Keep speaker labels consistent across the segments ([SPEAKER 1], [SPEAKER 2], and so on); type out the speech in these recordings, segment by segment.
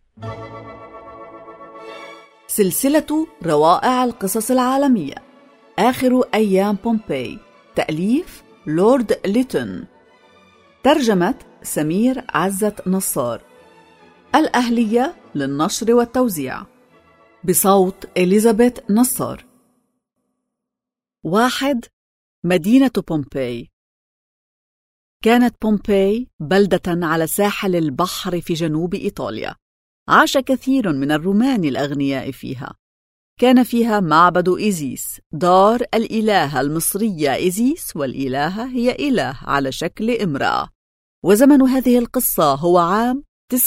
[SPEAKER 1] سلسلة روائع القصص العالمية آخر أيام بومباي، تأليف لورد ليتون، ترجمة سمير عزت نصار، الأهلية للنشر والتوزيع، بصوت إليزابيث نصار. 1. مدينة بومباي. كانت بومباي بلدة على ساحل البحر في جنوب إيطاليا. عاش كثير من الرومان الأغنياء فيها. كان فيها معبد إيزيس، دار الإلهة المصرية إيزيس، والإلهة هي إله على شكل امرأة. وزمن هذه القصة هو عام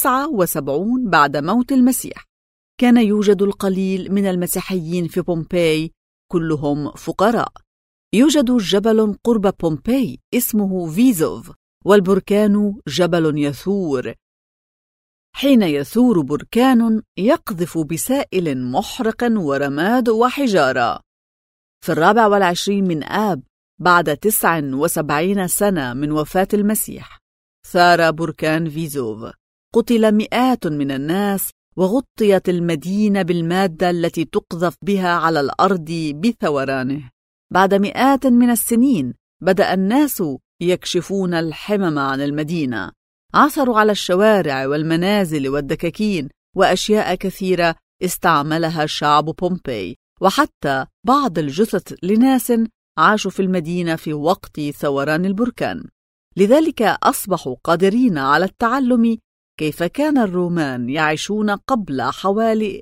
[SPEAKER 1] 79 بعد موت المسيح. كان يوجد القليل من المسيحيين في بومباي، كلهم فقراء. يوجد جبل قرب بومباي اسمه فيزوف، والبركان جبل يثور. حين يثور بركان يقذف بسائل محرق ورماد وحجارة. في 24 من آب بعد 79 سنة من وفاة المسيح ثار بركان فيزوف. قتل مئات من الناس، وغطيت المدينة بالمادة التي تقذف بها على الأرض بثورانه. بعد مئات من السنين بدأ الناس يكشفون الحمم عن المدينة. عثروا على الشوارع والمنازل والدكاكين وأشياء كثيرة استعملها شعب بومباي، وحتى بعض الجثث لناس عاشوا في المدينة في وقت ثوران البركان. لذلك أصبحوا قادرين على التعلم كيف كان الرومان يعيشون قبل حوالي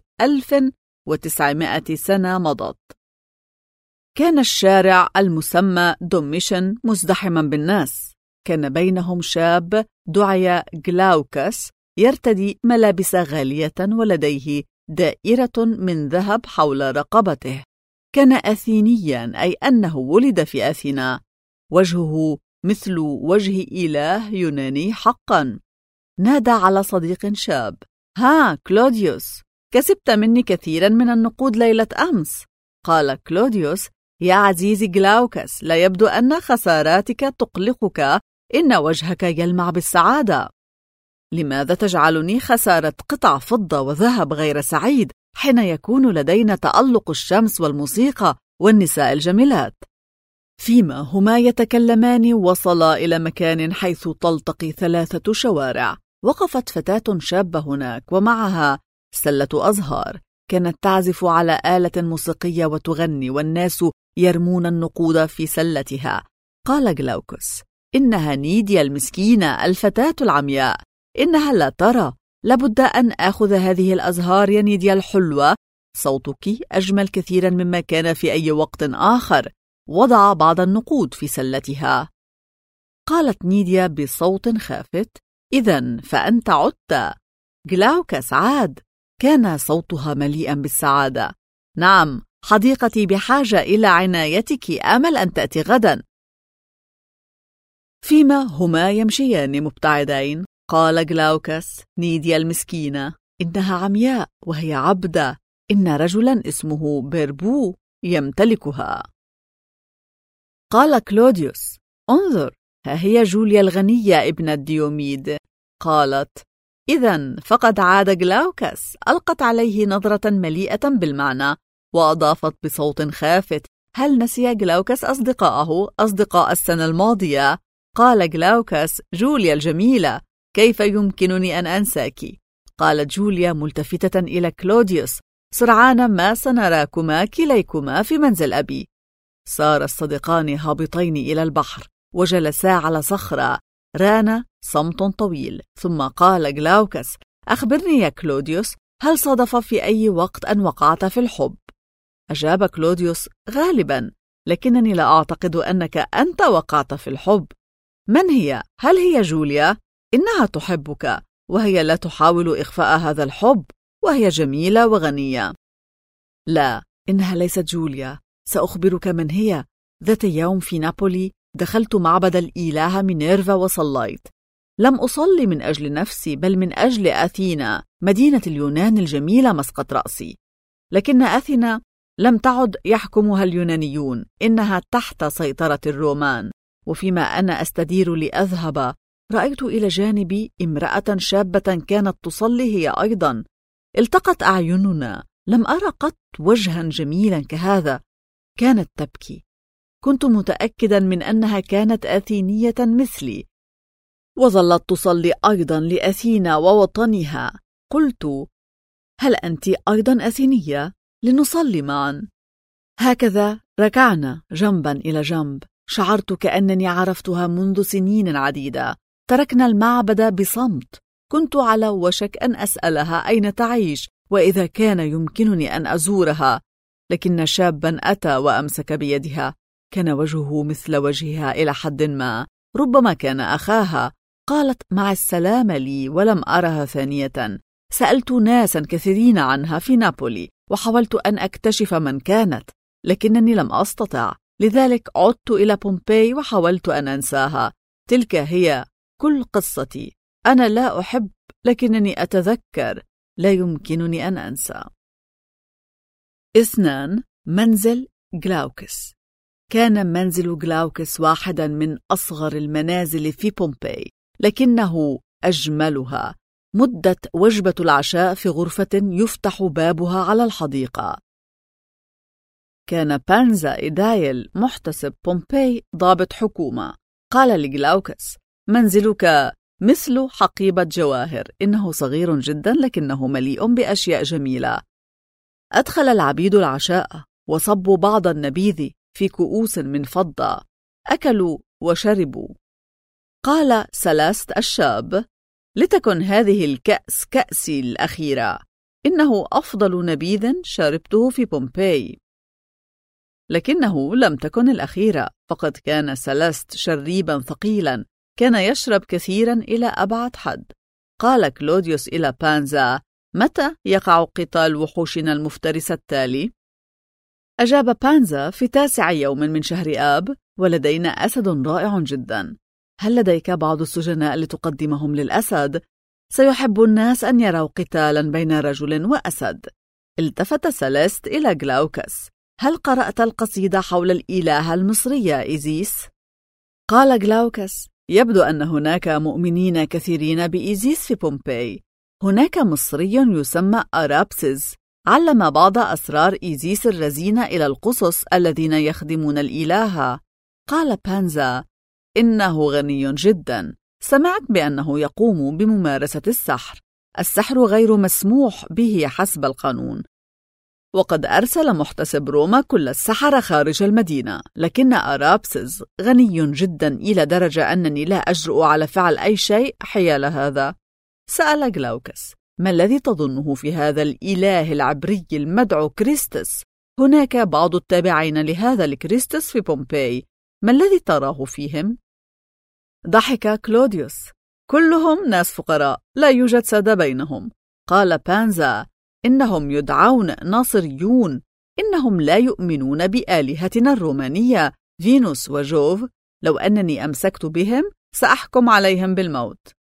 [SPEAKER 1] 1900 سنة مضت. كان الشارع المسمى دوميشن مزدحما بالناس. كان بينهم شاب دعي جلاوكاس يرتدي ملابس غالية ولديه دائرة من ذهب حول رقبته. كان أثينيا، أي أنه ولد في أثينا. وجهه مثل وجه إله يوناني حقا. نادى على صديق شاب: ها كلوديوس، كسبت مني كثيرا من النقود ليلة أمس. قال كلوديوس: يا عزيزي جلاوكاس، لا يبدو أن خساراتك تقلقك، إن وجهك يلمع بالسعادة. لماذا تجعلني خسارة قطع فضة وذهب غير سعيد حين يكون لدينا تألق الشمس والموسيقى والنساء الجميلات؟ فيما هما يتكلمان وصلا إلى مكان حيث تلتقي 3 شوارع. وقفت فتاة شابة هناك ومعها سلة أزهار، كانت تعزف على آلة موسيقية وتغني، والناس يرمون النقود في سلتها. قال جلاوكوس: إنها نيديا المسكينة، الفتاة العمياء. إنها لا ترى. لابد أن آخذ هذه الأزهار يا نيديا الحلوة. صوتك أجمل كثيرا مما كان في أي وقت آخر. وضع بعض النقود في سلتها. قالت نيديا بصوت خافت: إذن فأنت عدت. جلاوكاس عاد. كان صوتها مليئا بالسعادة. نعم، حديقتي بحاجة إلى عنايتك، آمل أن تأتي غدا. فيما هما يمشيان مبتعدين قال جلاوكاس: نيديا المسكينة، إنها عمياء وهي عبدة. إن رجلا اسمه بيربو يمتلكها. قال كلوديوس: انظر، ها هي جوليا الغنية ابنة ديوميد. قالت: إذن فقد عاد جلاوكاس. ألقت عليه نظرة مليئة بالمعنى وأضافت بصوت خافت: هل نسي جلاوكاس أصدقاءه، أصدقاء السنة الماضية؟ قال جلاوكاس: جوليا الجميلة، كيف يمكنني أن أنساك؟ قالت جوليا ملتفتة إلى كلوديوس: سرعان ما سنراكما كليكما في منزل أبي. صار الصديقان هابطين إلى البحر وجلسا على صخرة. ران صمت طويل، ثم قال جلاوكاس: أخبرني يا كلوديوس، هل صادف في أي وقت أن وقعت في الحب؟ أجاب كلوديوس: غالبا، لكنني لا أعتقد أنك أنت وقعت في الحب. من هي؟ هل هي جوليا؟ إنها تحبك، وهي لا تحاول إخفاء هذا الحب، وهي جميلة وغنية. لا، إنها ليست جوليا. سأخبرك من هي. ذات يوم في نابولي دخلت معبد الإلهة مينيرفا وصليت. لم أصلي من أجل نفسي، بل من أجل أثينا، مدينة اليونان الجميلة مسقط رأسي. لكن أثينا لم تعد يحكمها اليونانيون، إنها تحت سيطرة الرومان. وفيما أنا أستدير لأذهب، رأيت إلى جانبي امرأة شابة كانت تصلي هي أيضا، التقت أعيننا. لم أرى قط وجها جميلا كهذا. كانت تبكي. كنت متأكدا من أنها كانت أثينية مثلي، وظلت تصلي أيضا لأثينا ووطنها. قلت: هل أنت أيضا أثينية؟ لنصلي معا. هكذا ركعنا جنبا إلى جنب. شعرت كأنني عرفتها منذ سنين عديدة. تركنا المعبد بصمت. كنت على وشك أن أسألها أين تعيش وإذا كان يمكنني أن أزورها، لكن شابا أتى وأمسك بيدها. كان وجهه مثل وجهها إلى حد ما، ربما كان أخاها. قالت مع السلامة لي ولم أرها ثانية. سألت ناسا كثيرين عنها في نابولي وحاولت أن أكتشف من كانت، لكنني لم أستطع. لذلك عدت إلى بومباي وحاولت أن أنساها. تلك هي كل قصتي. أنا لا أحب، لكنني أتذكر. لا يمكنني أن أنسى. 2. منزل غلاوكس. كان منزل غلاوكس واحدا من أصغر المنازل في بومباي، لكنه أجملها. مدت وجبة العشاء في غرفة يفتح بابها على الحديقة. كان بانزا إيدايل محتسب بومباي ضابط حكومة. قال لغلاوكس: منزلك مثل حقيبة جواهر. إنه صغير جدا لكنه مليء بأشياء جميلة. أدخل العبيد العشاء وصبوا بعض النبيذ في كؤوس من فضة. أكلوا وشربوا. قال سلاست الشاب: لتكن هذه الكأس كأسي الأخيرة. إنه أفضل نبيذ شربته في بومباي. لكنه لم تكن الأخيرة، فقد كان سلاست شريبا ثقيلا. كان يشرب كثيرا إلى أبعد حد. قال كلوديوس إلى بانزا: متى يقع قتال وحوشنا المفترس التالي؟ أجاب بانزا: في 9 يوم من شهر آب، ولدينا أسد رائع جدا. هل لديك بعض السجناء لتقدمهم للأسد؟ سيحب الناس أن يروا قتالا بين رجل وأسد. التفت سيلاست إلى غلاوكس: هل قرأت القصيدة حول الإلهة المصرية إيزيس؟ قال غلاوكس: يبدو أن هناك مؤمنين كثيرين بإيزيس في بومباي. هناك مصري يسمى أرابسز، علم بعض أسرار إيزيس الرزينة إلى القصص الذين يخدمون الإلهة. قال بانزا: إنه غني جدا. سمعت بأنه يقوم بممارسة السحر. السحر غير مسموح به حسب القانون، وقد أرسل محتسب روما كل السحرة خارج المدينة. لكن أرابسز غني جدا إلى درجة أنني لا أجرؤ على فعل أي شيء حيال هذا. سأل غلاوكس: ما الذي تظنه في هذا الإله العبري المدعو كريستس؟ هناك بعض التابعين لهذا الكريستس في بومباي. ما الذي تراه فيهم؟ ضحك كلوديوس: كلهم ناس فقراء، لا يوجد سادة بينهم. قال بانزا: إنهم يدعون ناصريون. إنهم لا يؤمنون بآلهتنا الرومانية فينوس وجوف. لو أنني أمسكت بهم سأحكم عليهم بالموت.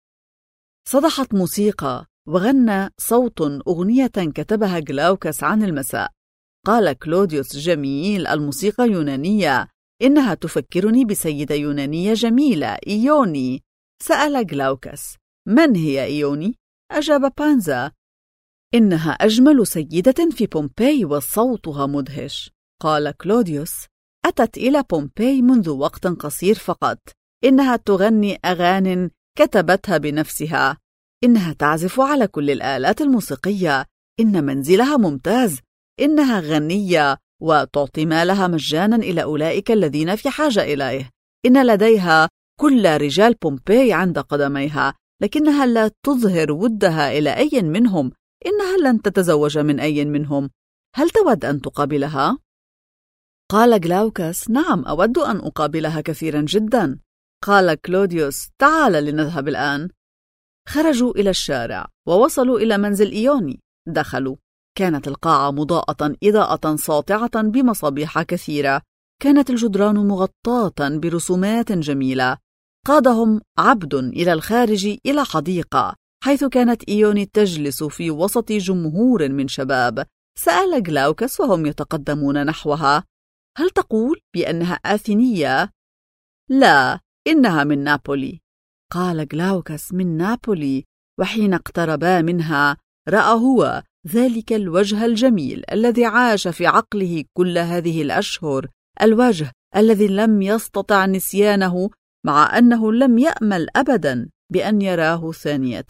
[SPEAKER 1] صدحت موسيقى وغنى صوت أغنية كتبها غلاوكس عن المساء. قال كلوديوس: جميل، الموسيقى يونانية. إنها تفكرني بسيدة يونانية جميلة، إيوني. سأل غلاوكس: من هي إيوني؟ أجاب بانزا: إنها أجمل سيدة في بومباي وصوتها مدهش. قال كلوديوس: أتت إلى بومباي منذ وقت قصير فقط. إنها تغني أغاني كتبتها بنفسها. إنها تعزف على كل الآلات الموسيقية. إن منزلها ممتاز. إنها غنية وتعطي مالها مجانا إلى أولئك الذين في حاجة إليه. إن لديها كل رجال بومباي عند قدميها، لكنها لا تظهر ودها إلى أي منهم. إنها لن تتزوج من أي منهم. هل تود أن تقابلها؟ قال غلاوكس: نعم، أود أن أقابلها كثيرا جدا. قال كلوديوس: تعال لنذهب الآن. خرجوا إلى الشارع ووصلوا إلى منزل إيوني. دخلوا. كانت القاعة مضاءة إضاءة ساطعة بمصابيح كثيرة. كانت الجدران مغطاة برسومات جميلة. قادهم عبد إلى الخارج إلى حديقة، حيث كانت إيوني تجلس في وسط جمهور من شباب. سأل غلاوكس وهم يتقدمون نحوها: هل تقول بأنها آثينية؟ لا، إنها من نابولي. قال غلاوكس: من نابولي. وحين اقتربا منها رأى هو ذلك الوجه الجميل الذي عاش في عقله كل هذه الأشهر، الوجه الذي لم يستطع نسيانه مع أنه لم يأمل أبداً بأن يراه ثانية.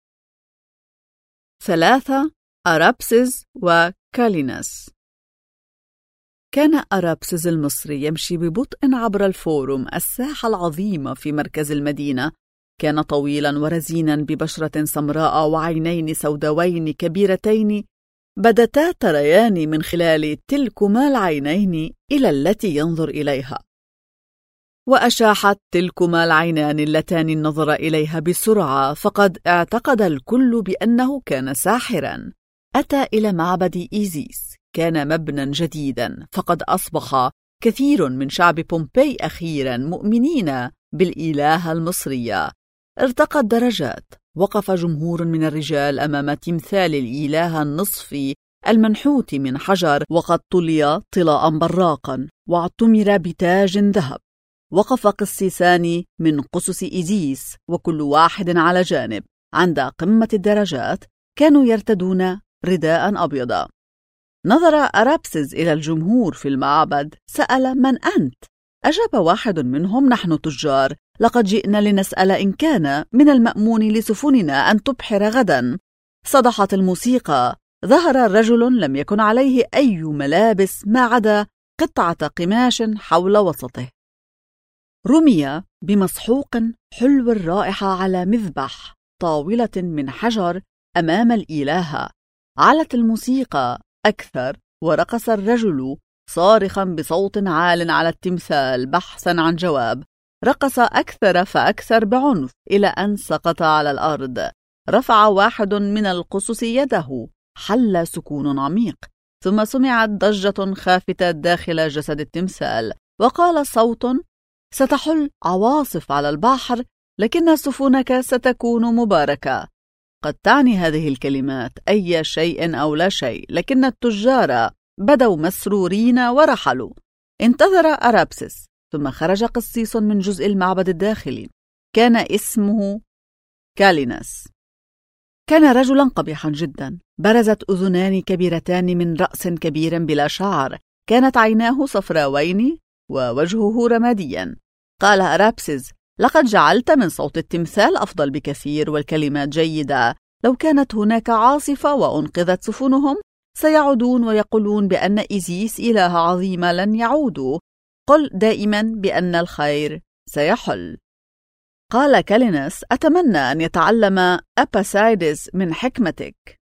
[SPEAKER 1] 3. أرابسز وكاليناس. كان أرابسز المصري يمشي ببطء عبر الفورم، الساحة العظيمة في مركز المدينة. كان طويلا ورزينا ببشرة سمراء وعينين سوداوين كبيرتين بدتا تريان من خلال تلكما العينين إلى التي ينظر إليها، وأشاحت تلكما العينان اللتان النظر إليها بسرعة، فقد اعتقد الكل بأنه كان ساحرا. أتى إلى معبد إيزيس، كان مبنى جديدا، فقد أصبح كثير من شعب بومبي أخيرا مؤمنين بالإلهة المصرية. ارتقى الدرجات، وقف جمهور من الرجال أمام تمثال الإله النصفي المنحوت من حجر، وقد طلي طلاء براقا واعتمر بتاج ذهب. وقف قسيسان من قسس إيزيس، وكل واحد على جانب. عند قمة الدرجات كانوا يرتدون رداء أبيضا. نظر أرابسز إلى الجمهور في المعبد، سأل: من أنت؟ أجاب واحد منهم: نحن تجار، لقد جئنا لنسأل إن كان من المأمون لسفننا أن تبحر غدا. صدحت الموسيقى، ظهر رجل لم يكن عليه أي ملابس ما عدا قطعة قماش حول وسطه. رمي بمسحوق حلو الرائحة على مذبح طاولة من حجر أمام الإلهة. علت الموسيقى أكثر، ورقص الرجل صارخا بصوت عال على التمثال بحثا عن جواب. رقص أكثر فأكثر بعنف إلى أن سقط على الأرض. رفع واحد من القسس يده، حل سكون عميق، ثم سمعت ضجة خافتة داخل جسد التمثال، وقال صوت: ستحل عواصف على البحر، لكن سفنك ستكون مباركة. قد تعني هذه الكلمات أي شيء أو لا شيء، لكن التجار بدوا مسرورين ورحلوا. انتظر أرابسس، ثم خرج قسيس من جزء المعبد الداخلي، كان اسمه كاليناس. كان رجلا قبيحا جدا، برزت أذنان كبيرتان من رأس كبير بلا شعر، كانت عيناه صفراوين ووجهه رماديا. قال أرابسس: لقد جعلت من صوت التمثال أفضل بكثير، والكلمات جيدة. لو كانت هناك عاصفة وأنقذت سفنهم سيعودون ويقولون بأن إيزيس إله عظيمة لن يعودوا. قل دائما بأن الخير سيحل. قال كاليناس: أتمنى أن يتعلم أباسايدس من حكمتك.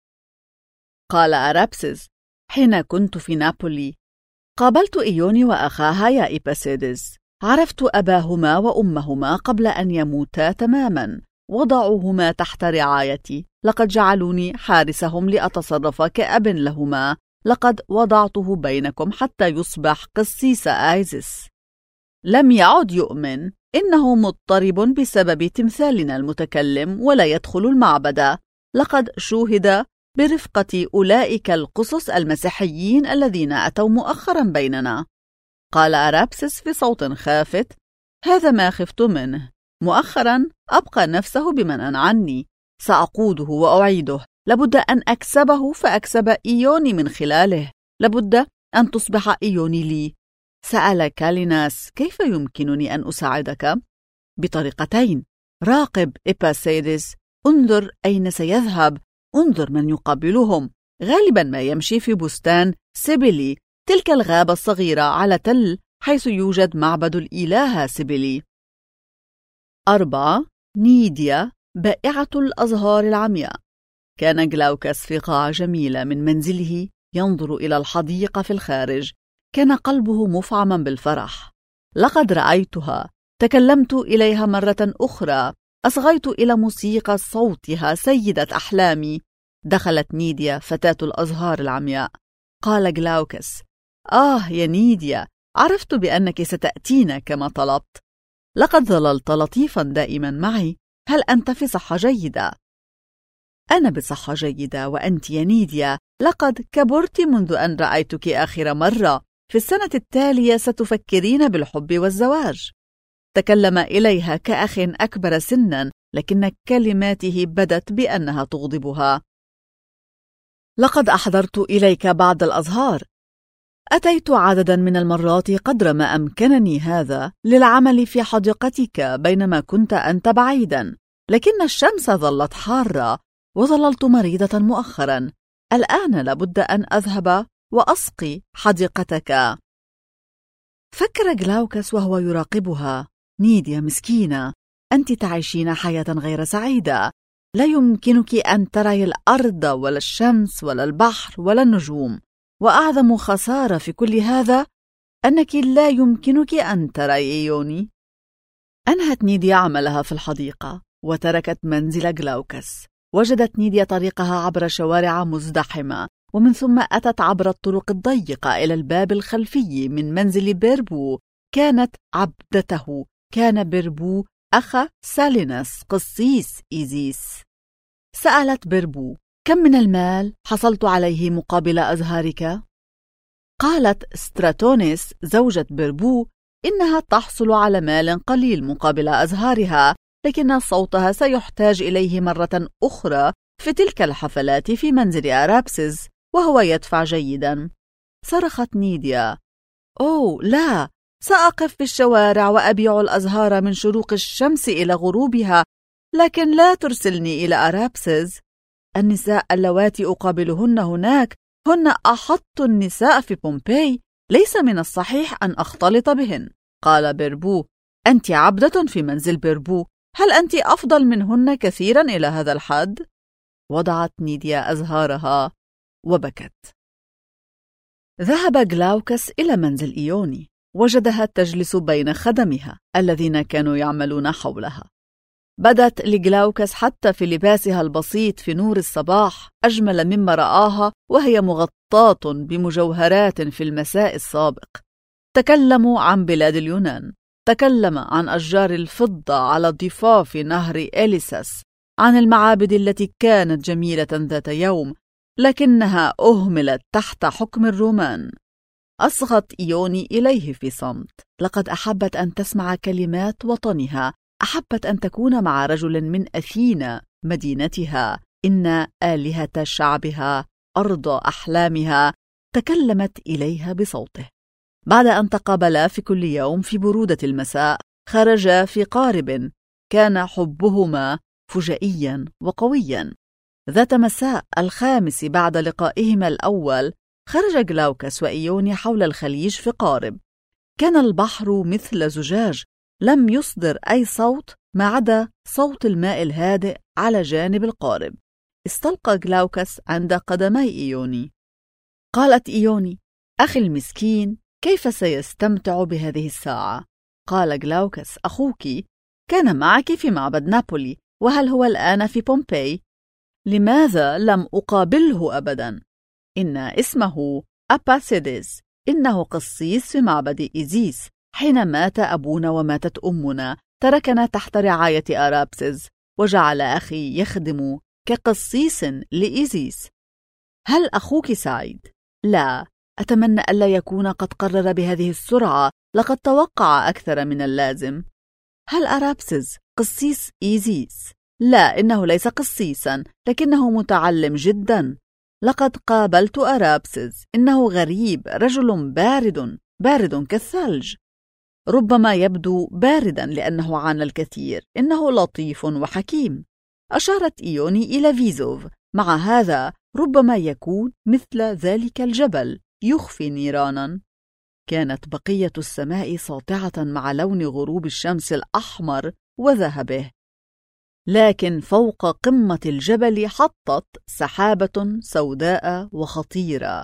[SPEAKER 1] قال أرابسس: حين كنت في نابولي قابلت إيوني وأخاها يا إباسيدس، عرفت أباهما وأمهما قبل أن يموتا تماما، وضعوهما تحت رعايتي، لقد جعلوني حارسهم لأتصرف كأب لهما، لقد وضعته بينكم حتى يصبح قسيس آيزيس. لم يعد يؤمن، إنه مضطرب بسبب تمثالنا المتكلم ولا يدخل المعبد. لقد شوهد برفقة أولئك القصص المسيحيين الذين أتوا مؤخرا بيننا. قال أرابسس في صوت خافت: هذا ما خفت منه. مؤخرا أبقى نفسه بمنأ عني، سأقوده وأعيده. لابد أن أكسبه فأكسب إيوني من خلاله، لابد أن تصبح إيوني لي. سأل كاليناس: كيف يمكنني أن أساعدك؟ بطريقتين: راقب إباسيدس، انظر أين سيذهب، انظر من يقابلهم، غالبا ما يمشي في بستان سيبيلي، تلك الغابة الصغيرة على تل حيث يوجد معبد الإلهة سيبيلي. 4. نيديا بائعة الأزهار العمياء. كان جلاوكاس في قاعة جميلة من منزله ينظر إلى الحديقة في الخارج، كان قلبه مفعما بالفرح. لقد رأيتها، تكلمت إليها مرة أخرى، أصغيت إلى موسيقى صوتها سيدة أحلامي. دخلت نيديا فتاة الأزهار العمياء. قال جلاوكاس: يا نيديا، عرفت بأنك ستأتين كما طلبت. لقد ظللت لطيفا دائما معي، هل أنت في صحة جيدة؟ أنا بصحة جيدة، وأنت يا نيديا لقد كبرت منذ أن رأيتك آخر مرة. في السنة التالية ستفكرين بالحب والزواج. تكلم إليها كأخ أكبر سنا، لكن كلماته بدت بأنها تغضبها. لقد أحضرت إليك بعض الأزهار. أتيت عددا من المرات قدر ما أمكنني هذا للعمل في حديقتك بينما كنت أنت بعيدا، لكن الشمس ظلت حارة وظللت مريضة مؤخرا. الآن لابد أن أذهب وأسقي حديقتك. فكر جلاوكس وهو يراقبها. نيديا مسكينة، أنت تعيشين حياة غير سعيدة، لا يمكنك أن تري الأرض ولا الشمس ولا البحر ولا النجوم، وأعظم خسارة في كل هذا أنك لا يمكنك أن تري إيوني. أنهت نيديا عملها في الحديقة وتركت منزل جلاوكس. وجدت نيديا طريقها عبر شوارع مزدحمة، ومن ثم أتت عبر الطرق الضيقة إلى الباب الخلفي من منزل بيربو. كانت عبدته. كان بيربو أخا سالينس قسيس إيزيس. سألت بيربو: كم من المال حصلت عليه مقابل أزهارك؟ قالت ستراتونيس زوجة بيربو إنها تحصل على مال قليل مقابل أزهارها، لكن صوتها سيحتاج إليه مرة أخرى في تلك الحفلات في منزل أرابسز، وهو يدفع جيدا. صرخت نيديا: أوه لا، سأقف في الشوارع وأبيع الأزهار من شروق الشمس إلى غروبها، لكن لا ترسلني إلى أرابسز. النساء اللواتي أقابلهن هناك هن أحط النساء في بومباي، ليس من الصحيح أن أختلط بهن. قال بيربو: أنت عبدة في منزل بيربو، هل أنت أفضل منهن كثيرا إلى هذا الحد؟ وضعت نيديا أزهارها وبكت. ذهب جلاوكس إلى منزل إيوني، وجدها تجلس بين خدمها الذين كانوا يعملون حولها. بدت لجلاوكس حتى في لباسها البسيط في نور الصباح أجمل مما رآها وهي مغطاة بمجوهرات في المساء السابق. تكلموا عن بلاد اليونان، تكلم عن أشجار الفضة على ضفاف نهر إليساس، عن المعابد التي كانت جميلة ذات يوم لكنها أهملت تحت حكم الرومان. أصغت إيوني إليه في صمت. لقد أحبت أن تسمع كلمات وطنها، أحبت أن تكون مع رجل من أثينا مدينتها، إن آلهة شعبها، أرض أحلامها. تكلمت إليها بصوته. بعد أن تقابلا في كل يوم في برودة المساء، خرجا في قارب. كان حبهما فجائيا وقويا. ذات مساء الخامس بعد لقائهما الأول، خرج جلاوكس وإيوني حول الخليج في قارب. كان البحر مثل زجاج، لم يصدر أي صوت ما عدا صوت الماء الهادئ على جانب القارب. استلقى جلاوكس عند قدمي إيوني. قالت إيوني: أخي المسكين، كيف سيستمتع بهذه الساعة؟ قال جلاوكس: أخوك كان معك في معبد نابولي، وهل هو الآن في بومباي؟ لماذا لم أقابله أبدا؟ إن اسمه أباسيدس، إنه قسيس في معبد إيزيس. حين مات أبونا وماتت أمنا تركنا تحت رعاية أرابسز، وجعل أخي يخدم كقسيس لإيزيس. هل أخوك سعيد؟ لا، أتمنى ألا يكون قد قرر بهذه السرعة، لقد توقع أكثر من اللازم. هل أرابسز قسيس إيزيس؟ لا، إنه ليس قسيسا، لكنه متعلم جدا. لقد قابلت أرابسز، إنه غريب، رجل بارد كالثلج. ربما يبدو باردا لأنه عانى الكثير، إنه لطيف وحكيم. أشارت إيوني إلى فيزوف. مع هذا ربما يكون مثل ذلك الجبل يخفي نيرانا. كانت بقية السماء ساطعة مع لون غروب الشمس الأحمر وذهبه، لكن فوق قمة الجبل حطت سحابة سوداء وخطيرة.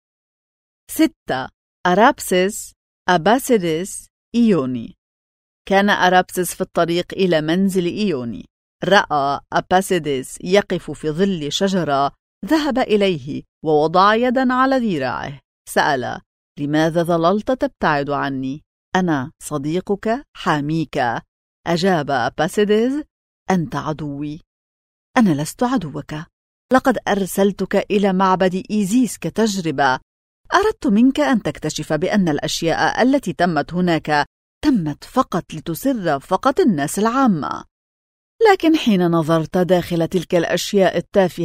[SPEAKER 1] 6. أرابسس، أباسيدس، إيوني. كان أرابسس في الطريق إلى منزل إيوني. رأى أباسيدس يقف في ظل شجرة، ذهب إليه ووضع يدا على ذراعه. سأل: لماذا ظللت تبتعد عني؟ أنا صديقك حاميك. أجاب أباسيدس: أنت عدوي. أنا لست عدوك، لقد أرسلتك إلى معبد إيزيس كتجربة. أردت منك أن تكتشف بأن الأشياء التي تمت هناك تمت فقط لتسر فقط الناس العامة. لكن حين نظرت داخل تلك الأشياء التافهة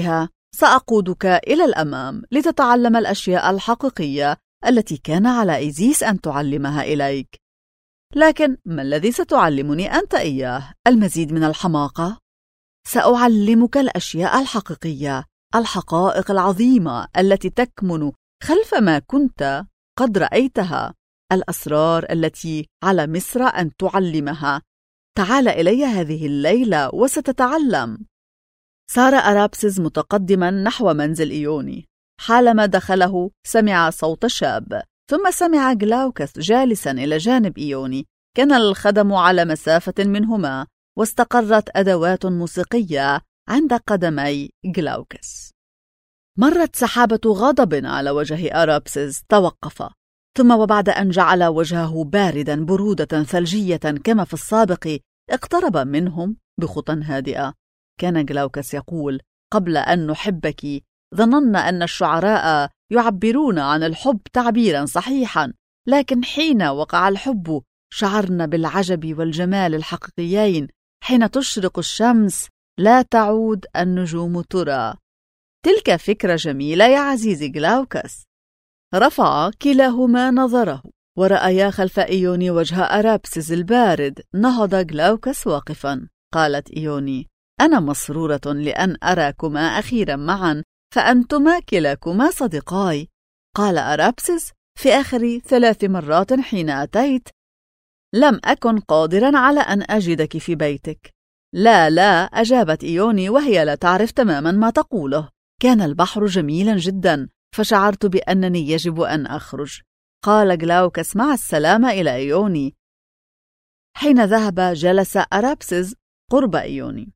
[SPEAKER 1] سأقودك إلى الأمام لتتعلم الأشياء الحقيقية التي كان على إيزيس أن تعلمها إليك. لكن ما الذي ستعلمني أنت إياه؟ المزيد من الحماقة؟ سأعلمك الأشياء الحقيقية، الحقائق العظيمة التي تكمن خلف ما كنت قد رأيتها، الأسرار التي على مصر أن تعلمها. تعال إلي هذه الليلة وستتعلم. سار أرابسز متقدما نحو منزل إيوني. حالما دخله سمع صوت شاب، ثم سمع جلاوكس جالسا إلى جانب إيوني. كان الخدم على مسافة منهما، واستقرت أدوات موسيقية عند قدمي جلاوكس. مرت سحابة غضب على وجه أرابسز، توقف، ثم وبعد أن جعل وجهه باردا برودة ثلجية كما في السابق، اقترب منهم بخطى هادئة. كان جلاوكس يقول: قبل أن نحبك ظننا أن الشعراء يعبرون عن الحب تعبيرا صحيحا، لكن حين وقع الحب شعرنا بالعجب والجمال الحقيقيين. حين تشرق الشمس لا تعود النجوم ترى. تلك فكرة جميلة يا عزيزي جلاوكس. رفع كلاهما نظره ورأيا خلف إيوني وجه أرابسز البارد. نهض جلاوكس واقفا. قالت إيوني: أنا مسرورة لأن أراكما أخيرا معا، فأنتما كلاكما صديقاي. قال أرابسز: في آخر 3 مرات حين أتيت لم أكن قادرا على أن أجدك في بيتك. لا لا، أجابت إيوني وهي لا تعرف تماما ما تقوله. كان البحر جميلا جدا، فشعرت بأنني يجب أن أخرج. قال جلاوكس مع السلامة إلى إيوني. حين ذهب جلس أرابسز قرب إيوني.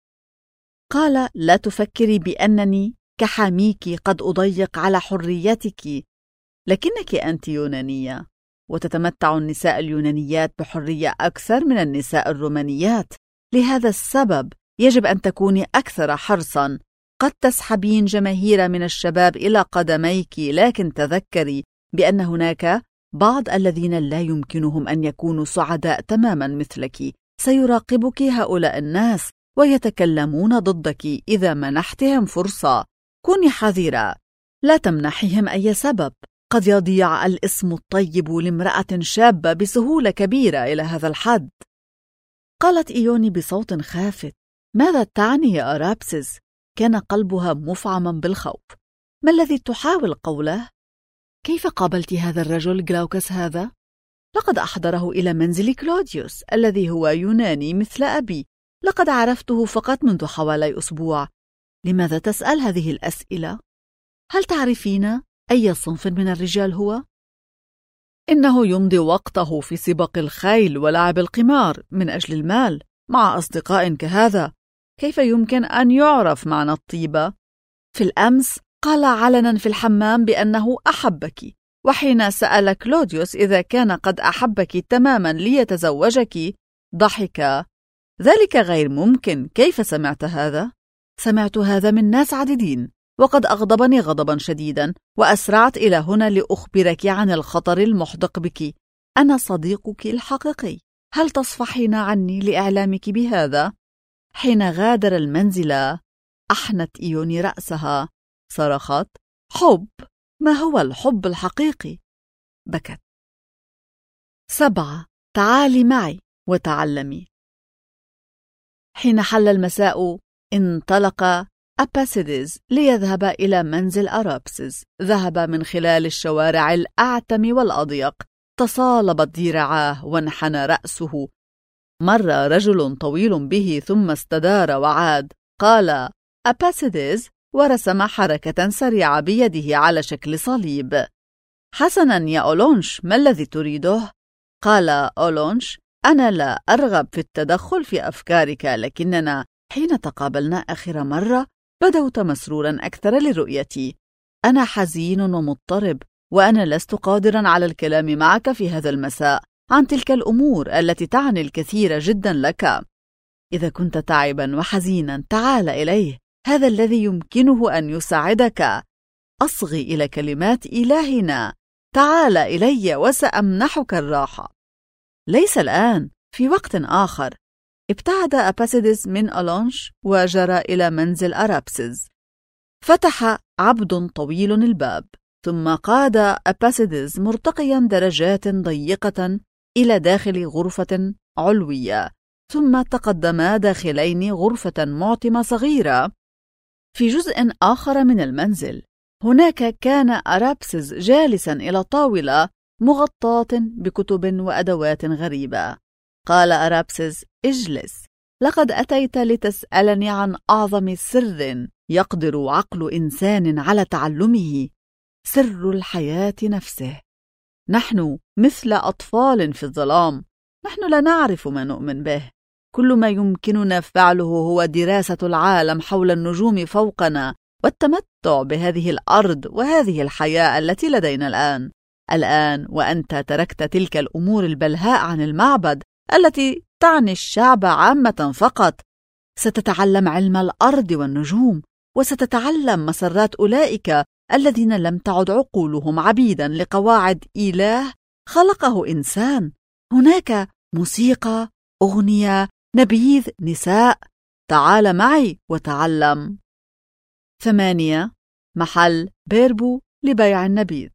[SPEAKER 1] قال: لا تفكري بأنني كحاميك قد أضيق على حريتك، لكنك أنت يونانية، وتتمتع النساء اليونانيات بحرية أكثر من النساء الرومانيات. لهذا السبب يجب أن تكوني أكثر حرصا. قد تسحبين جماهير من الشباب إلى قدميك، لكن تذكري بأن هناك بعض الذين لا يمكنهم أن يكونوا سعداء تماما مثلك. سيراقبك هؤلاء الناس ويتكلمون ضدك إذا منحتهم فرصة. كوني حذرة، لا تمنحهم أي سبب. قد يضيع الاسم الطيب لامرأة شابة بسهولة كبيرة إلى هذا الحد. قالت إيوني بصوت خافت: ماذا تعني يا أرابسز؟ كان قلبها مفعما بالخوف. ما الذي تحاول قوله؟ كيف قابلت هذا الرجل جلاوكس هذا؟ لقد أحضره إلى منزل كلوديوس الذي هو يوناني مثل أبي. لقد عرفته فقط منذ حوالي أسبوع. لماذا تسأل هذه الأسئلة؟ هل تعرفين أي صنف من الرجال هو؟ إنه يمضي وقته في سباق الخيل ولعب القمار من أجل المال. مع أصدقاء كهذا كيف يمكن أن يعرف معنى الطيبة؟ في الأمس قال علنا في الحمام بأنه أحبك، وحين سأل كلوديوس إذا كان قد أحبك تماما ليتزوجك ضحك. ذلك غير ممكن. كيف سمعت هذا؟ سمعت هذا من ناس عديدين، وقد أغضبني غضبا شديدا، وأسرعت إلى هنا لأخبرك عن الخطر المحدق بك. أنا صديقك الحقيقي. هل تصفحين عني لإعلامك بهذا؟ حين غادر المنزل أحنت إيوني رأسها، صرخت: حب؟ ما هو الحب الحقيقي؟ بكت. 7. تعالي معي وتعلمي. حين حل المساء انطلق أباسيدز ليذهب إلى منزل أرابسز. ذهب من خلال الشوارع الأعتم والأضيق، تصالبت ذراعاه وانحنى رأسه. مر رجل طويل به ثم استدار وعاد. قال أباسيدز ورسم حركة سريعة بيده على شكل صليب. حسنا يا أولونش، ما الذي تريده؟ قال أولونش: أنا لا أرغب في التدخل في أفكارك، لكننا حين تقابلنا آخر مرة بدوت مسرورا أكثر لرؤيتي. أنا حزين ومضطرب، وأنا لست قادرا على الكلام معك في هذا المساء عن تلك الأمور التي تعني الكثير جدا لك. إذا كنت تعبا وحزينا تعال إليه، هذا الذي يمكنه أن يساعدك. أصغي إلى كلمات إلهنا: تعال إلي وسأمنحك الراحة. ليس الآن، في وقت آخر. ابتعد أباسيدز من أولونش وجرى إلى منزل أرابسز. فتح عبد طويل الباب، ثم قاد أباسيدس مرتقيا درجات ضيقة إلى داخل غرفة علوية، ثم تقدما داخلين غرفة معتمة صغيرة في جزء آخر من المنزل. هناك كان أرابسس جالسا إلى طاولة مغطاة بكتب وأدوات غريبة. قال أرابسس: اجلس، لقد أتيت لتسألني عن أعظم سر يقدر عقل إنسان على تعلمه، سر الحياة نفسه. نحن مثل أطفال في الظلام، نحن لا نعرف ما نؤمن به. كل ما يمكننا فعله هو دراسة العالم حول النجوم فوقنا والتمتع بهذه الأرض وهذه الحياة التي لدينا الآن وأنت تركت تلك الأمور البلهاء عن المعبد التي تعني الشعب عامة فقط. ستتعلم علم الأرض والنجوم، وستتعلم مسرات أولئك الذين لم تعد عقولهم عبيدا لقواعد إله خلقه إنسان. هناك موسيقى، أغنية، نبيذ، نساء. تعال معي وتعلم. 8. محل بيربو لبيع النبيذ.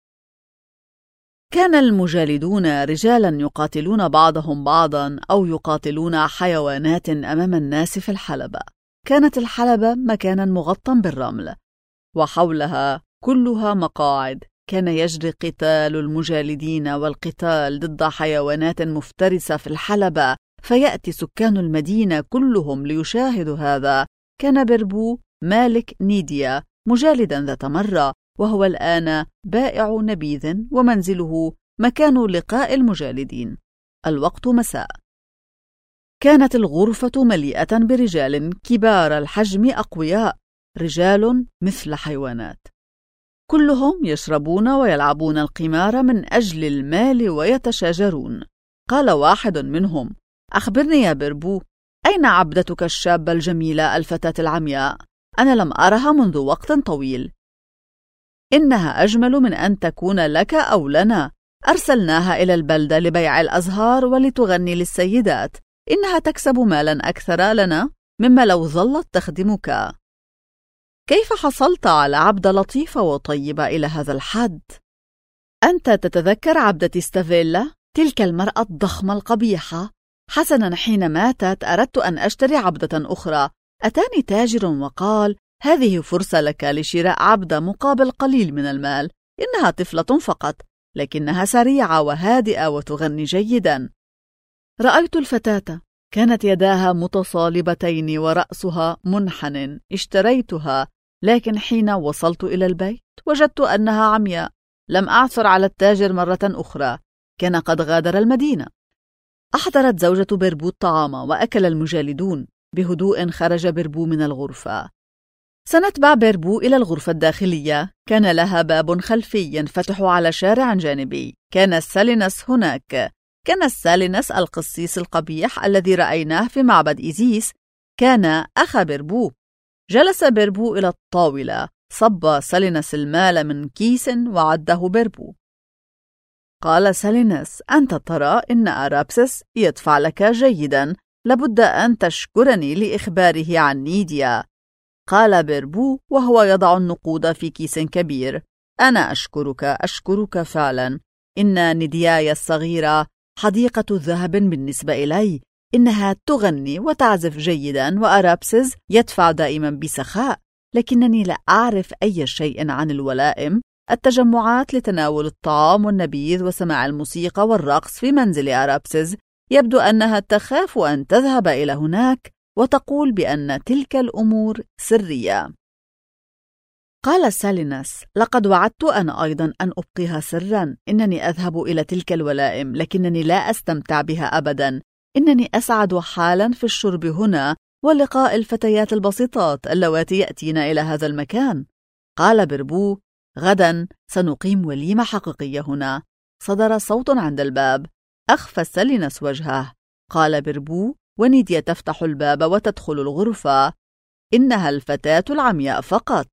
[SPEAKER 1] كان المجالدون رجالا يقاتلون بعضهم بعضا أو يقاتلون حيوانات أمام الناس في الحلبة. كانت الحلبة مكانا مغطى بالرمل، وحولها كلها مقاعد. كان يجري قتال المجالدين والقتال ضد حيوانات مفترسة في الحلبة، فيأتي سكان المدينة كلهم ليشاهدوا هذا. كان بيربو مالك نيديا مجالدا ذات مرة، وهو الآن بائع نبيذ، ومنزله مكان لقاء المجالدين. الوقت مساء. كانت الغرفة مليئة برجال كبار الحجم أقوياء، رجال مثل حيوانات، كلهم يشربون ويلعبون القمار من أجل المال ويتشاجرون. قال واحد منهم: أخبرني يا بيربو، أين عبدتك الشابة الجميلة الفتاة العمياء؟ أنا لم أرها منذ وقت طويل. إنها أجمل من أن تكون لك أو لنا. أرسلناها إلى البلدة لبيع الأزهار ولتغني للسيدات. إنها تكسب مالا أكثر لنا مما لو ظلت تخدمك. كيف حصلت على عبدة لطيفة وطيبة إلى هذا الحد؟ أنت تتذكر عبدتي ستافيلا، تلك المرأة الضخمة القبيحة؟ حسنا، حين ماتت أردت أن أشتري عبدة أخرى. أتاني تاجر وقال: هذه فرصة لك لشراء عبدة مقابل قليل من المال. إنها طفلة فقط، لكنها سريعة وهادئة وتغني جيدا. رأيت الفتاة، كانت يداها متصالبتين ورأسها منحن. اشتريتها، لكن حين وصلت إلى البيت وجدت أنها عمياء. لم أعثر على التاجر مرة أخرى، كان قد غادر المدينة. أحضرت زوجة بيربو الطعام وأكل المجالدون. بهدوء خرج بيربو من الغرفة. سنتبع بيربو إلى الغرفة الداخلية. كان لها باب خلفي ينفتح على شارع جانبي. كان سالينس هناك. كان سالينس القسيس القبيح الذي رأيناه في معبد إيزيس. كان أخا بيربو. جلس بيربو إلى الطاولة. صب سالينس المال من كيس وعده بيربو. قال سالينس: أنت ترى إن أرابسس يدفع لك جيدا، لابد أن تشكرني لإخباره عن نيديا. قال بيربو وهو يضع النقود في كيس كبير: أنا أشكرك فعلا. إن نيدياي الصغيرة حديقة ذهب بالنسبة إلي. إنها تغني وتعزف جيدا، وأرابسس يدفع دائما بسخاء. لكنني لا أعرف أي شيء عن الولائم، التجمعات لتناول الطعام والنبيذ وسماع الموسيقى والرقص في منزل أرابسس. يبدو أنها تخاف أن تذهب إلى هناك، وتقول بأن تلك الأمور سرية. قال سالينس: لقد وعدت أنا أيضا أن أبقيها سرا. إنني أذهب إلى تلك الولائم، لكنني لا أستمتع بها أبدا. إنني أسعد حالا في الشرب هنا ولقاء الفتيات البسيطات اللواتي يأتين إلى هذا المكان. قال بيربو: غدا سنقيم وليمة حقيقية هنا. صدر صوت عند الباب. أخفى سالينس وجهه. قال بيربو، ونيديا تفتح الباب وتدخل الغرفة. إنها الفتاة العمياء فقط.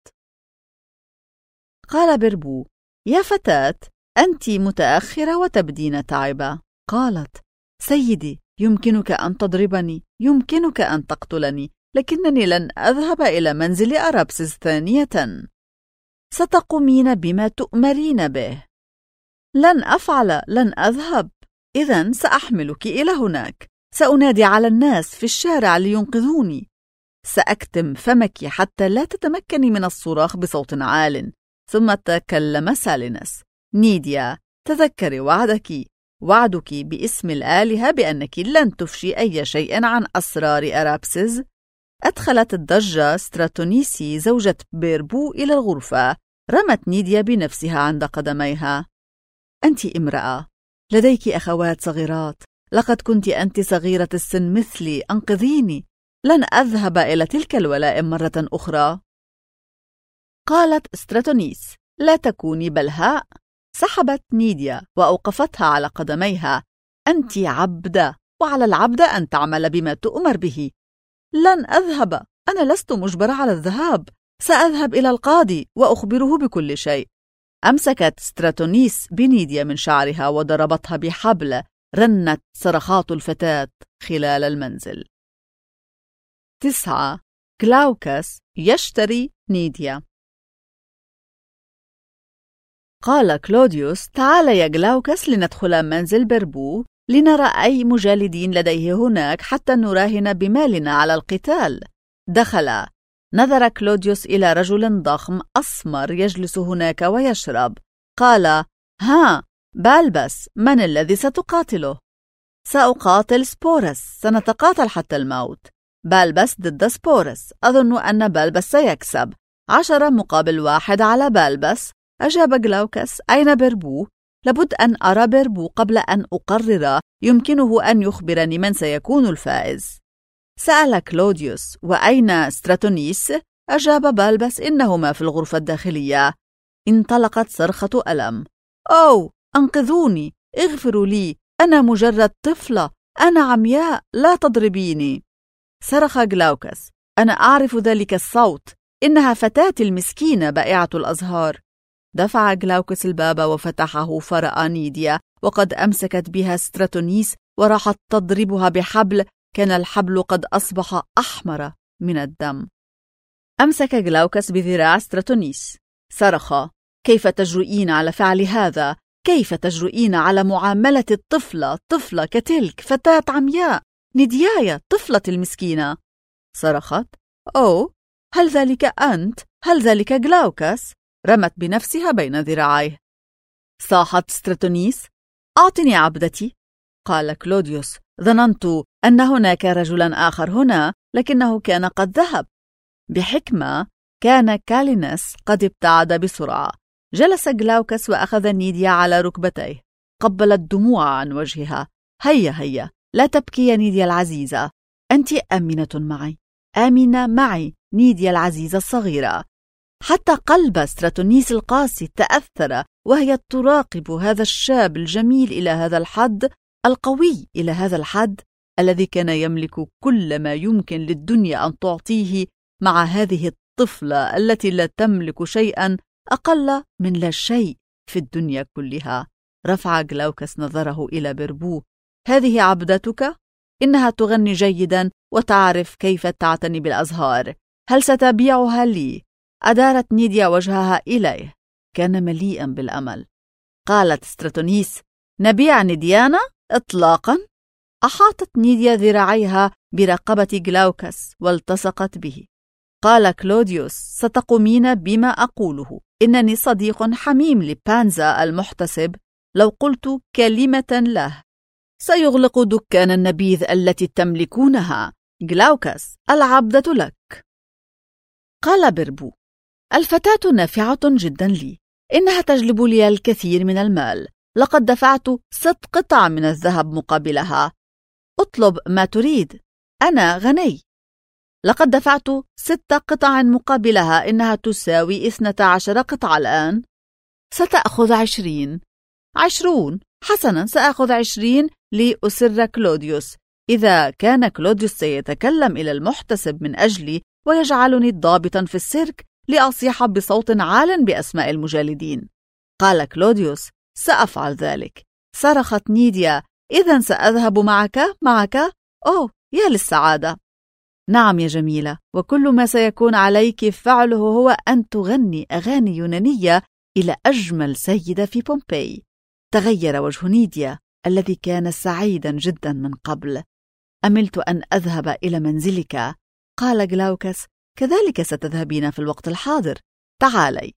[SPEAKER 1] قال بيربو: يا فتاة، أنت متأخرة وتبدين تعبة. قالت: سيدي، يمكنك أن تضربني، يمكنك أن تقتلني، لكنني لن أذهب إلى منزل أرابسس ثانية. ستقومين بما تؤمرين به. لن أفعل، لن أذهب. إذن سأحملك إلى هناك. سأنادي على الناس في الشارع لينقذوني. سأكتم فمك حتى لا تتمكني من الصراخ بصوت عال. ثم تكلم سالينس. نيديا، تذكري وعدك باسم الآلهة بأنك لن تفشي أي شيء عن أسرار أرابسس. أدخلت الضجة ستراتونيسي زوجة بيربو إلى الغرفة. رمت نيديا بنفسها عند قدميها. أنت امرأة، لديك أخوات صغيرات. لقد كنت أنت صغيرة السن مثلي. أنقذيني. لن أذهب إلى تلك الولائم مرة أخرى. قالت ستراتونيس. لا تكوني بلهاء. سحبت نيديا وأوقفتها على قدميها. أنت عبدة، وعلى العبدة أن تعمل بما تؤمر به. لن أذهب. أنا لست مجبرة على الذهاب. سأذهب إلى القاضي وأخبره بكل شيء. أمسكت ستراتونيس بنيديا من شعرها وضربتها بحبل. رنت صرخات الفتاة خلال المنزل. 9. كلاوكس يشتري نيديا. قال كلوديوس: تعال يا كلاوكس لندخل منزل بيربو لنرى أي مجالدين لديه هناك حتى نراهن بمالنا على القتال. دخل. نظر كلوديوس إلى رجل ضخم أسمر يجلس هناك ويشرب. قال: ها بالبس، من الذي ستقاتله؟ سأقاتل سبورس. سنتقاتل حتى الموت. بالبس ضد سبورس. أظن أن بالبس سيكسب. 10 مقابل 1 على بالبس. أجاب كلاوكس: أين بيربو؟ لابد أن أرى بيربو قبل أن أقرر. يمكنه أن يخبرني من سيكون الفائز. سأل كلوديوس: وأين ستراتونيس؟ أجاب بالبس: إنهما في الغرفة الداخلية. انطلقت صرخة ألم. أوه، أنقذوني، اغفروا لي، أنا مجرد طفلة، أنا عمياء، لا تضربيني. صرخ كلاوكس: أنا أعرف ذلك الصوت، إنها فتاة المسكينة بائعة الأزهار. دفع كلاوكس الباب وفتحه فرأى نيديا وقد أمسكت بها ستراتونيس وراحت تضربها بحبل. كان الحبل قد أصبح أحمر من الدم. أمسك كلاوكس بذراع ستراتونيس. صرخ: كيف تجرؤين على فعل هذا؟ كيف تجرؤين على معاملة الطفلة، طفلة كتلك، فتاة عمياء، نيديايا طفلة المسكينة؟ صرخت: أوه، هل ذلك أنت؟ هل ذلك كلاوكس؟ رمت بنفسها بين ذراعيه. صاحت ستراتونيس: أعطني عبدتي. قال كلوديوس: ظننت أن هناك رجلا آخر هنا، لكنه كان قد ذهب. بحكمة كان كالينس قد ابتعد بسرعة. جلس كلاوكس وأخذ نيديا على ركبتيه. قبل الدموع عن وجهها. هيا لا تبكي يا نيديا العزيزة، أنت آمنة معي، آمنة معي نيديا العزيزة الصغيرة. حتى قلب ستراتونيس القاسي تأثر وهي تراقب هذا الشاب الجميل إلى هذا الحد، القوي إلى هذا الحد، الذي كان يملك كل ما يمكن للدنيا أن تعطيه، مع هذه الطفلة التي لا تملك شيئا أقل من لا شيء في الدنيا كلها. رفع كلاوكس نظره إلى بيربو. هذه عبدتك؟ إنها تغني جيدا وتعرف كيف تعتني بالأزهار. هل ستبيعها لي؟ أدارت نيديا وجهها إليه. كان مليئا بالأمل. قالت ستراتونيس: نبيع نيديانا؟ إطلاقا. أحاطت نيديا ذراعيها برقبة كلاوكس والتصقت به. قال كلوديوس: ستقومين بما أقوله. إنني صديق حميم لبانزا المحتسب. لو قلت كلمة له سيغلق دكان النبيذ التي تملكونها. كلاوكس، العبدة لك. قال بيربو: الفتاة نافعة جدا لي، إنها تجلب لي الكثير من المال. لقد دفعت 6 قطع من الذهب مقابلها. اطلب ما تريد، أنا غني. لقد دفعت 6 قطع مقابلها، إنها تساوي 12 قطعة الآن. ستأخذ 20. 20 حسنا، سأخذ 20 لأسر كلوديوس. إذا كان كلوديوس سيتكلم إلى المحتسب من أجلي ويجعلني ضابطا في السيرك لأصيح بصوت عال بأسماء المجالدين. قال كلوديوس: سأفعل ذلك. صرخت نيديا: إذن سأذهب معك؟ أوه يا للسعادة. نعم يا جميلة، وكل ما سيكون عليك فعله هو أن تغني أغاني يونانية إلى أجمل سيدة في بومباي. تغير وجه نيديا الذي كان سعيدا جدا من قبل. أملت أن أذهب إلى منزلك، قال جلاوكس. كذلك ستذهبين في الوقت الحاضر. تعالي.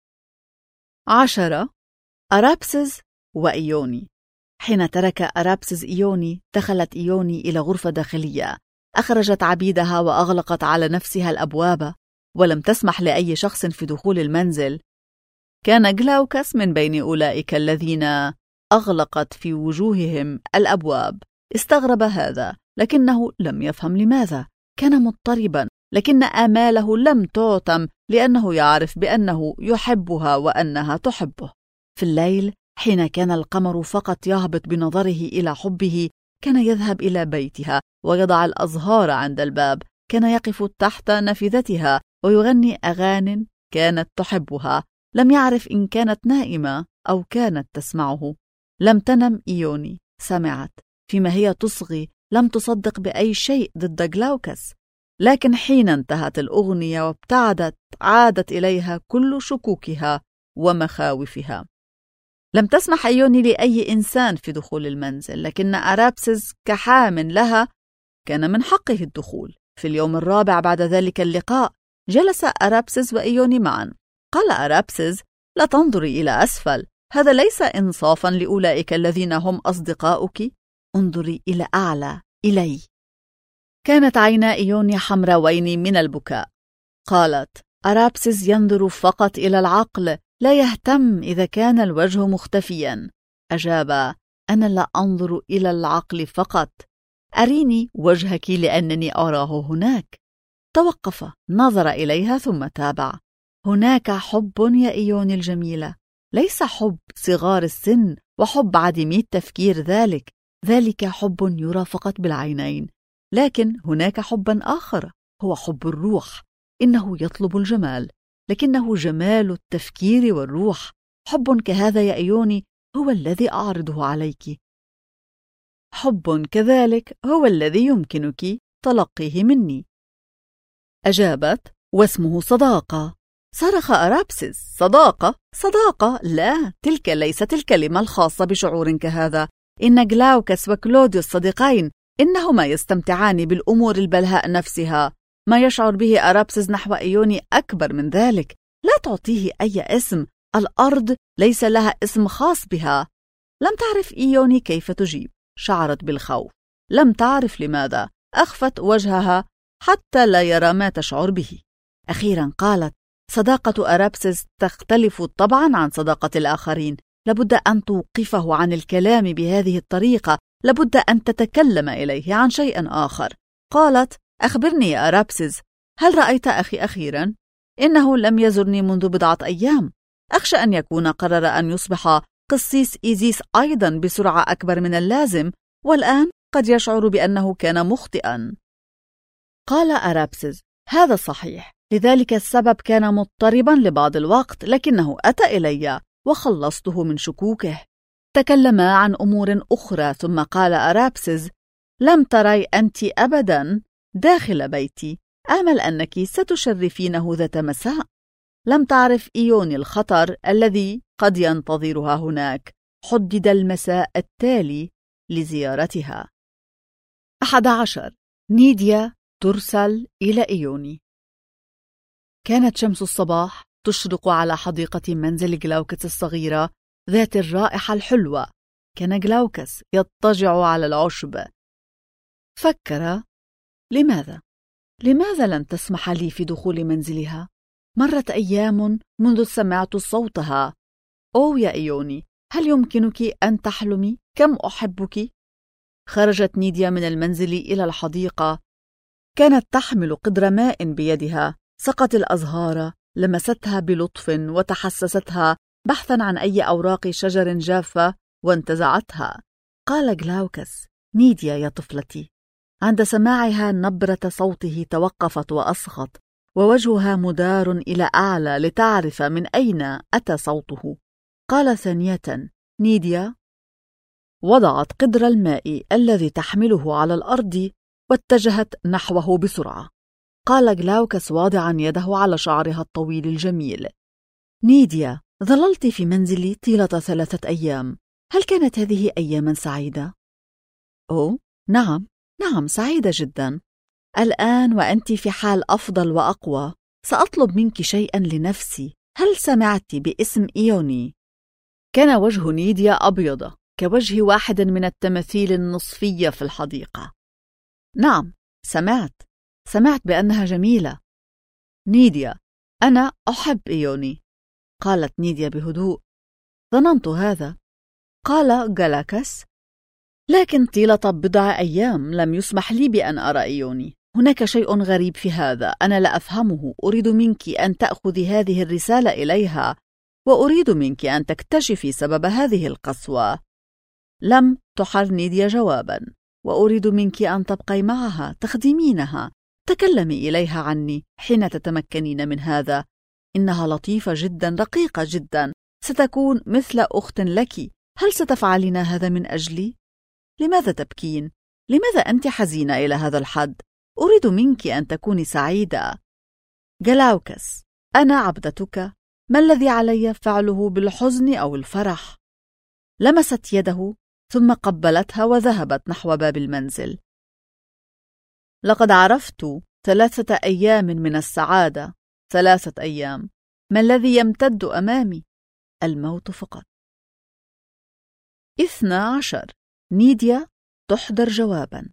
[SPEAKER 1] 10. أرابسز وإيوني. حين ترك أرابسز إيوني، دخلت إيوني إلى غرفة داخلية، أخرجت عبيدها وأغلقت على نفسها الأبواب، ولم تسمح لأي شخص في دخول المنزل. كان جلاوكس من بين أولئك الذين أغلقت في وجوههم الأبواب. استغرب هذا، لكنه لم يفهم لماذا. كان مضطربا، لكن آماله لم تعتم، لأنه يعرف بأنه يحبها وأنها تحبه. في الليل، حين كان القمر فقط يهبط بنظره إلى حبه، كان يذهب إلى بيتها ويضع الأزهار عند الباب. كان يقف تحت نافذتها ويغني أغاني كانت تحبها. لم يعرف إن كانت نائمة أو كانت تسمعه. لم تنم إيوني، سمعت. فيما هي تصغي، لم تصدق بأي شيء ضد جلاوكس. لكن حين انتهت الأغنية وابتعدت، عادت إليها كل شكوكها ومخاوفها. لم تسمح إيوني لأي إنسان في دخول المنزل، لكن أرابسز كحام لها كان من حقه الدخول. في اليوم الرابع بعد ذلك اللقاء، جلس أرابسز وإيوني معا. قال أرابسز: لا تنظري إلى أسفل، هذا ليس إنصافا لأولئك الذين هم أصدقاؤك. انظري إلى أعلى، إلي. كانت عينا إيوني حمراوين من البكاء. قالت: أرابسز ينظر فقط إلى العقل، لا يهتم إذا كان الوجه مختفيا. أجاب: أنا لا أنظر إلى العقل فقط، أريني وجهك لأنني أراه هناك. توقف، نظر إليها ثم تابع: هناك حب يا إيوني الجميلة، ليس حب صغار السن وحب عديمي التفكير، ذلك حب يرى فقط بالعينين. لكن هناك حبا آخر، هو حب الروح. إنه يطلب الجمال، لكنه جمال التفكير والروح. حب كهذا يا إيوني هو الذي أعرضه عليك. حب كذلك هو الذي يمكنك تلقيه مني. أجابت: واسمه صداقة. صرخ أرابسز: صداقة؟ صداقة؟ لا، تلك ليست الكلمة الخاصة بشعور كهذا. إن جلاوكس وكلوديوس صديقين، إنهما يستمتعان بالأمور البلهاء نفسها. ما يشعر به أرابسز نحو إيوني أكبر من ذلك. لا تعطيه أي اسم، الأرض ليس لها اسم خاص بها. لم تعرف إيوني كيف تجيب، شعرت بالخوف. لم تعرف لماذا، أخفت وجهها حتى لا يرى ما تشعر به. أخيرا قالت: صداقة أرابسز تختلف طبعا عن صداقة الآخرين. لابد أن توقفه عن الكلام بهذه الطريقة، لابد أن تتكلم إليه عن شيء آخر. قالت: أخبرني يا أرابسز، هل رأيت أخي أخيرا؟ إنه لم يزرني منذ بضعة أيام. أخشى أن يكون قرر أن يصبح قسيس إيزيس أيضا بسرعة أكبر من اللازم، والآن قد يشعر بأنه كان مخطئا. قال أرابسز: هذا صحيح، لذلك السبب كان مضطربا لبعض الوقت، لكنه أتى إلي وخلصته من شكوكه. تكلما عن أمور أخرى، ثم قال أرابسز: لم تري أنت أبدا داخل بيتي، آمل أنك ستشرفينه ذات مساء. لم تعرف إيوني الخطر الذي قد ينتظرها هناك. حدد المساء التالي لزيارتها. 11. نيديا ترسل إلى إيوني. كانت شمس الصباح تشرق على حديقة منزل جلاوكس الصغيرة ذات الرائحة الحلوة. كان جلاوكس يضطجع على العشب. فكر: لماذا لم تسمح لي في دخول منزلها؟ مرت أيام منذ سمعت صوتها. أوه يا إيوني، هل يمكنك أن تحلمي كم أحبك؟ خرجت نيديا من المنزل إلى الحديقة. كانت تحمل قدر ماء بيدها. سقت الأزهار، لمستها بلطف وتحسستها بحثا عن أي أوراق شجر جافة وانتزعتها. قال جلاوكس: نيديا يا طفلتي. عند سماعها نبرة صوته توقفت وأصغت، ووجهها مدار إلى أعلى لتعرف من أين أتى صوته. قال ثانية: نيديا. وضعت قدر الماء الذي تحمله على الأرض واتجهت نحوه بسرعة. قال جلاوكس واضعا يده على شعرها الطويل الجميل: نيديا، ظللت في منزلي طيلة 3 أيام. هل كانت هذه أياما سعيدة؟ أوه، نعم، سعيدة جدا. الآن وأنت في حال أفضل وأقوى، سأطلب منك شيئا لنفسي. هل سمعت باسم إيوني؟ كان وجه نيديا أبيض كوجه واحد من التماثيل النصفية في الحديقة. نعم، سمعت بأنها جميلة. نيديا، أنا أحب إيوني، قالت نيديا بهدوء. ظننت هذا، قال جلاكس، لكن طيلة بضع أيام لم يسمح لي بأن أرى إيوني. هناك شيء غريب في هذا، أنا لا أفهمه. أريد منك أن تأخذي هذه الرسالة إليها، وأريد منك أن تكتشفي سبب هذه القسوة. لم تحر نيديا جوابا. وأريد منك أن تبقي معها، تخدمينها، تكلمي إليها عني حين تتمكنين من هذا. إنها لطيفة جدا، رقيقة جدا، ستكون مثل أخت لك. هل ستفعلين هذا من أجلي؟ لماذا تبكين؟ لماذا أنت حزينة إلى هذا الحد؟ أريد منك أن تكوني سعيدة. جلاوكس، أنا عبدتك، ما الذي علي فعله بالحزن أو الفرح؟ لمست يده ثم قبلتها وذهبت نحو باب المنزل. لقد عرفت 3 أيام من السعادة، 3 أيام. ما الذي يمتد أمامي؟ الموت فقط. 12. نيديا تحضر جوابا.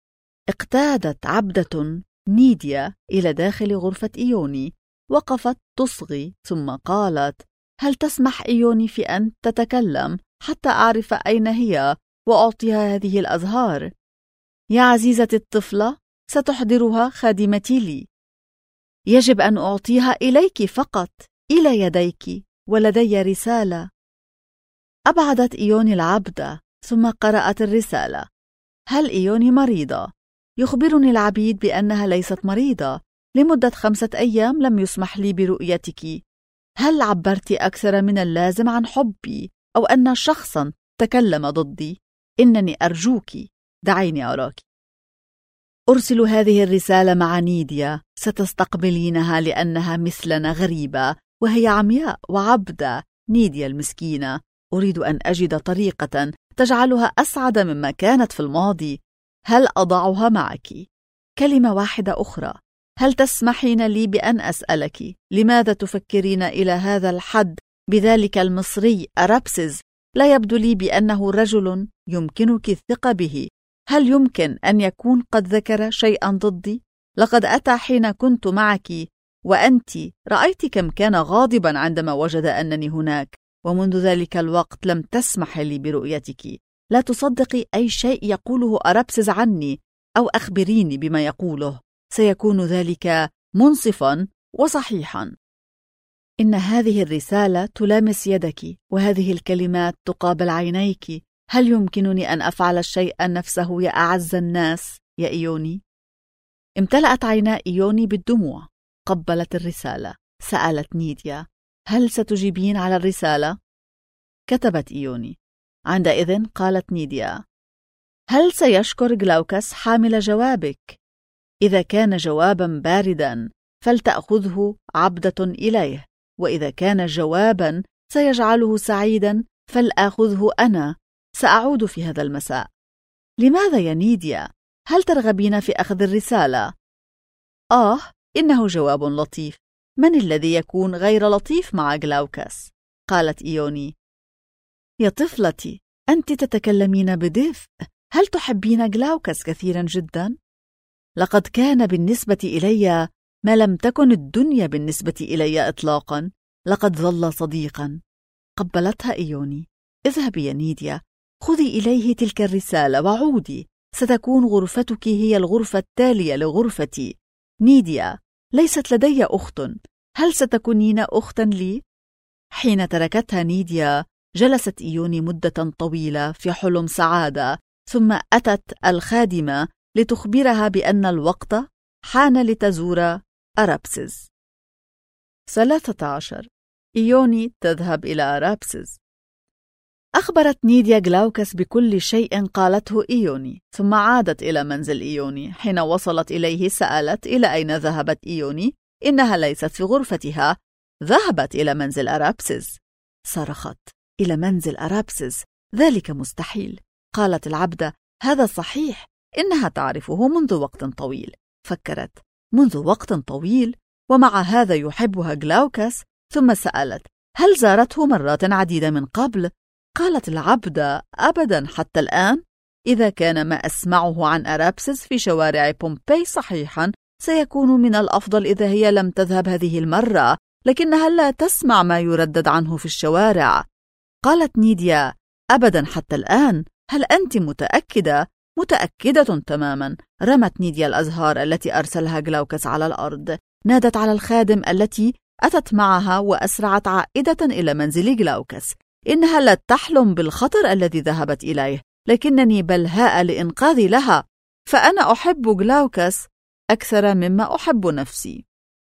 [SPEAKER 1] اقتادت عبدة نيديا إلى داخل غرفة إيوني، وقفت تصغي ثم قالت: هل تسمح إيوني في أن تتكلم حتى أعرف أين هي وأعطيها هذه الأزهار؟ يا عزيزتي الطفلة، ستحضرها خادمتي لي. يجب أن أعطيها إليك فقط، إلى يديك، ولدي رسالة. أبعدت إيوني العبدة ثم قرأت الرسالة: هل إيوني مريضة؟ يخبرني العبيد بأنها ليست مريضة. لمدة 5 أيام لم يسمح لي برؤيتك. هل عبرت أكثر من اللازم عن حبي أو أن شخصا تكلم ضدي؟ إنني أرجوك، دعيني أراك. أرسل هذه الرسالة مع نيديا، ستستقبلينها لأنها مثلنا غريبة، وهي عمياء وعبدة. نيديا المسكينة، أريد أن أجد طريقة تجعلها أسعد مما كانت في الماضي. هل أضعها معك؟ كلمة واحدة أخرى، هل تسمحين لي بأن أسألك لماذا تفكرين إلى هذا الحد بذلك المصري أرابسز؟ لا يبدو لي بأنه رجل يمكنك الثقة به. هل يمكن أن يكون قد ذكر شيئا ضدي؟ لقد أتى حين كنت معك وأنت رأيت كم كان غاضبا عندما وجد أنني هناك، ومنذ ذلك الوقت لم تسمح لي برؤيتك. لا تصدقي أي شيء يقوله أرابسز عني، أو أخبريني بما يقوله، سيكون ذلك منصفا وصحيحا. إن هذه الرسالة تلامس يدك، وهذه الكلمات تقابل عينيك. هل يمكنني أن أفعل الشيء نفسه يا أعز الناس يا إيوني؟ امتلأت عينا إيوني بالدموع. قبلت الرسالة. سألت نيديا: هل ستجيبين على الرسالة؟ كتبت إيوني. عندئذ قالت نيديا: هل سيشكر جلاوكس حامل جوابك؟ إذا كان جوابا باردا فلتأخذه عبدة إليه، وإذا كان جوابا سيجعله سعيدا فلآخذه أنا. سأعود في هذا المساء. لماذا يا نيديا؟ هل ترغبين في أخذ الرسالة؟ إنه جواب لطيف. من الذي يكون غير لطيف مع جلاوكس؟ قالت إيوني. يا طفلتي، أنت تتكلمين بدفء. هل تحبين جلاوكس كثيرا جدا؟ لقد كان بالنسبة إلي ما لم تكن الدنيا بالنسبة إلي إطلاقا. لقد ظل صديقا. قبلتها إيوني. اذهبي يا نيديا، خذي إليه تلك الرسالة وعودي. ستكون غرفتك هي الغرفة التالية لغرفتي. نيديا، ليست لدي أخت. هل ستكونين أختا لي؟ حين تركتها نيديا جلست إيوني مدة طويلة في حلم سعادة، ثم أتت الخادمة لتخبرها بأن الوقت حان لتزور أرابسز. 13. إيوني تذهب إلى أرابسز. أخبرت نيديا غلاوكس بكل شيء قالته إيوني، ثم عادت إلى منزل إيوني. حين وصلت إليه سألت: إلى أين ذهبت إيوني؟ إنها ليست في غرفتها. ذهبت إلى منزل أرابسز. صرخت: إلى منزل أرابسز؟ ذلك مستحيل. قالت العبدة: هذا صحيح، إنها تعرفه منذ وقت طويل. فكرت: منذ وقت طويل؟ ومع هذا يحبها غلاوكس؟ ثم سألت: هل زارته مرات عديدة من قبل؟ قالت العبدة: أبدا حتى الآن. إذا كان ما أسمعه عن أرابسز في شوارع بومباي صحيحا، سيكون من الأفضل إذا هي لم تذهب هذه المرة، لكنها لا تسمع ما يردد عنه في الشوارع. قالت نيديا: أبدا حتى الآن. هل أنت متأكدة؟ متأكدة تماما. رمت نيديا الأزهار التي أرسلها غلاوكس على الأرض. نادت على الخادم التي أتت معها وأسرعت عائدة إلى منزل غلاوكس. إنها لا تحلم بالخطر الذي ذهبت إليه، لكنني بلهاء لإنقاذي لها، فأنا أحب غلاوكس أكثر مما أحب نفسي.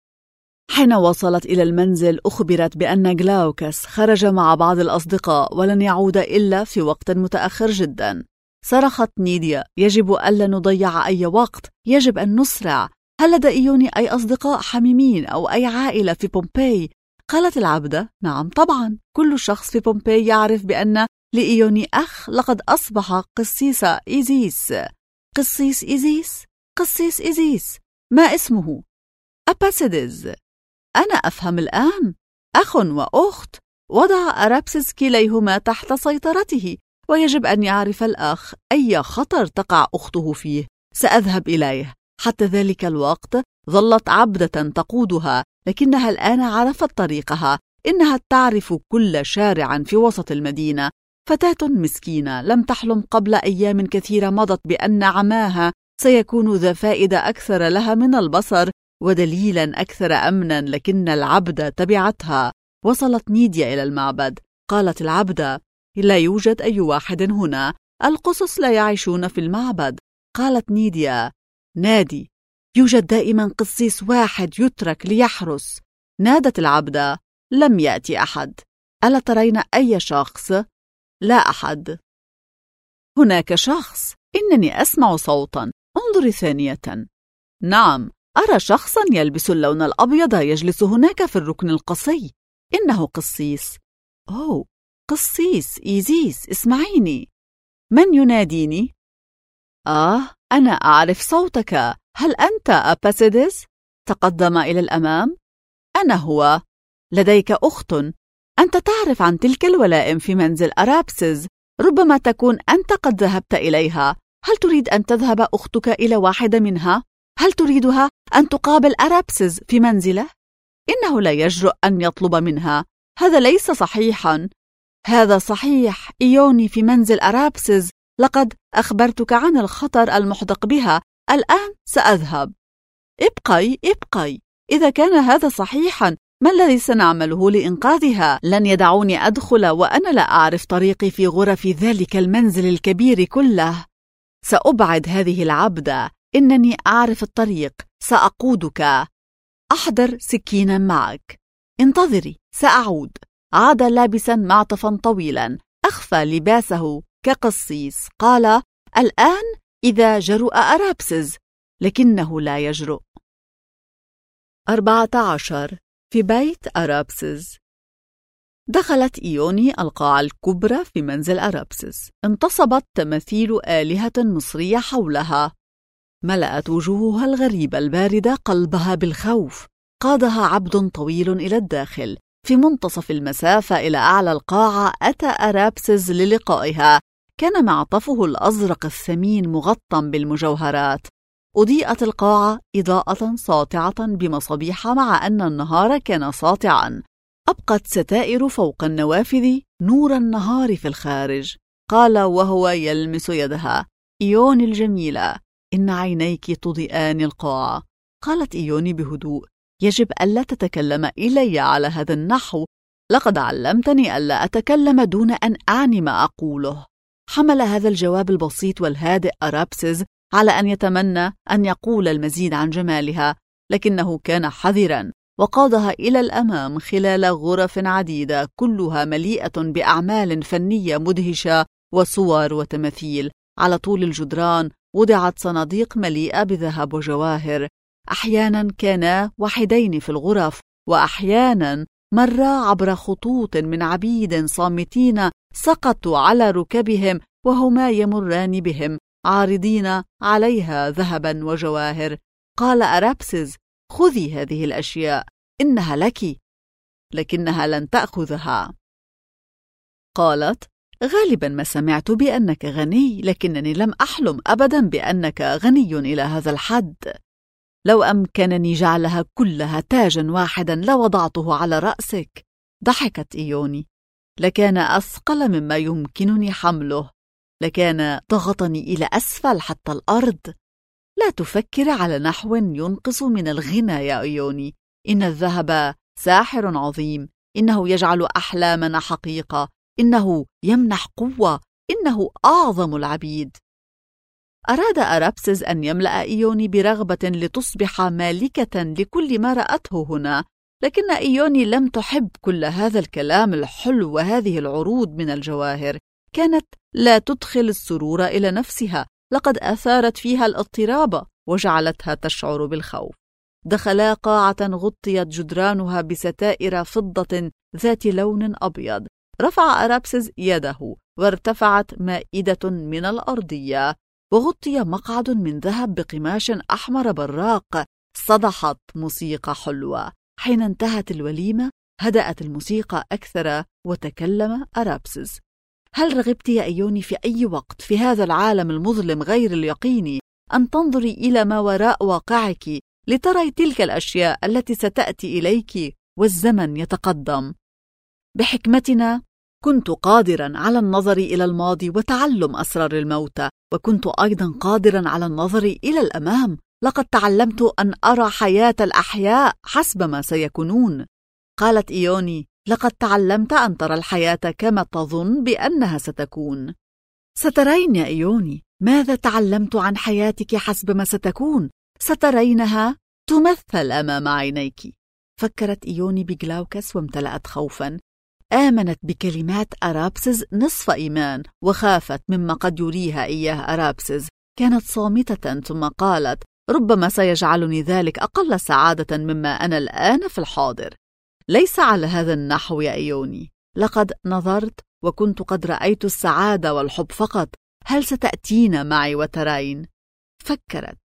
[SPEAKER 1] حين وصلت إلى المنزل أخبرت بأن غلاوكس خرج مع بعض الأصدقاء ولن يعود إلا في وقت متأخر جدا. صرخت نيديا: يجب ألا نضيع أي وقت، يجب أن نسرع. هل لدى إيوني أي أصدقاء حميمين أو أي عائلة في بومباي؟ قالت العبدة: نعم طبعا، كل شخص في بومباي يعرف بأن لإيوني أخ، لقد أصبح قسيس إيزيس. قسيس إيزيس؟ قسيس إيزيس، ما اسمه؟ أباسيدز. أنا أفهم الآن، أخ وأخت، وضع أرابسز كليهما تحت سيطرته، ويجب أن يعرف الأخ أي خطر تقع أخته فيه. سأذهب إليه. حتى ذلك الوقت ظلت عبدة تقودها، لكنها الآن عرفت طريقها. إنها تعرف كل شارع في وسط المدينة. فتاة مسكينة لم تحلم قبل أيام كثيرة مضت بأن عماها سيكون ذا فائدة أكثر لها من البصر ودليلا أكثر أمنا، لكن العبدة تبعتها. وصلت نيديا إلى المعبد. قالت العبدة: لا يوجد أي واحد هنا، القصص لا يعيشون في المعبد. قالت نيديا: نادي، يوجد دائما قسيس واحد يترك ليحرس. نادت العبدة: لم يأتي أحد. ألا ترين أي شخص؟ لا أحد. هناك شخص، إنني أسمع صوتا. انظري ثانية. نعم، أرى شخصا يلبس اللون الأبيض يجلس هناك في الركن القصي. إنه قسيس. أوه، قسيس إيزيس، اسمعيني. من يناديني؟ أنا أعرف صوتك. هل أنت أباسيدز؟ تقدم إلى الأمام. أنا هو. لديك أخت. أنت تعرف عن تلك الولائم في منزل أرابسز. ربما تكون أنت قد ذهبت إليها. هل تريد أن تذهب أختك إلى واحدة منها؟ هل تريدها أن تقابل أرابسز في منزله؟ إنه لا يجرؤ أن يطلب منها. هذا ليس صحيحا. هذا صحيح. إيوني في منزل أرابسز. لقد أخبرتك عن الخطر المحدق بها. الآن سأذهب. ابقي. إذا كان هذا صحيحا، ما الذي سنعمله لإنقاذها؟ لن يدعوني أدخل وأنا لا أعرف طريقي في غرف ذلك المنزل الكبير كله. سأبعد هذه العبدة. إنني أعرف الطريق. سأقودك. أحضر سكينا معك. انتظري، سأعود. عاد لابسا معطفا طويلا، أخفى لباسه كقسيس. قال: الآن إذا جرؤ أرابسز، لكنه لا يجرؤ. 14. في بيت أرابسز. دخلت إيوني القاعة الكبرى في منزل أرابسز. انتصبت تماثيل آلهة مصرية حولها. ملأت وجوهها الغريبة الباردة قلبها بالخوف. قادها عبد طويل إلى الداخل. في منتصف المسافة إلى أعلى القاعة أتى أرابسز للقائها. كان معطفه الأزرق الثمين مغطى بالمجوهرات. أضيئت القاعة إضاءة ساطعة بمصابيح، مع أن النهار كان ساطعا. أبقت ستائر فوق النوافذ نور النهار في الخارج. قال وهو يلمس يدها: إيوني الجميلة، إن عينيك تضيئان القاعة. قالت إيوني بهدوء: يجب ألا تتكلم إلي على هذا النحو. لقد علمتني ألا أتكلم دون أن أعني ما أقوله. حمل هذا الجواب البسيط والهادئ أرابسز على أن يتمنى أن يقول المزيد عن جمالها، لكنه كان حذرا. وقادها إلى الأمام خلال غرف عديدة كلها مليئة بأعمال فنية مدهشة وصور وتماثيل. على طول الجدران وضعت صناديق مليئة بذهب وجواهر، أحيانا كانا وحيدين في الغرف، وأحيانا مرا عبر خطوط من عبيد صامتين سقطوا على ركبهم وهما يمران بهم عارضين عليها ذهبا وجواهر. قال أرابسز: خذي هذه الأشياء، إنها لك. لكنها لن تأخذها. قالت: غالبا ما سمعت بأنك غني، لكنني لم أحلم أبدا بأنك غني إلى هذا الحد. لو أمكنني جعلها كلها تاجا واحدا لوضعته على رأسك. ضحكت إيوني. لكان أثقل مما يمكنني حمله، لكان ضغطني إلى أسفل حتى الأرض. لا تفكر على نحو ينقص من الغنى يا إيوني. إن الذهب ساحر عظيم، إنه يجعل أحلامنا حقيقة، إنه يمنح قوة، إنه أعظم العبيد. أراد أرابسز أن يملأ إيوني برغبة لتصبح مالكة لكل ما رأته هنا، لكن إيوني لم تحب كل هذا الكلام الحلو وهذه العروض من الجواهر. كانت لا تدخل السرور إلى نفسها، لقد أثارت فيها الاضطراب وجعلتها تشعر بالخوف. دخلا قاعة غطيت جدرانها بستائر فضة ذات لون أبيض. رفع أرابسز يده وارتفعت مائدة من الأرضية، وغطي مقعد من ذهب بقماش أحمر براق. صدحت موسيقى حلوة. حين انتهت الوليمة هدأت الموسيقى أكثر، وتكلم أرابسز: هل رغبت يا إيوني في أي وقت في هذا العالم المظلم غير اليقيني أن تنظري إلى ما وراء واقعك لتري تلك الأشياء التي ستأتي إليك والزمن يتقدم؟ بحكمتنا كنت قادرا على النظر إلى الماضي وتعلم أسرار الموتى، وكنت أيضا قادرا على النظر إلى الأمام. لقد تعلمت أن أرى حياة الأحياء حسب ما سيكونون. قالت إيوني: لقد تعلمت أن ترى الحياة كما تظن بأنها ستكون. سترين يا إيوني ماذا تعلمت عن حياتك حسب ما ستكون. سترينها تمثل أمام عينيك. فكرت إيوني بجلاوكس وامتلأت خوفا. آمنت بكلمات أرابسز نصف إيمان، وخافت مما قد يريها إياه أرابسز. كانت صامتة ثم قالت: ربما سيجعلني ذلك أقل سعادة مما أنا الآن في الحاضر. ليس على هذا النحو يا إيوني. لقد نظرت وكنت قد رأيت السعادة والحب فقط. هل ستأتين معي وترين؟ فكرت.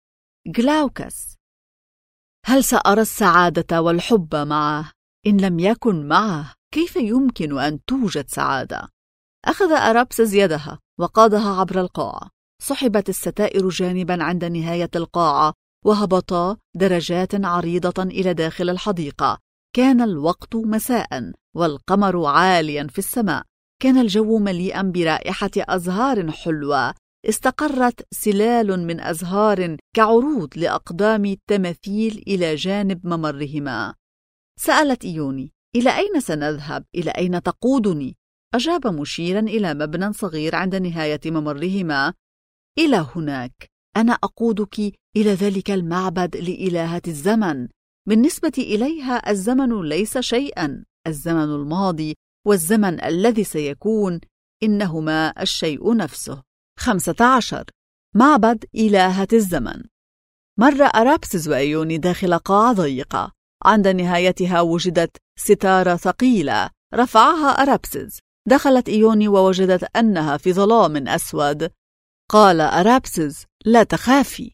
[SPEAKER 1] جلاوكس: هل سأرى السعادة والحب معه؟ إن لم يكن معه كيف يمكن أن توجد سعادة؟ أخذ أرابسز يدها وقادها عبر القاعة. سحبت الستائر جانبا عند نهاية القاعة، وهبطا درجات عريضة إلى داخل الحديقة. كان الوقت مساء والقمر عاليا في السماء. كان الجو مليئا برائحة أزهار حلوة. استقرت سلال من أزهار كعروض لأقدام تماثيل إلى جانب ممرهما. سألت إيوني: إلى أين سنذهب؟ إلى أين تقودني؟ أجاب مشيرا إلى مبنى صغير عند نهاية ممرهما: إلى هناك. أنا أقودك إلى ذلك المعبد لإلهة الزمن. بالنسبة إليها الزمن ليس شيئا. الزمن الماضي والزمن الذي سيكون إنهما الشيء نفسه. 15. معبد إلهة الزمن. مر أرابسز وإيوني داخل قاعة ضيقة. عند نهايتها وجدت ستارة ثقيلة. رفعها أرابسز. دخلت إيوني ووجدت أنها في ظلام أسود. قال أرابسز: لا تخافي.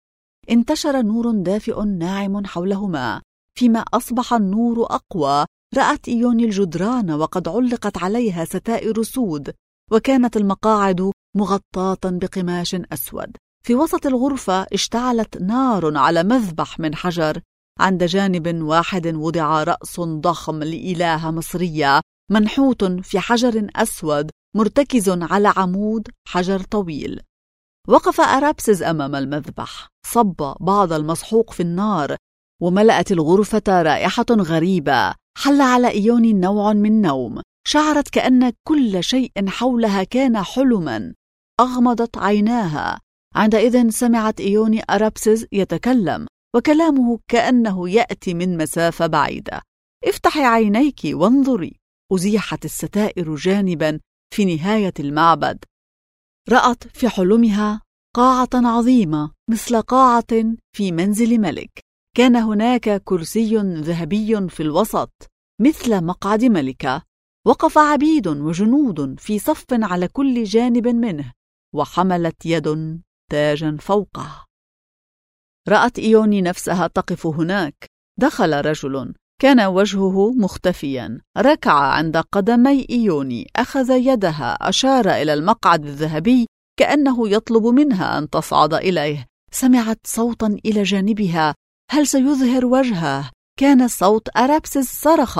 [SPEAKER 1] انتشر نور دافئ ناعم حولهما. فيما أصبح النور أقوى رأت إيوني الجدران وقد علقت عليها ستائر سود، وكانت المقاعد مغطاة بقماش أسود. في وسط الغرفة اشتعلت نار على مذبح من حجر. عند جانب واحد وضع رأس ضخم لإلهة مصرية منحوت في حجر أسود مرتكز على عمود حجر طويل. وقف أرابسز أمام المذبح. صب بعض المسحوق في النار وملأت الغرفة رائحة غريبة. حل على إيوني نوع من نوم. شعرت كأن كل شيء حولها كان حلما. أغمضت عيناها. عندئذ سمعت إيوني أرابسز يتكلم. وكلامه كأنه يأتي من مسافة بعيدة. افتحي عينيك وانظري. أزيحت الستائر جانبا في نهاية المعبد. رأت في حلمها قاعة عظيمة مثل قاعة في منزل ملك. كان هناك كرسي ذهبي في الوسط مثل مقعد ملكة. وقف عبيد وجنود في صف على كل جانب منه، وحملت يد تاجا فوقه. رأت إيوني نفسها تقف هناك. دخل رجل كان وجهه مختفيا، ركع عند قدمي إيوني، أخذ يدها، أشار إلى المقعد الذهبي كأنه يطلب منها أن تصعد إليه. سمعت صوتا إلى جانبها. هل سيظهر وجهه؟ كان صوت أرابسس صرخ: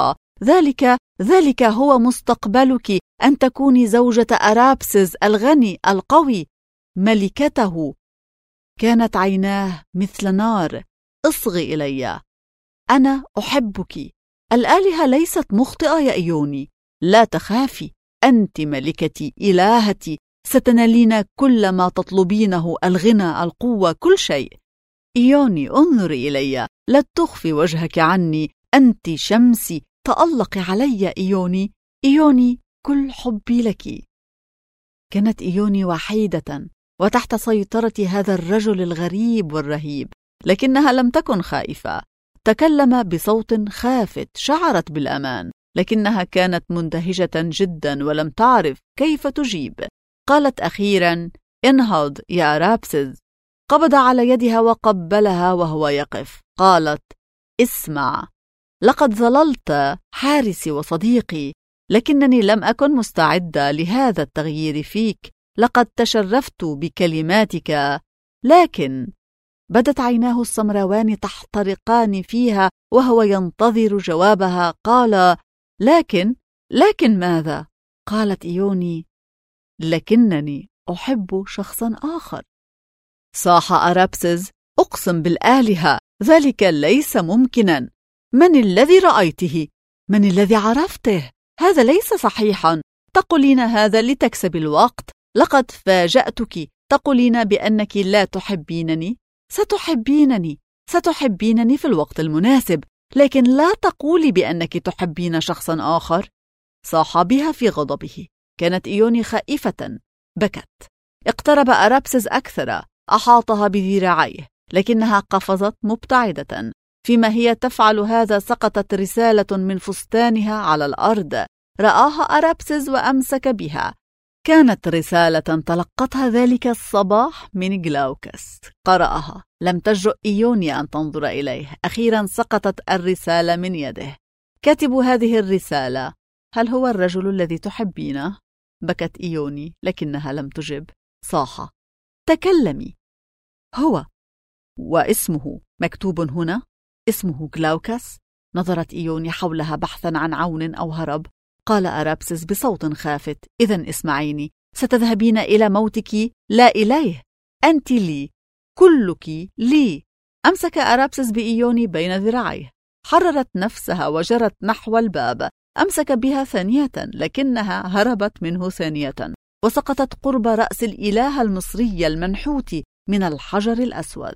[SPEAKER 1] ذلك هو مستقبلك، أن تكوني زوجة أرابسس الغني القوي، ملكته. كانت عيناه مثل نار. اصغي إلي، أنا أحبك. الآلهة ليست مخطئة يا إيوني. لا تخافي، أنت ملكتي، إلهتي، ستنالين كل ما تطلبينه، الغنى، القوة، كل شيء. إيوني انظري إلي، لا تخفي وجهك عني، أنت شمسي، تألقي علي إيوني. إيوني كل حبي لك. كانت إيوني وحيدة وتحت سيطرة هذا الرجل الغريب والرهيب، لكنها لم تكن خائفة. تكلم بصوت خافت، شعرت بالأمان، لكنها كانت مندهشة جدا ولم تعرف كيف تجيب. قالت أخيرا: انهض يا أرابسس. قبض على يدها وقبلها وهو يقف. قالت: اسمع، لقد ظللت حارسي وصديقي، لكنني لم أكن مستعدة لهذا التغيير فيك. لقد تشرفت بكلماتك، لكن بدت عيناه السمراوان تحترقان فيها وهو ينتظر جوابها. قال: لكن ماذا؟ قالت إيوني: لكنني أحب شخصا آخر. صاح أرابسس: أقسم بالآلهة، ذلك ليس ممكنا. من الذي رأيته؟ من الذي عرفته؟ هذا ليس صحيحا. تقولين هذا لتكسب الوقت. لقد فاجأتك. تقولين بأنك لا تحبينني. ستحبينني في الوقت المناسب، لكن لا تقولي بأنك تحبين شخصا آخر. صاح بها في غضبه. كانت إيوني خائفة، بكت. اقترب أرابسس أكثر، أحاطها بذراعيه، لكنها قفزت مبتعدة. فيما هي تفعل هذا سقطت رسالة من فستانها على الأرض. رآها أرابسس وأمسك بها. كانت رسالة تلقتها ذلك الصباح من جلاوكس. قرأها. لم تجرؤ إيوني أن تنظر إليه. أخيرا سقطت الرسالة من يده. كاتب هذه الرسالة: هل هو الرجل الذي تحبينه؟ بكت إيوني، لكنها لم تجب. صاح: تكلمي. هو. واسمه مكتوب هنا؟ اسمه جلاوكس؟ نظرت إيوني حولها بحثا عن عون أو هرب. قال أرابسس بصوت خافت: إذن اسمعيني، ستذهبين إلى موتك، لا إليه. أنت لي، كلك لي. أمسك أرابسس بإيوني بين ذراعيه. حررت نفسها وجرت نحو الباب. أمسك بها ثانية، لكنها هربت منه ثانية، وسقطت قرب رأس الإله المصري المنحوت من الحجر الأسود.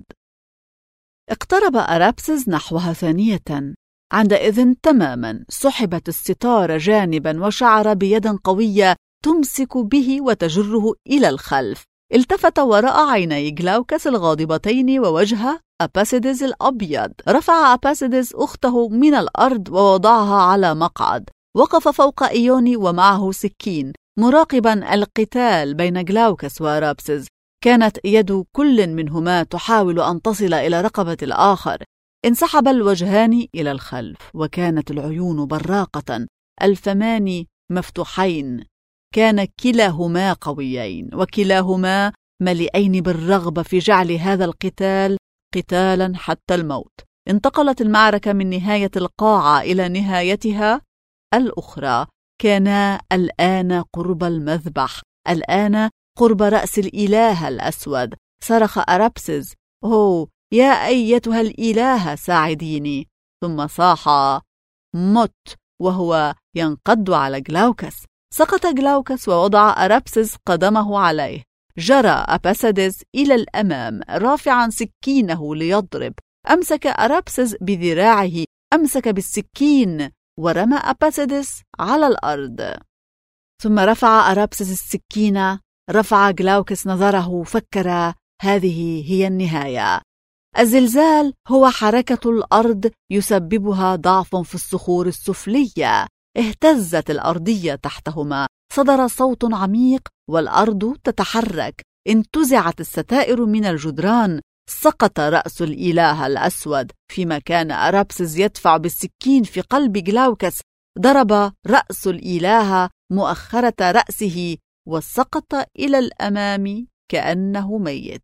[SPEAKER 1] اقترب أرابسس نحوها ثانية. عندئذ تماما سحبت الستار جانبا، وشعر بيد قوية تمسك به وتجره إلى الخلف. التفت ورأى عيني جلاوكس الغاضبتين ووجه أباسيدس الأبيض. رفع أباسيدس أخته من الأرض ووضعها على مقعد. وقف فوق إيوني ومعه سكين، مراقبا القتال بين جلاوكس وأرابسس. كانت يد كل منهما تحاول أن تصل إلى رقبة الآخر. انسحب الوجهان إلى الخلف، وكانت العيون براقة، الفمان مفتوحين. كان كلاهما قويين، وكلاهما مليئين بالرغبة في جعل هذا القتال قتالا حتى الموت. انتقلت المعركة من نهاية القاعة إلى نهايتها الأخرى. كانا الآن قرب المذبح، الآن قرب رأس الإله الأسود. صرخ أرابسس: أوه يا أيتها الإلهة ساعديني. ثم صاح: مت، وهو ينقض على جلاوكس. سقط جلاوكس ووضع أرابسس قدمه عليه. جرى أباسيدس إلى الأمام رافعا سكينه ليضرب. أمسك أرابسس بذراعه، أمسك بالسكين ورمى أباسيدس على الأرض. ثم رفع أرابسس السكين، رفع جلاوكس نظره، فكر هذه هي النهاية. الزلزال هو حركة الأرض يسببها ضعف في الصخور السفلية. اهتزت الأرضية تحتهما، صدر صوت عميق والأرض تتحرك، انتزعت الستائر من الجدران، سقط رأس الإله الأسود فيما كان أرابسس يدفع بالسكين في قلب جلاوكس. ضرب رأس الإله مؤخرة رأسه وسقط إلى الأمام كأنه ميت.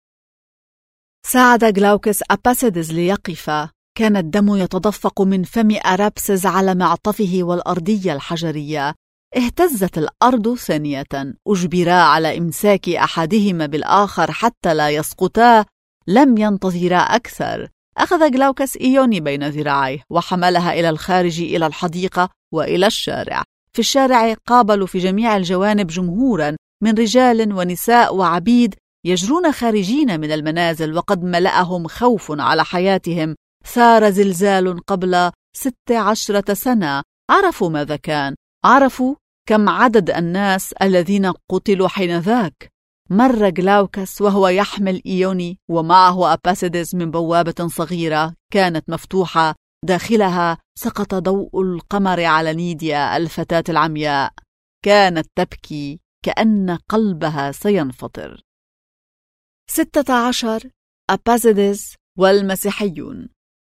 [SPEAKER 1] ساعد جلاوكس أباسيدس ليقف. كان الدم يتدفق من فم أرابسس على معطفه والأرضية الحجرية. اهتزت الأرض ثانية، أجبرا على إمساك أحدهما بالآخر حتى لا يسقطا. لم ينتظرا أكثر. أخذ جلاوكس إيوني بين ذراعيه وحملها إلى الخارج، إلى الحديقة وإلى الشارع. في الشارع قابلوا في جميع الجوانب جمهورا من رجال ونساء وعبيد يجرون خارجين من المنازل، وقد ملأهم خوف على حياتهم. ثار زلزال قبل 16 سنة. عرفوا ماذا كان، عرفوا كم عدد الناس الذين قتلوا حينذاك. مر جلاوكس وهو يحمل إيوني ومعه أباسيدس من بوابة صغيرة كانت مفتوحة. داخلها سقط ضوء القمر على نيديا الفتاة العمياء. كانت تبكي كأن قلبها سينفطر. 16. أباسيدس والمسيحيون.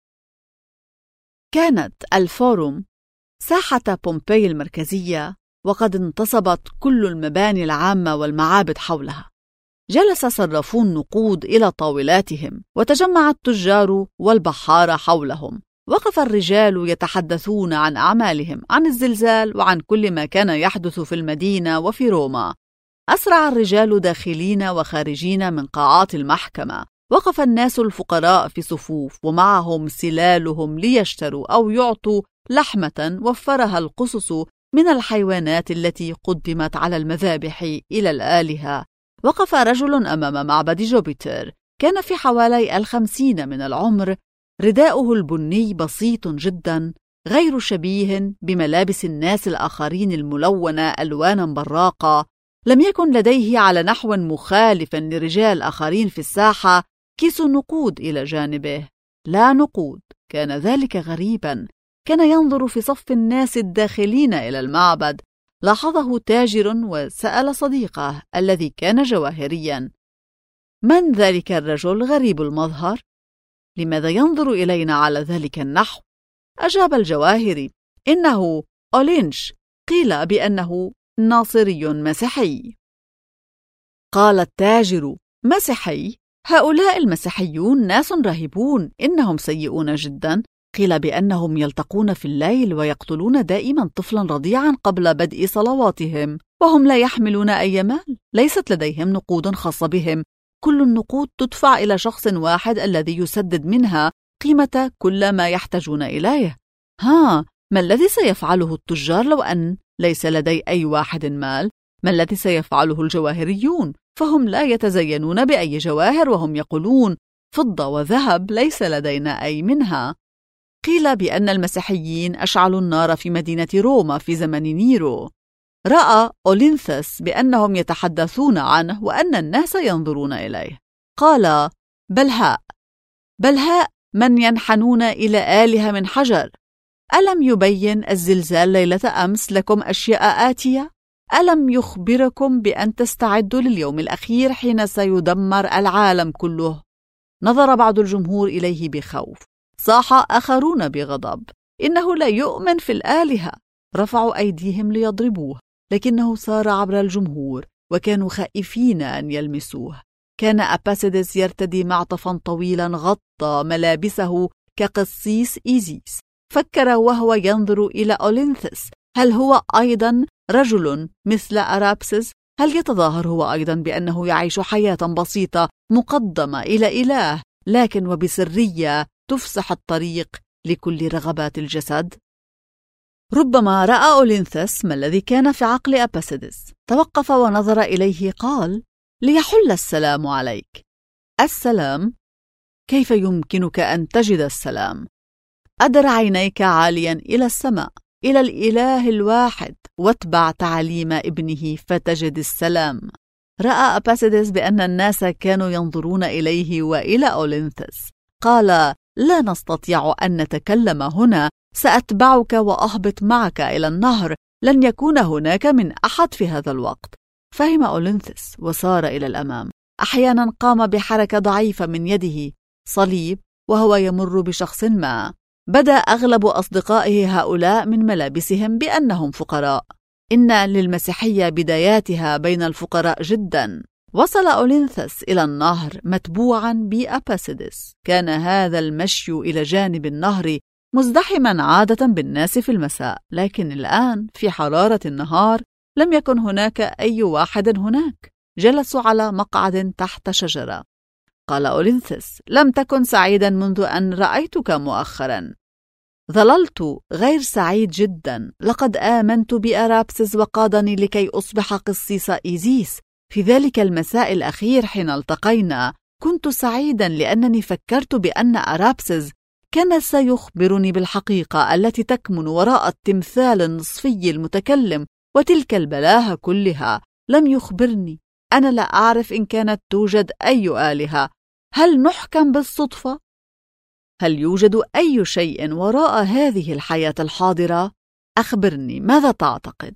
[SPEAKER 1] كانت الفوروم ساحة بومباي المركزية، وقد انتصبت كل المباني العامة والمعابد حولها. جلس صرافو النقود إلى طاولاتهم، وتجمع التجار والبحارة حولهم. وقف الرجال يتحدثون عن أعمالهم، عن الزلزال وعن كل ما كان يحدث في المدينة وفي روما. أسرع الرجال داخلين وخارجين من قاعات المحكمة. وقف الناس الفقراء في صفوف ومعهم سلالهم ليشتروا أو يعطوا لحمة وفرها القصص من الحيوانات التي قدمت على المذابح إلى الآلهة. وقف رجل أمام معبد جوبيتر، كان في حوالي 50 من العمر. رداؤه البني بسيط جدا، غير شبيه بملابس الناس الآخرين الملونة ألوانا براقة. لم يكن لديه على نحو مخالف لرجال آخرين في الساحة كيس نقود إلى جانبه. لا نقود. كان ذلك غريبا. كان ينظر في صف الناس الداخلين إلى المعبد. لاحظه تاجر وسأل صديقه الذي كان جواهريا: من ذلك الرجل غريب المظهر؟ لماذا ينظر إلينا على ذلك النحو؟ أجاب الجواهري: إنه أولينش، قيل بأنه ناصري مسيحي. قال التاجر: مسيحي؟ هؤلاء المسيحيون ناس راهبون، إنهم سيئون جدا. قيل بأنهم يلتقون في الليل ويقتلون دائما طفلا رضيعا قبل بدء صلواتهم، وهم لا يحملون أي مال، ليست لديهم نقود خاصة بهم. كل النقود تدفع إلى شخص واحد الذي يسدد منها قيمة كل ما يحتاجون إليه. ما الذي سيفعله التجار لو أن ليس لدي أي واحد مال؟ ما الذي سيفعله الجواهريون؟ فهم لا يتزينون بأي جواهر، وهم يقولون فضة وذهب ليس لدينا أي منها. قيل بأن المسيحيين أشعلوا النار في مدينة روما في زمن نيرو. رأى أولينثس بأنهم يتحدثون عنه وأن الناس ينظرون إليه. قال: بلهاء من ينحنون إلى آلهة من حجر. ألم يبين الزلزال ليلة أمس لكم أشياء آتية؟ ألم يخبركم بأن تستعدوا لليوم الأخير حين سيدمر العالم كله؟ نظر بعض الجمهور إليه بخوف، صاح آخرون بغضب: إنه لا يؤمن في الآلهة. رفعوا أيديهم ليضربوه، لكنه سار عبر الجمهور وكانوا خائفين أن يلمسوه. كان أباسيدس يرتدي معطفا طويلا غطى ملابسه كقسيس إيزيس. فكر وهو ينظر إلى أولينثس: هل هو أيضا رجل مثل أرابسس؟ هل يتظاهر هو أيضا بأنه يعيش حياة بسيطة مقدمة إلى إله، لكن وبسرية تفسح الطريق لكل رغبات الجسد؟ ربما رأى أولينثس ما الذي كان في عقل أباسيدس. توقف ونظر إليه. قال: ليحل السلام عليك. السلام؟ كيف يمكنك أن تجد السلام؟ أدر عينيك عاليا إلى السماء، إلى الإله الواحد، واتبع تعليم ابنه فتجد السلام. رأى أباسيدس بأن الناس كانوا ينظرون إليه وإلى أولينثس. قال: لا نستطيع أن نتكلم هنا، سأتبعك وأهبط معك إلى النهر، لن يكون هناك من أحد في هذا الوقت. فهم أولينثس وسار إلى الأمام. أحيانا قام بحركة ضعيفة من يده، صليب، وهو يمر بشخص ما. بدأ أغلب أصدقائه هؤلاء من ملابسهم بأنهم فقراء. إن للمسيحية بداياتها بين الفقراء جدا. وصل أولينثس إلى النهر متبوعا بأباسيدس. كان هذا المشي إلى جانب النهر مزدحما عادة بالناس في المساء، لكن الآن في حرارة النهار لم يكن هناك أي واحد هناك. جلسوا على مقعد تحت شجرة. قال أولينثس: لم تكن سعيدا منذ أن رأيتك مؤخرا. ظللت غير سعيد جدا. لقد آمنت بأرابسس وقادني لكي أصبح قسيس إيزيس. في ذلك المساء الأخير حين التقينا كنت سعيدا لأنني فكرت بأن أرابسس كان سيخبرني بالحقيقة التي تكمن وراء التمثال النصفي المتكلم وتلك البلاهة كلها. لم يخبرني. أنا لا أعرف إن كانت توجد أي آلهة. هل نحكم بالصدفة؟ هل يوجد أي شيء وراء هذه الحياة الحاضرة؟ أخبرني، ماذا تعتقد؟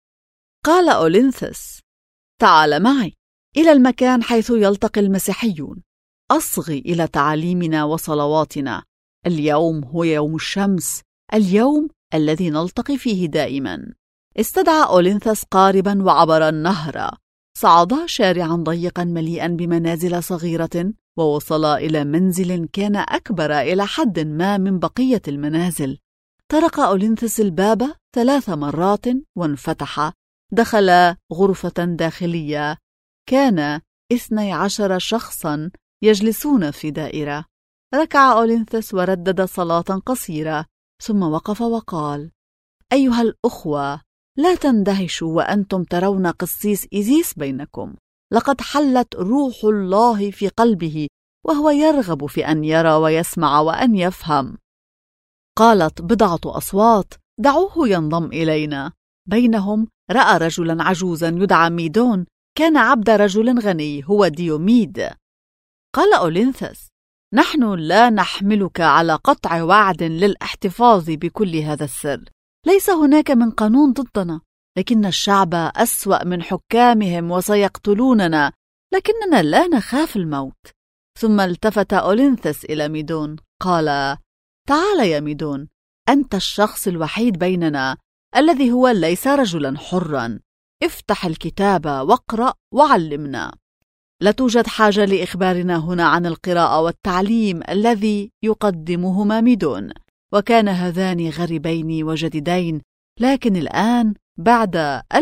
[SPEAKER 1] قال أولينثس: تعال معي إلى المكان حيث يلتقي المسيحيون. أصغي إلى تعاليمنا وصلواتنا. اليوم هو يوم الشمس، اليوم الذي نلتقي فيه دائما. استدعى أولينثس قاربا وعبر النهر. صعدا شارعا ضيقا مليئا بمنازل صغيرة، ووصل إلى منزل كان أكبر إلى حد ما من بقية المنازل. طرق أولينثس الباب 3 مرات وانفتح. دخل غرفة داخلية. كان 12 شخصا يجلسون في دائرة. ركع أولينثس وردد صلاة قصيرة، ثم وقف وقال: أيها الأخوة، لا تندهشوا وأنتم ترون قسيس إيزيس بينكم. لقد حلت روح الله في قلبه، وهو يرغب في أن يرى ويسمع وأن يفهم. قالت بضعة أصوات: دعوه ينضم إلينا. بينهم رأى رجلا عجوزا يدعى ميدون، كان عبد رجل غني هو ديوميد. قال أولينثس: نحن لا نحملك على قطع وعد للاحتفاظ بكل هذا السر. ليس هناك من قانون ضدنا، لكن الشعب أسوأ من حكامهم وسيقتلوننا، لكننا لا نخاف الموت. ثم التفت أولينثس إلى ميدون. قال: تعال يا ميدون، أنت الشخص الوحيد بيننا الذي هو ليس رجلا حرا. افتح الكتاب واقرأ وعلمنا. لا توجد حاجة لإخبارنا هنا عن القراءة والتعليم الذي يقدمهما ميدون، وكان هذان غريبين وجديدين، لكن الآن بعد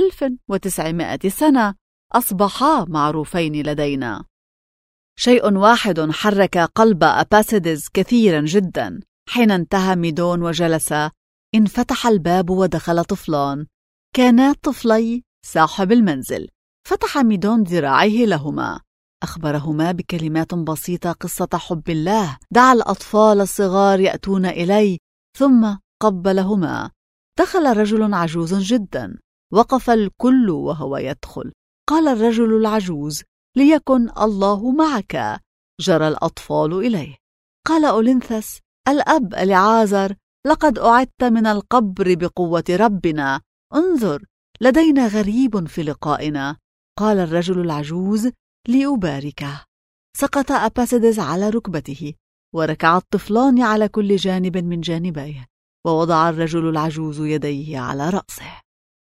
[SPEAKER 1] 1900 سنة أصبحا معروفين لدينا. شيء واحد حرك قلب أباسيدس كثيرا جدا. حين انتهى ميدون وجلس، انفتح الباب ودخل طفلان. كانا طفلي صاحب المنزل. فتح ميدون ذراعيه لهما، أخبرهما بكلمات بسيطة قصة حب الله. دعا الأطفال الصغار يأتون إليه، ثم قبلهما. دخل رجل عجوز جدا. وقف الكل وهو يدخل. قال الرجل العجوز: ليكن الله معك. جرى الأطفال إليه. قال أولينثس: الأب العازر، لقد أعدت من القبر بقوة ربنا. انظر، لدينا غريب في لقائنا. قال الرجل العجوز: لأباركه. سقط أباسيدس على ركبته، وركع الطفلان على كل جانب من جانبيه، ووضع الرجل العجوز يديه على رأسه.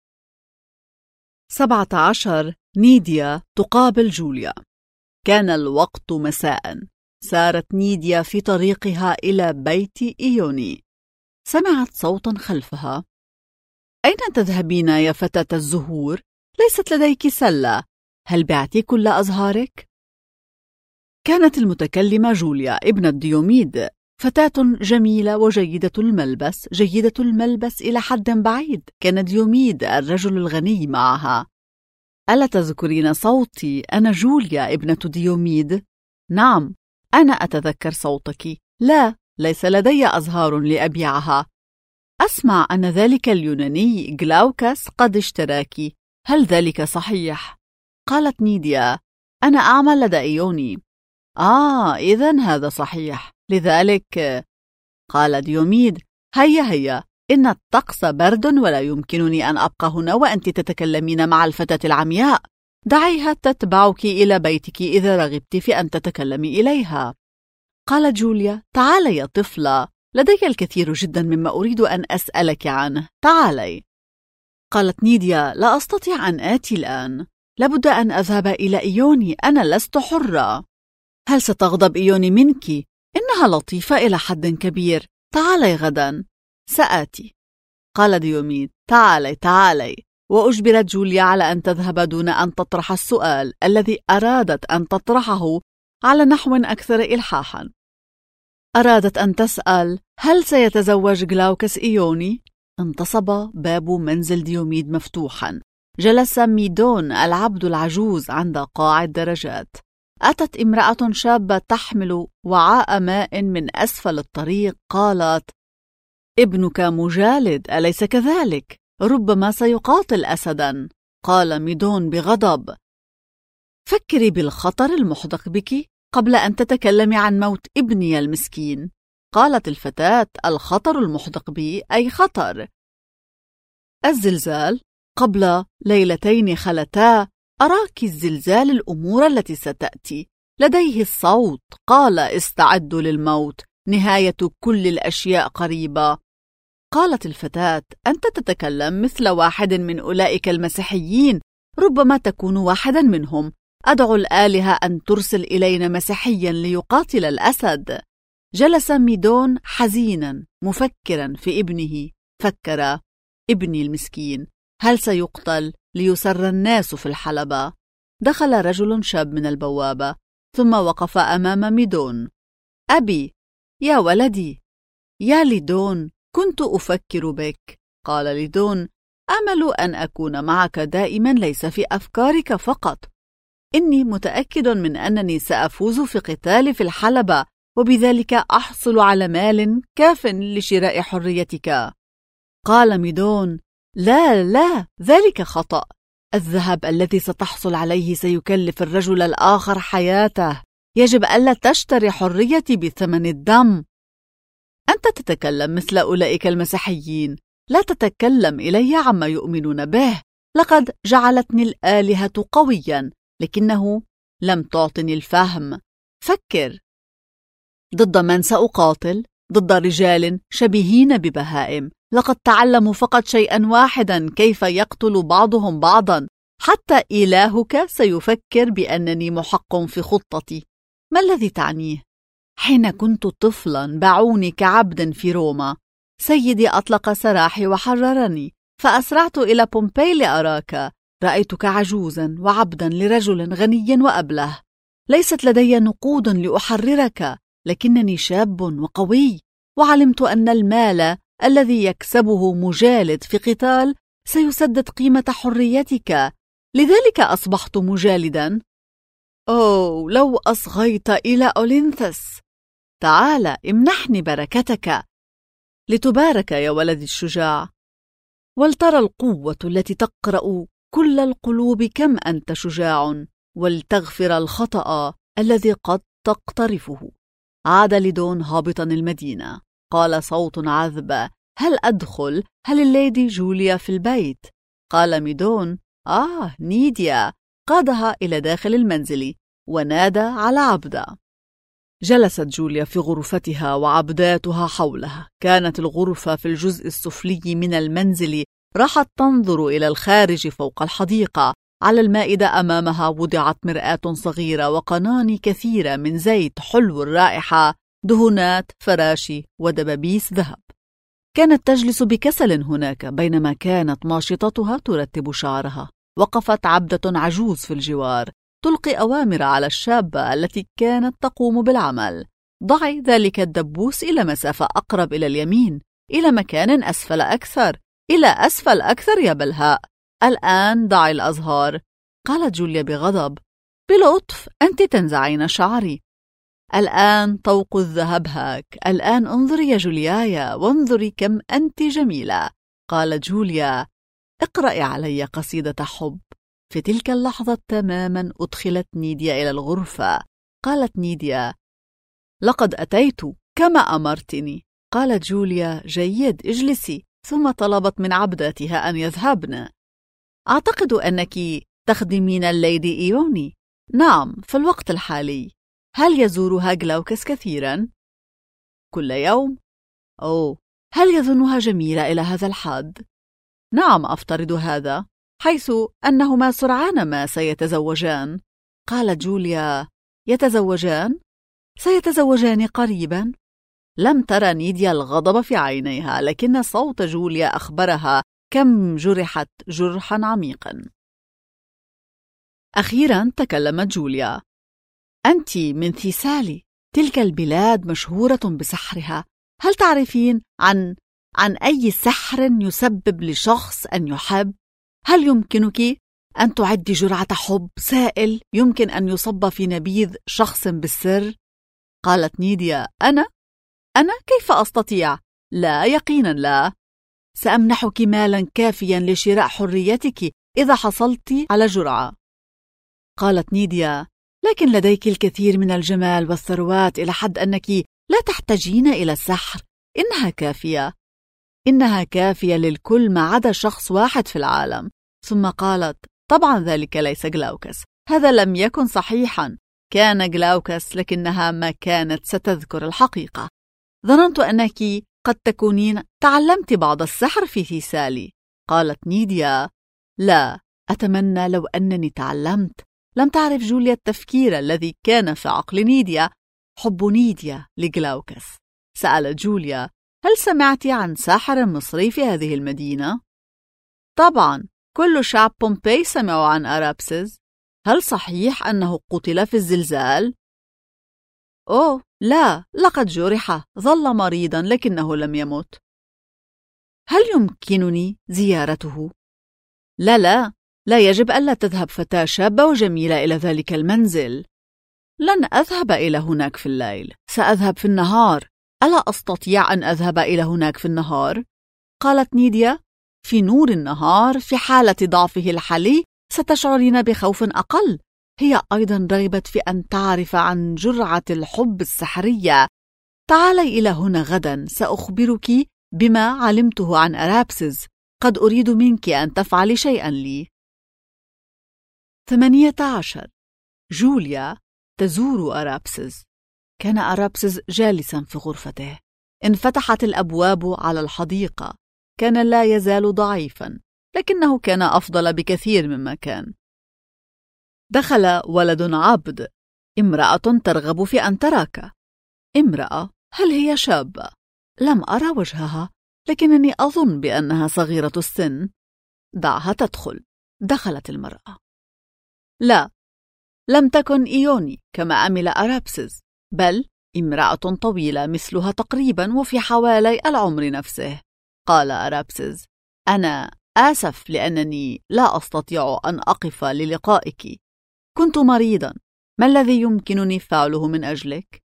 [SPEAKER 1] 17. نيديا تقابل جوليا. كان الوقت مساء. سارت نيديا في طريقها إلى بيت إيوني. سمعت صوتا خلفها: أين تذهبين يا فتاة الزهور؟ ليست لديك سلة. هل بعتي كل أزهارك؟ كانت المتكلمة جوليا ابنة ديوميد، فتاة جميلة وجيدة الملبس، جيدة الملبس إلى حد بعيد. كان ديوميد الرجل الغني معها. ألا تذكرين صوتي؟ أنا جوليا ابنة ديوميد. نعم، أنا أتذكر صوتك. لا، ليس لدي أزهار لأبيعها. أسمع أن ذلك اليوناني غلاوكس قد اشتراك، هل ذلك صحيح؟ قالت نيديا: أنا أعمل لدى إيوني. إذن هذا صحيح، لذلك. قال ديوميد: هيا، إن الطقس برد ولا يمكنني أن أبقى هنا وأنت تتكلمين مع الفتاة العمياء. دعيها تتبعك إلى بيتك إذا رغبت في أن تتكلمي إليها. قالت جوليا: تعالي يا طفلة، لدي الكثير جدا مما أريد أن أسألك عنه، تعالي. قالت نيديا: لا أستطيع أن آتي الآن، لابد أن أذهب إلى إيوني، أنا لست حرة. هل ستغضب إيوني منك؟ إنها لطيفة إلى حد كبير، تعالي غدا. سآتي. قال ديوميد: تعالي. وأجبرت جوليا على أن تذهب دون أن تطرح السؤال الذي أرادت أن تطرحه على نحو أكثر إلحاحا. أرادت أن تسأل: هل سيتزوج غلاوكس إيوني؟ انتصب باب منزل ديوميد مفتوحا. جلس ميدون العبد العجوز عند قاع الدرجات. أتت امرأة شابة تحمل وعاء ماء من أسفل الطريق. قالت: ابنك مجالد، أليس كذلك؟ ربما سيقاتل أسدا. قال ميدون بغضب: فكري بالخطر المحدق بك قبل أن تتكلمي عن موت ابني المسكين. قالت الفتاة: الخطر المحدق بي أي خطر؟ الزلزال. قبل ليلتين خلتا أراك الزلزال الأمور التي ستأتي. لديه الصوت. قال: استعدوا للموت، نهاية كل الأشياء قريبة. قالت الفتاة: أنت تتكلم مثل واحد من أولئك المسيحيين، ربما تكون واحدا منهم. أدعو الآلهة أن ترسل إلينا مسيحيا ليقاتل الأسد. جلس ميدون حزينا مفكرا في ابنه. فكر: ابني المسكين، هل سيقتل ليسر الناس في الحلبة؟ دخل رجل شاب من البوابة ثم وقف أمام ميدون. أبي، يا ولدي، يا ليدون، كنت أفكر بك. قال ليدون: أمل أن أكون معك دائما، ليس في أفكارك فقط. إني متأكد من أنني سأفوز في قتال في الحلبة، وبذلك أحصل على مال كاف لشراء حريتك. قال ميدون: لا، ذلك خطأ. الذهب الذي ستحصل عليه سيكلف الرجل الآخر حياته. يجب ألا تشتري حريتي بثمن الدم. أنت تتكلم مثل أولئك المسيحيين، لا تتكلم إلي عما يؤمنون به. لقد جعلتني الآلهة قويا، لكنه لم تعطني الفهم. فكر، ضد من سأقاتل؟ ضد رجال شبيهين ببهائم. لقد تعلموا فقط شيئا واحدا: كيف يقتل بعضهم بعضا. حتى إلهك سيفكر بأنني محق في خطتي. ما الذي تعنيه؟ حين كنت طفلا باعوني كعبد في روما. سيدي أطلق سراحي وحررني، فأسرعت إلى بومبي لأراك. رأيتك عجوزا وعبدا لرجل غني وأبله. ليست لدي نقود لأحررك، لكنني شاب وقوي، وعلمت أن المال الذي يكسبه مجالد في قتال سيسدد قيمة حريتك، لذلك أصبحت مجالدا. أوه، لو أصغيت إلى أولينثس. تعال، امنحني بركتك. لتبارك يا ولدي الشجاع، ولترى القوة التي تقرأ كل القلوب كم أنت شجاع، ولتغفر الخطأ الذي قد تقترفه. عاد ليدون هابطا المدينة. قال صوت عذب: هل أدخل؟ هل الليدي جوليا في البيت؟ قال ميدون: نيديا. قادها إلى داخل المنزل ونادى على عبدة. جلست جوليا في غرفتها وعبداتها حولها. كانت الغرفة في الجزء السفلي من المنزل. راحت تنظر إلى الخارج فوق الحديقة. على المائدة أمامها وضعت مرآة صغيرة وقناني كثيرة من زيت حلو الرائحة، دهونات فراشي ودبابيس ذهب. كانت تجلس بكسل هناك بينما كانت ماشطتها ترتب شعرها. وقفت عبدة عجوز في الجوار تلقي أوامر على الشابة التي كانت تقوم بالعمل. ضعي ذلك الدبوس إلى مسافة أقرب إلى اليمين، إلى مكان أسفل أكثر، إلى أسفل أكثر يا بلهاء. الآن ضعي الأزهار. قالت جوليا بغضب: بلطف، أنت تنزعين شعري. الآن طوق الذهب هاك. الآن انظري يا جوليايا، وانظري كم أنت جميلة. قالت جوليا: اقرأي علي قصيدة حب. في تلك اللحظة تماما أدخلت نيديا إلى الغرفة. قالت نيديا: لقد أتيت كما أمرتني. قالت جوليا: جيد، اجلسي. ثم طلبت من عبداتها أن يذهبن. أعتقد أنك تخدمين الليدي إيوني. نعم، في الوقت الحالي. هل يزورها جلاوكس كثيرا؟ كل يوم. أوه، هل يظنها جميلة إلى هذا الحد؟ نعم، أفترض هذا، حيث أنهما سرعان ما سيتزوجان. قالت جوليا: يتزوجان؟ سيتزوجان قريبا. لم ترى نيديا الغضب في عينيها، لكن صوت جوليا أخبرها كم جرحت جرحا عميقا. أخيرا تكلمت جوليا: أنت من ثيسالي، تلك البلاد مشهورة بسحرها. هل تعرفين عن أي سحر يسبب لشخص أن يحب؟ هل يمكنك أن تعدي جرعة حب سائل يمكن أن يصب في نبيذ شخص بالسر؟ قالت نيديا: أنا كيف أستطيع؟ لا، يقينا لا. سأمنحك مالا كافيا لشراء حريتك إذا حصلت على جرعة. قالت نيديا: لكن لديك الكثير من الجمال والثروات إلى حد أنك لا تحتاجين إلى السحر. إنها كافية للكل ما عدا شخص واحد في العالم. ثم قالت: طبعا ذلك ليس جلاوكس. هذا لم يكن صحيحا. كان جلاوكس، لكنها ما كانت ستذكر الحقيقة. ظننت أنك قد تكونين تعلمت بعض السحر في ثيسالي. قالت نيديا: لا، أتمنى لو أنني تعلمت. لم تعرف جوليا التفكير الذي كان في عقل نيديا. حب نيديا لجلاوكس. سألت جوليا: هل سمعت عن ساحر مصري في هذه المدينة؟ طبعا، كل شعب بومبي سمعوا عن أرابسز. هل صحيح أنه قتل في الزلزال؟ أوه لا، لقد جرح، ظل مريضا لكنه لم يمت. هل يمكنني زيارته؟ لا يجب ألا تذهب فتاة شابة وجميلة إلى ذلك المنزل. لن أذهب إلى هناك في الليل، سأذهب في النهار. ألا أستطيع أن أذهب إلى هناك في النهار؟ قالت نيديا: في نور النهار، في حالة ضعفه الحالي، ستشعرين بخوف أقل. هي أيضا رغبت في أن تعرف عن جرعة الحب السحرية. تعالي إلى هنا غدا، سأخبرك بما علمته عن أرابسز. قد أريد منك أن تفعلي شيئا لي. 18. جوليا تزور أرابسز. كان أرابسز جالسا في غرفته. انفتحت الأبواب على الحديقة. كان لا يزال ضعيفا، لكنه كان أفضل بكثير مما كان. دخل ولد عبد. امرأة ترغب في أن تراك. امرأة؟ هل هي شابة؟ لم أرى وجهها، لكنني أظن بأنها صغيرة السن. دعها تدخل. دخلت المرأة. لا، لم تكن إيوني كما عمل أرابسز، بل امرأة طويلة مثلها تقريبا وفي حوالي العمر نفسه. قال أرابسز: أنا آسف لأنني لا أستطيع أن أقف للقائك. كنت مريضا. ما الذي يمكنني فعله من أجلك؟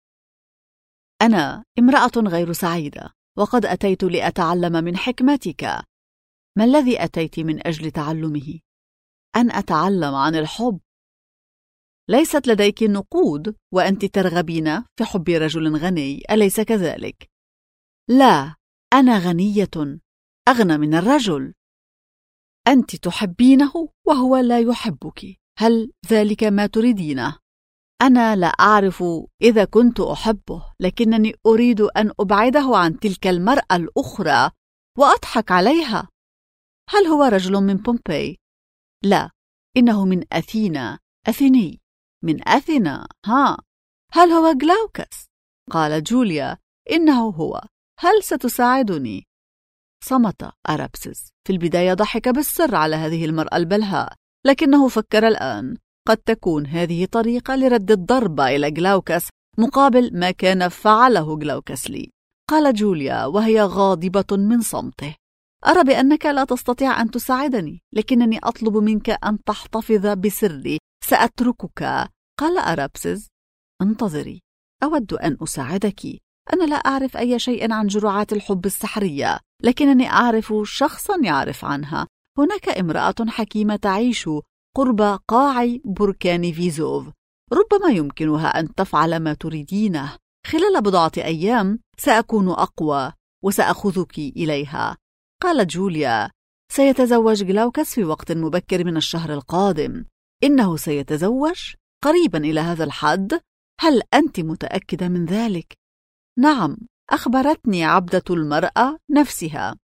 [SPEAKER 1] أنا امرأة غير سعيدة، وقد أتيت لأتعلم من حكمتك. ما الذي أتيت من أجل تعلمه؟ أن أتعلم عن الحب. ليست لديك نقود وأنت ترغبين في حب رجل غني، أليس كذلك؟ لا، أنا غنية، أغنى من الرجل. أنت تحبينه وهو لا يحبك. هل ذلك ما تريدينه؟ أنا لا أعرف إذا كنت أحبه، لكنني أريد أن أبعده عن تلك المرأة الأخرى وأضحك عليها. هل هو رجل من بومبي؟ لا، إنه من أثينا. أثيني. من أثينا. هل هو جلاوكس؟ قالت جوليا: إنه هو. هل ستساعدني؟ صمت أرابسز. في البداية ضحك بالسر على هذه المرأة البلهاء، لكنه فكر الآن: قد تكون هذه طريقة لرد الضربة إلى جلاوكس مقابل ما كان فعله جلاوكس لي. قالت جوليا وهي غاضبة من صمته: أرى بأنك لا تستطيع أن تساعدني، لكنني أطلب منك أن تحتفظ بسري. سأتركك. قال أرابسز: انتظري، أود أن أساعدك. أنا لا أعرف أي شيء عن جرعات الحب السحرية، لكنني أعرف شخصاً يعرف عنها. هناك امرأة حكيمة تعيش قرب قاع بركان فيزوف. ربما يمكنها أن تفعل ما تريدينه. خلال بضعة أيام سأكون أقوى وسأخذك إليها. قالت جوليا: سيتزوج جلاوكس في وقت مبكر من الشهر القادم. إنه سيتزوج قريبا إلى هذا الحد؟ هل أنت متأكدة من ذلك؟ نعم، أخبرتني عبدة المرأة نفسها.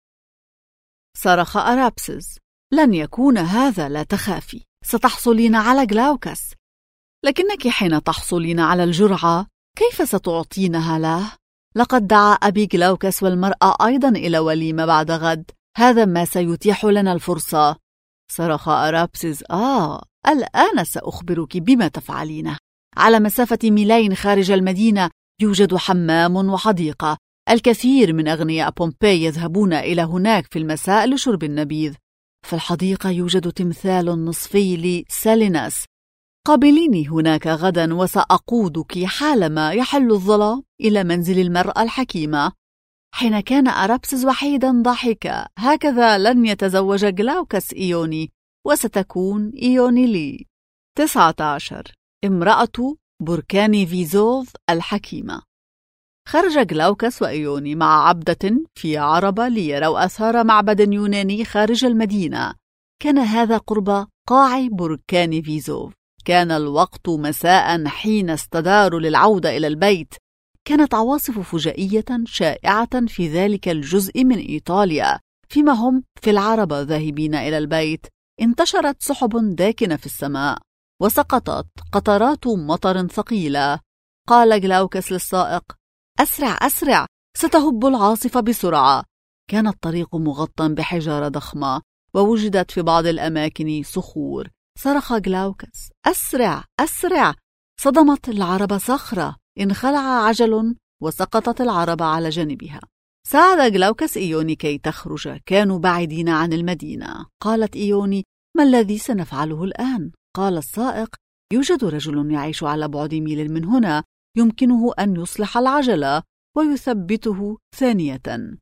[SPEAKER 1] صرخ أرابسس: لن يكون هذا، لا تخافي، ستحصلين على جلاوكس. لكنك حين تحصلين على الجرعة كيف ستعطينها له؟ لقد دعا أبي جلاوكس والمرأة أيضا إلى وليمة بعد غد. هذا ما سيتيح لنا الفرصة. صرخ أرابسس: الآن سأخبرك بما تفعلينه. على مسافة ميلين خارج المدينة يوجد حمام وحديقة. الكثير من أغنياء بومباي يذهبون إلى هناك في المساء لشرب النبيذ. في الحديقة يوجد تمثال نصفي لساليناس. قابليني هناك غدا وسأقودك حالما يحل الظلام إلى منزل المرأة الحكيمة. حين كان أرابسس وحيدا ضحك: هكذا لن يتزوج جلاوكس إيوني، وستكون إيوني لي. 19. امرأة بركان فيزوف الحكيمة. خرج جلاوكس وإيوني مع عبدة في عربة ليروا أثار معبد يوناني خارج المدينة. كان هذا قرب قاع بركان فيزوف. كان الوقت مساء حين استداروا للعودة إلى البيت. كانت عواصف فجائية شائعة في ذلك الجزء من إيطاليا. فيما هم في العربة ذاهبين إلى البيت انتشرت سحب داكنة في السماء وسقطت قطرات مطر ثقيلة. قال جلاوكس للسائق: أسرع أسرع، ستهب العاصفة بسرعة. كان الطريق مغطى بحجارة ضخمة ووجدت في بعض الأماكن صخور. صرخ جلاوكس: أسرع أسرع. صدمت العربة صخرة، انخلع عجل وسقطت العربة على جانبها. ساعد جلاوكس إيوني كي تخرج. كانوا بعيدين عن المدينة. قالت إيوني: ما الذي سنفعله الآن؟ قال السائق: يوجد رجل يعيش على بعد ميل من هنا، يمكنه أن يصلح العجلة ويثبته ثانية.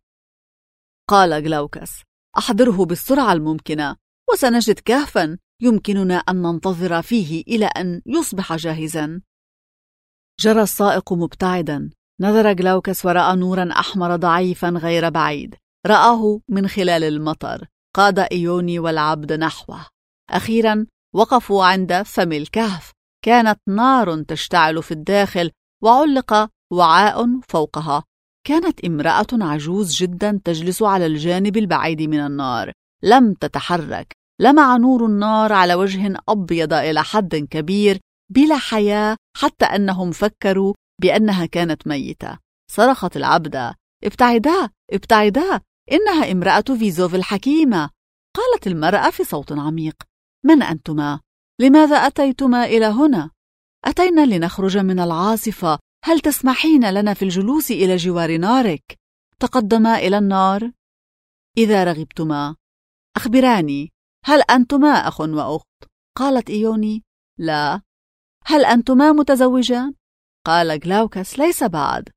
[SPEAKER 1] قال جلاوكس: أحضره بالسرعة الممكنة، وسنجد كهفا يمكننا أن ننتظر فيه إلى أن يصبح جاهزا. جرى السائق مبتعدا. نظر جلاوكس ورأى نورا أحمر ضعيفا غير بعيد. رآه من خلال المطر. قاد إيوني والعبد نحوه. أخيرا وقفوا عند فم الكهف. كانت نار تشتعل في الداخل وعلق وعاء فوقها. كانت امرأة عجوز جدا تجلس على الجانب البعيد من النار. لم تتحرك. لمع نور النار على وجه أبيض إلى حد كبير بلا حياة، حتى أنهم فكروا بأنها كانت ميتة. صرخت العبدة: ابتعدا ابتعدا، إنها امرأة فيزوف الحكيمة. قالت المرأة في صوت عميق: من أنتما؟ لماذا أتيتما إلى هنا؟ أتينا لنخرج من العاصفة. هل تسمحين لنا في الجلوس إلى جوار نارك؟ تقدما إلى النار. إذا رغبتما أخبراني، هل أنتما أخ وأخت؟ قالت إيوني: لا. هل أنتما متزوجان؟ قال جلاوكس: ليس بعد.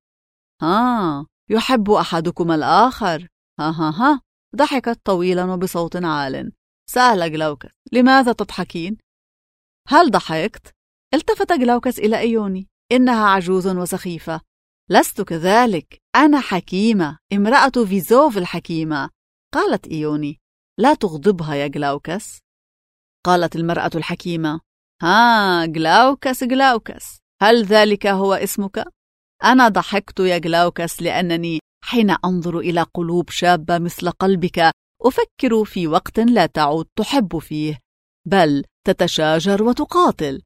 [SPEAKER 1] يحب أحدكما الآخر. ها. ضحكت طويلا وبصوت عال. سأل جلاوكس: لماذا تضحكين؟ هل ضحكت؟ التفت جلاوكس إلى إيوني. إنها عجوز وسخيفة. لست كذلك، أنا حكيمة، امرأة فيزوف الحكيمة. قالت إيوني: لا تغضبها يا جلاوكس. قالت المرأة الحكيمة: جلاوكس جلاوكس، هل ذلك هو اسمك؟ أنا ضحكت يا جلاوكس لأنني حين أنظر إلى قلوب شابة مثل قلبك أفكر في وقت لا تعود تحب فيه، بل تتشاجر وتقاتل.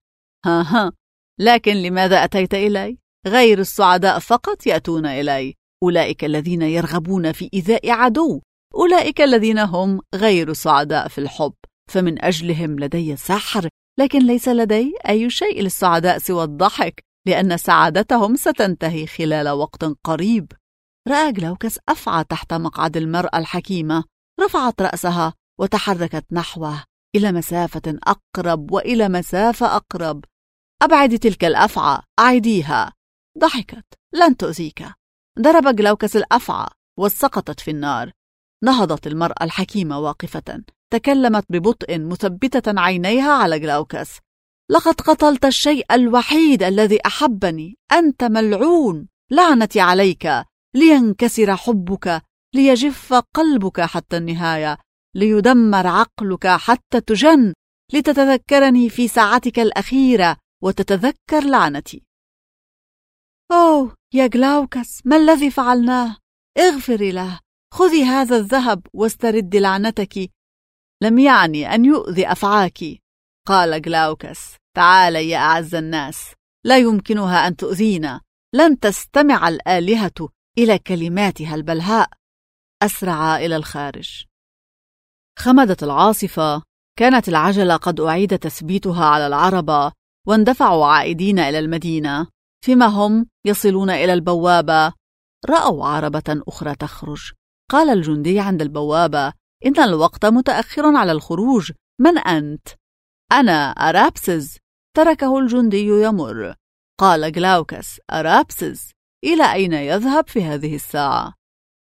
[SPEAKER 1] لكن لماذا أتيت إلي؟ غير السعداء فقط يأتون إلي، أولئك الذين يرغبون في إيذاء عدو، أولئك الذين هم غير سعداء في الحب، فمن أجلهم لدي سحر، لكن ليس لدي أي شيء للسعداء سوى الضحك، لأن سعادتهم ستنتهي خلال وقت قريب. رأى جلاوكس أفعى تحت مقعد المرأة الحكيمة. رفعت رأسها وتحركت نحوه إلى مسافة أقرب وإلى مسافة أقرب. أبعدي تلك الأفعى، أعيديها. ضحكت. لن تؤذيك. ضرب جلاوكس الأفعى وسقطت في النار. نهضت المرأة الحكيمة واقفة، تكلمت ببطء مثبتة عينيها على جلاوكس. لقد قتلت الشيء الوحيد الذي أحبني. أنت ملعون. لعنتي عليك. لينكسر حبك، ليجف قلبك حتى النهاية، ليدمر عقلك حتى تجن، لتتذكرني في ساعتك الأخيرة وتتذكر لعنتي. أوه يا جلاوكس، ما الذي فعلناه؟ اغفري له. خذي هذا الذهب واستردي لعنتك. لم يعني أن يؤذي أفعاك. قال جلاوكس: تعالي يا أعز الناس، لا يمكنها أن تؤذينا. لن تستمع الآلهة إلى كلماتها البلهاء. أسرع إلى الخارج. خمدت العاصفة. كانت العجلة قد أعيد تثبيتها على العربة، واندفعوا عائدين إلى المدينة. فيما هم يصلون إلى البوابة رأوا عربة أخرى تخرج. قال الجندي عند البوابة: إن الوقت متأخر على الخروج. من أنت؟ أنا أرابسز. تركه الجندي يمر. قال جلاوكس: أرابسز، إلى أين يذهب في هذه الساعة؟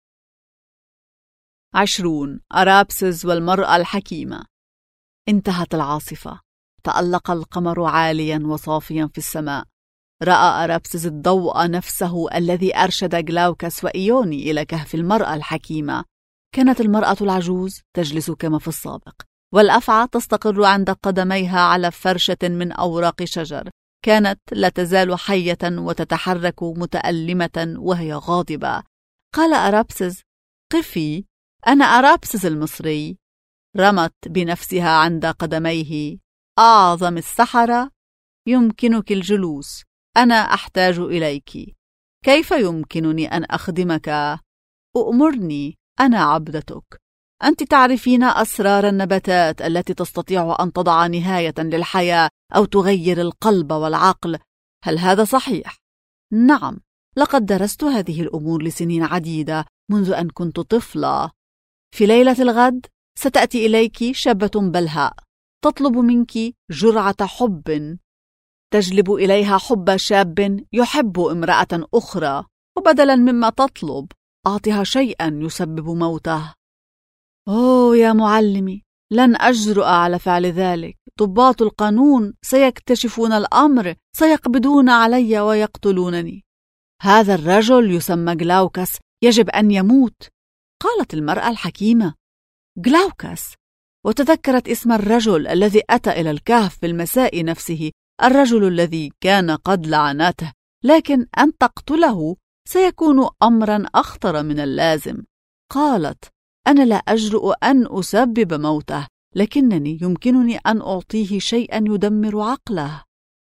[SPEAKER 1] 20. أرابسز والمرأة الحكيمة. انتهت العاصفة. تألق القمر عاليا وصافيا في السماء. رأى أرابسز الضوء نفسه الذي أرشد جلاوكس وإيوني إلى كهف المرأة الحكيمة. كانت المرأة العجوز تجلس كما في السابق، والأفعى تستقر عند قدميها على فرشة من أوراق شجر. كانت لا تزال حية وتتحرك متألمة وهي غاضبة. قال أرابسز: قفي، أنا أرابسز المصري. رمت بنفسها عند قدميه: أعظم السحرة، يمكنك الجلوس. أنا أحتاج إليك. كيف يمكنني أن أخدمك؟ أؤمرني، أنا عبدتك. أنت تعرفين أسرار النباتات التي تستطيع أن تضع نهاية للحياة أو تغير القلب والعقل. هل هذا صحيح؟ نعم، لقد درست هذه الأمور لسنين عديدة منذ أن كنت طفلة. في ليلة الغد ستأتي إليك شابة بلهاء، تطلب منك جرعة حب، تجلب إليها حب شاب يحب امرأة أخرى، وبدلا مما تطلب أعطها شيئا يسبب موته. أوه يا معلمي، لن أجرؤ على فعل ذلك. ضباط القانون سيكتشفون الأمر، سيقبضون علي ويقتلونني. هذا الرجل يسمى جلاوكس، يجب أن يموت. قالت المرأة الحكيمة: جلاوكس. وتذكرت اسم الرجل الذي أتى إلى الكهف في المساء نفسه، الرجل الذي كان قد لعنته، لكن أن تقتله سيكون أمرا أخطر من اللازم. قالت: أنا لا أجرؤ أن أسبب موته، لكنني يمكنني أن أعطيه شيئا يدمر عقله.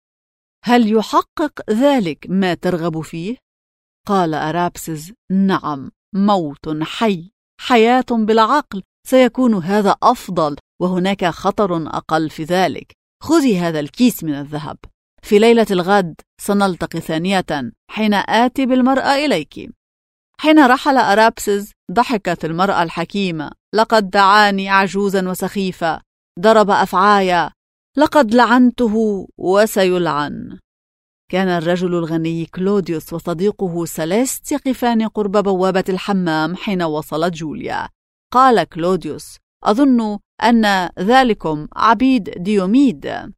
[SPEAKER 1] هل يحقق ذلك ما ترغب فيه؟ قال أرابسز: نعم، موت حي، حياة بلا عقل، سيكون هذا أفضل، وهناك خطر أقل في ذلك. خذي هذا الكيس من الذهب. في ليلة الغد سنلتقي ثانية حين آتي بالمرأة إليك. حين رحل أرابسز ضحكت المرأة الحكيمة: لقد دعاني عجوزا وسخيفة، ضرب أفعايا، لقد لعنته وسيلعن. كان الرجل الغني كلوديوس وصديقه سيليست يقفان قرب بوابة الحمام حين وصلت جوليا. قال كلوديوس: أظن أن ذلكم عبيد ديوميد.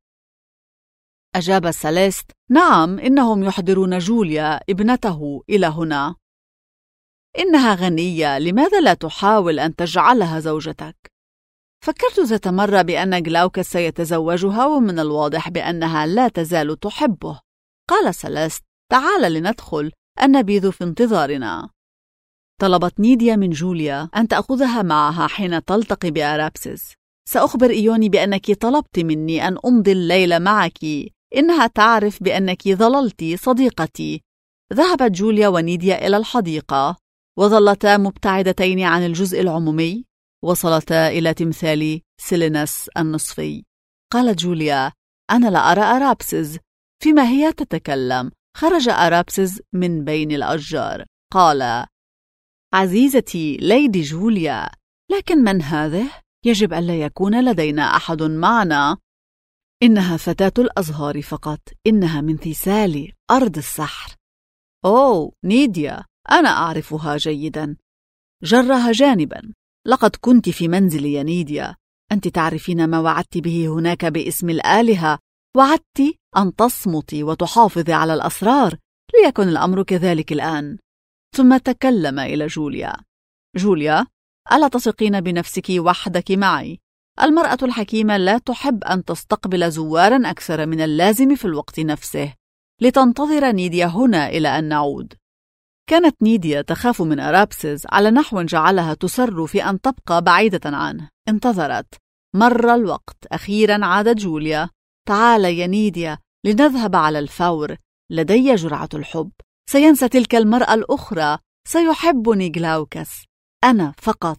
[SPEAKER 1] أجاب سيليست: نعم، إنهم يحضرون جوليا ابنته إلى هنا. إنها غنية، لماذا لا تحاول أن تجعلها زوجتك؟ فكرت ذات مرة بأن جلاوكس سيتزوجها، ومن الواضح بأنها لا تزال تحبه. قال سيليست: تعال لندخل، النبيذ في انتظارنا. طلبت نيديا من جوليا أن تأخذها معها حين تلتقي بأرابسز. سأخبر إيوني بأنك طلبت مني أن أمضي الليل معك، إنها تعرف بأنك ظللت صديقتي. ذهبت جوليا ونيديا إلى الحديقة، وظلتا مبتعدتين عن الجزء العمومي. وصلتا إلى تمثال سيلينس النصفي. قالت جوليا: أنا لا أرى أرابسز. فيما هي تتكلم خرج أرابسز من بين الأشجار. قال: عزيزتي ليدي جوليا، لكن من هذه؟ يجب ألا يكون لدينا أحد معنا. إنها فتاة الأزهار فقط، إنها من ثيسالي أرض السحر. أوه نيديا، أنا أعرفها جيدا. جرها جانبا. لقد كنت في منزلي يا نيديا. أنت تعرفين ما وعدت به هناك باسم الآلهة. وعدت أن تصمتي وتحافظي على الأسرار. ليكن الأمر كذلك الآن. ثم تكلم إلى جوليا. جوليا، ألا تثقين بنفسك وحدك معي؟ المرأة الحكيمة لا تحب أن تستقبل زوارا أكثر من اللازم في الوقت نفسه. لتنتظر نيديا هنا إلى أن نعود. كانت نيديا تخاف من أرابسز على نحو جعلها تسر في أن تبقى بعيدة عنه. انتظرت. مر الوقت. أخيرا عادت جوليا. تعال يا نيديا، لنذهب على الفور. لدي جرعة الحب. سينسى تلك المرأة الأخرى. سيحبني جلاوكس. أنا فقط.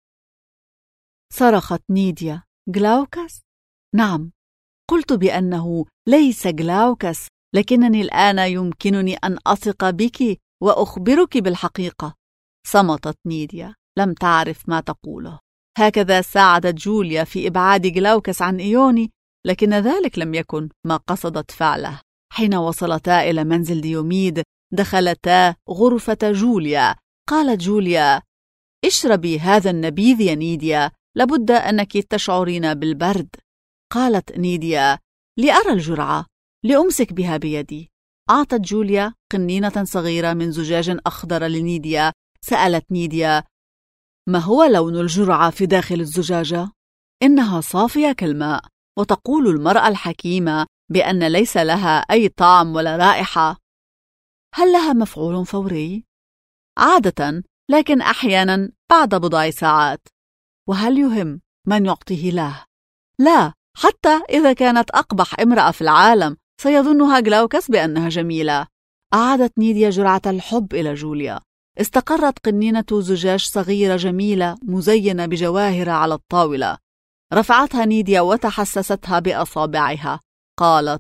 [SPEAKER 1] صرخت نيديا. جلاوكس؟ نعم، قلت بأنه ليس جلاوكس، لكنني الآن يمكنني أن أثق بك وأخبرك بالحقيقة. صمتت نيديا، لم تعرف ما تقوله. هكذا ساعدت جوليا في إبعاد جلاوكس عن إيوني، لكن ذلك لم يكن ما قصدت فعله. حين وصلتا إلى منزل ديوميد دخلتا غرفة جوليا. قالت جوليا: اشربي هذا النبيذ يا نيديا، لابد أنك تشعرين بالبرد. قالت نيديا: لأرى الجرعة، لأمسك بها بيدي. أعطت جوليا قنينة صغيرة من زجاج أخضر لنيديا. سألت نيديا: ما هو لون الجرعة في داخل الزجاجة؟ إنها صافية كالماء، وتقول المرأة الحكيمة بأن ليس لها أي طعم ولا رائحة. هل لها مفعول فوري؟ عادة، لكن أحيانا بعد بضع ساعات. وهل يهم من يعطيه له؟ لا، حتى إذا كانت أقبح امرأة في العالم سيظنها جلاوكس بأنها جميلة. أعادت نيديا جرعة الحب إلى جوليا. استقرت قنينة زجاج صغيرة جميلة مزينة بجواهر على الطاولة. رفعتها نيديا وتحسستها بأصابعها. قالت: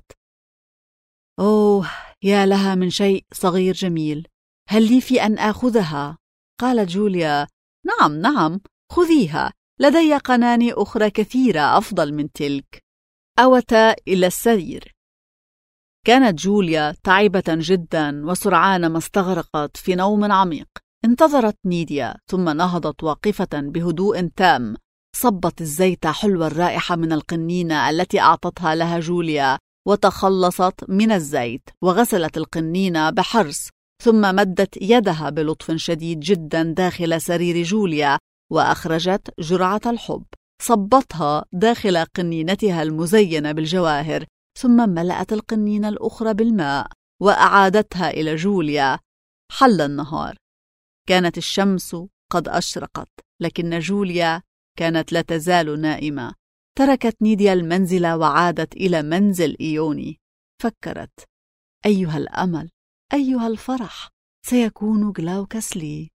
[SPEAKER 1] أوه، يا لها من شيء صغير جميل. هل لي في أن آخذها؟ قالت جوليا: نعم نعم، خذيها، لدي قناني أخرى كثيرة أفضل من تلك. أوتا إلى السرير. كانت جوليا تعبة جدا وسرعان ما استغرقت في نوم عميق. انتظرت نيديا ثم نهضت واقفة بهدوء تام. صبت الزيت حلو الرائحة من القنينة التي أعطتها لها جوليا، وتخلصت من الزيت وغسلت القنينة بحرص، ثم مدت يدها بلطف شديد جدا داخل سرير جوليا وأخرجت جرعة الحب. صبتها داخل قنينتها المزينة بالجواهر، ثم ملأت القنينة الأخرى بالماء وأعادتها إلى جوليا. حل النهار. كانت الشمس قد أشرقت، لكن جوليا كانت لا تزال نائمة. تركت نيديا المنزل وعادت إلى منزل إيوني. فكرت: أيها الأمل، أيها الفرح، سيكون جلاوكس لي.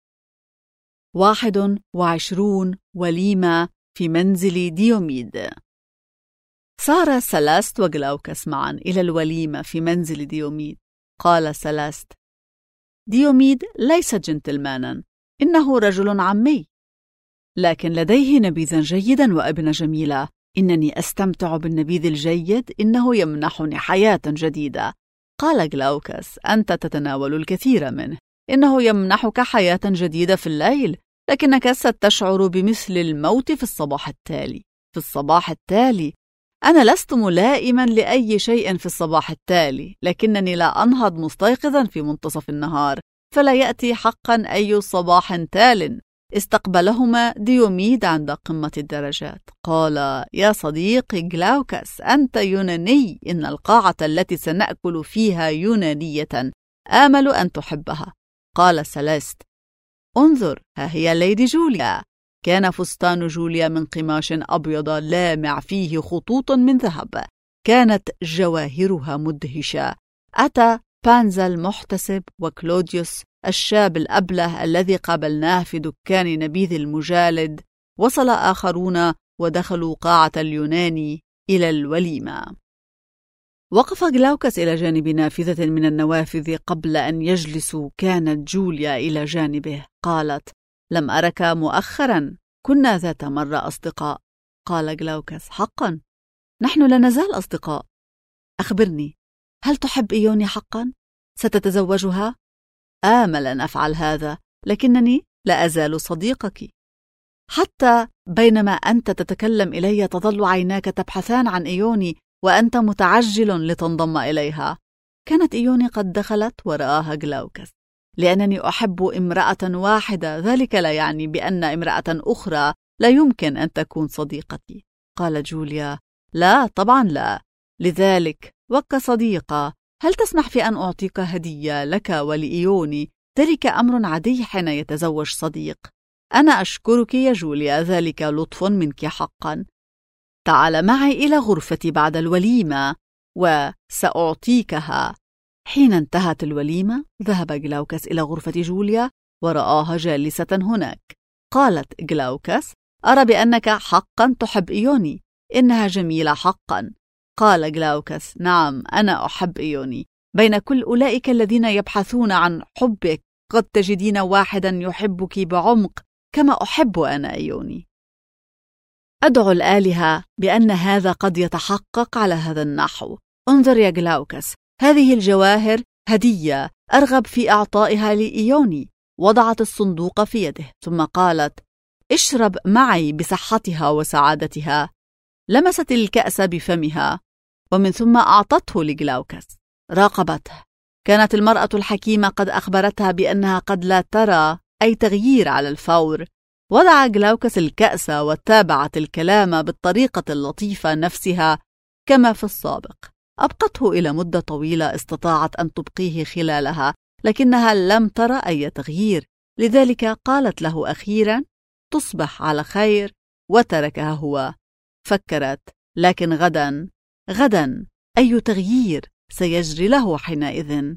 [SPEAKER 1] 21 وليمة في منزل ديوميد. سار سلاست وجلاوكس معا إلى الوليمة في منزل ديوميد. قال سلاست: ديوميد ليس جنتلمانا، إنه رجل عمي، لكن لديه نبيذا جيدا وابنة جميلة. إنني أستمتع بالنبيذ الجيد، إنه يمنحني حياة جديدة. قال جلاوكس: أنت تتناول الكثير منه، إنه يمنحك حياة جديدة في الليل، لكنك ستشعر بمثل الموت في الصباح التالي. في الصباح التالي؟ أنا لست ملائما لأي شيء في الصباح التالي، لكنني لا أنهض مستيقظا في منتصف النهار، فلا يأتي حقا أي صباح تال. استقبلهما ديوميد عند قمة الدرجات. قال: يا صديقي جلاوكس، أنت يوناني، إن القاعة التي سنأكل فيها يونانية، آمل أن تحبها. قال سيلاست: انظر، ها هي ليدي جوليا. كان فستان جوليا من قماش أبيض لامع فيه خطوط من ذهب، كانت جواهرها مدهشة. أتى بانزا المحتسب وكلوديوس الشاب الأبله الذي قابلناه في دكان نبيذ المجالد. وصل آخرون ودخلوا قاعة اليوناني إلى الوليمة. وقف جلاوكس إلى جانب نافذة من النوافذ. قبل أن يجلسوا كانت جوليا إلى جانبه. قالت: لم أرك مؤخرا، كنا ذات مرة أصدقاء. قال جلاوكس: حقا، نحن لا نزال أصدقاء. أخبرني، هل تحب إيوني حقا؟ ستتزوجها؟ آمل أن أفعل هذا، لكنني لا أزال صديقك. حتى بينما أنت تتكلم إلي تظل عيناك تبحثان عن إيوني وأنت متعجل لتنضم إليها. كانت إيوني قد دخلت ورآها جلاوكس. لأنني أحب امرأة واحدة ذلك لا يعني بأن امرأة أخرى لا يمكن أن تكون صديقتي. قالت جوليا: لا طبعا لا، لذلك وكصديقة هل تسمح في أن أعطيك هدية لك ولإيوني؟ ذلك أمر عادي حين يتزوج صديق. أنا أشكرك يا جوليا، ذلك لطف منك حقا. تعال معي إلى غرفتي بعد الوليمة وسأعطيكها. حين انتهت الوليمة ذهب جلاوكس إلى غرفة جوليا ورآها جالسة هناك. قالت جلاوكس: أرى بأنك حقا تحب إيوني، إنها جميلة حقا. قال جلاوكس: نعم، أنا أحب إيوني. بين كل أولئك الذين يبحثون عن حبك قد تجدين واحدا يحبك بعمق كما أحب أنا إيوني. أدعو الآلهة بأن هذا قد يتحقق على هذا النحو. انظر يا جلاوكس، هذه الجواهر هدية أرغب في إعطائها لإيوني. وضعت الصندوق في يده ثم قالت: اشرب معي بصحتها وسعادتها. لمست الكأس بفمها ومن ثم أعطته لجلاوكس. راقبته. كانت المرأة الحكيمة قد أخبرتها بأنها قد لا ترى أي تغيير على الفور. وضع جلاوكس الكأس وتابعت الكلام بالطريقة اللطيفة نفسها كما في السابق. أبقته إلى مدة طويلة استطاعت أن تبقيه خلالها، لكنها لم ترى أي تغيير. لذلك قالت له أخيرا: تصبح على خير، وتركها هو. فكرت: لكن غدا أي تغيير سيجري له حينئذ؟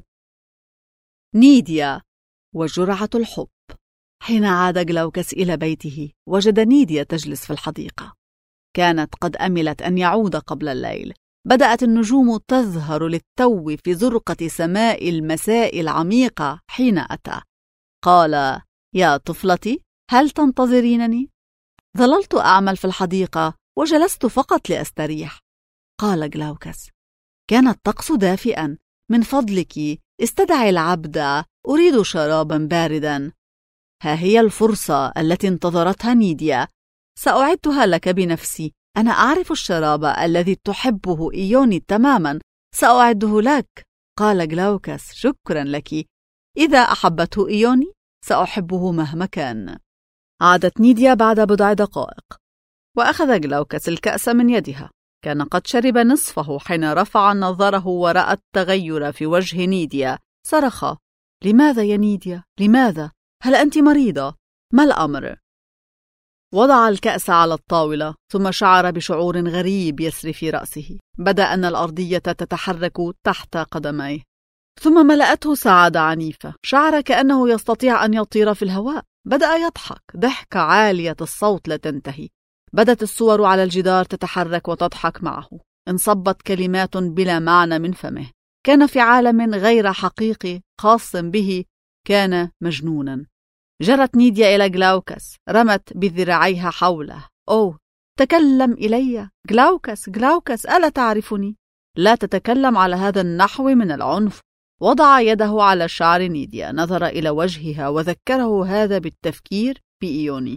[SPEAKER 1] نيديا وجرعة الحب. حين عاد جلاوكس إلى بيته وجد نيديا تجلس في الحديقة. كانت قد أملت أن يعود قبل الليل. بدأت النجوم تظهر للتو في زرقة سماء المساء العميقة حين أتى. قال: يا طفلتي، هل تنتظرينني؟ ظللت أعمل في الحديقة وجلست فقط لأستريح. قال جلاوكس: كان الطقس دافئا، من فضلك استدعي العبد، أريد شرابا باردا. ها هي الفرصة التي انتظرتها نيديا، سأعدها لك بنفسي. أنا أعرف الشراب الذي تحبه إيوني تماما، سأعده لك. قال جلاوكس: شكرا لك، إذا أحبته إيوني سأحبه مهما كان. عادت نيديا بعد بضع دقائق وأخذ جلاوكس الكأس من يدها. كان قد شرب نصفه حين رفع نظره ورأى التغير في وجه نيديا. صرخ: لماذا يا نيديا؟ لماذا؟ هل أنت مريضة؟ ما الأمر؟ وضع الكأس على الطاولة ثم شعر بشعور غريب يسري في رأسه. بدأ أن الأرضية تتحرك تحت قدميه، ثم ملأته سعادة عنيفة. شعر كأنه يستطيع أن يطير في الهواء. بدأ يضحك ضحكة عالية الصوت لا تنتهي. بدت الصور على الجدار تتحرك وتضحك معه. انصبت كلمات بلا معنى من فمه. كان في عالم غير حقيقي خاص به. كان مجنونا. جرت نيديا إلى جلاوكس، رمت بذراعيها حوله. أوه، تكلم إلي جلاوكس، جلاوكس، ألا تعرفني؟ لا تتكلم على هذا النحو من العنف. وضع يده على شعر نيديا، نظر إلى وجهها وذكره هذا بالتفكير بإيوني.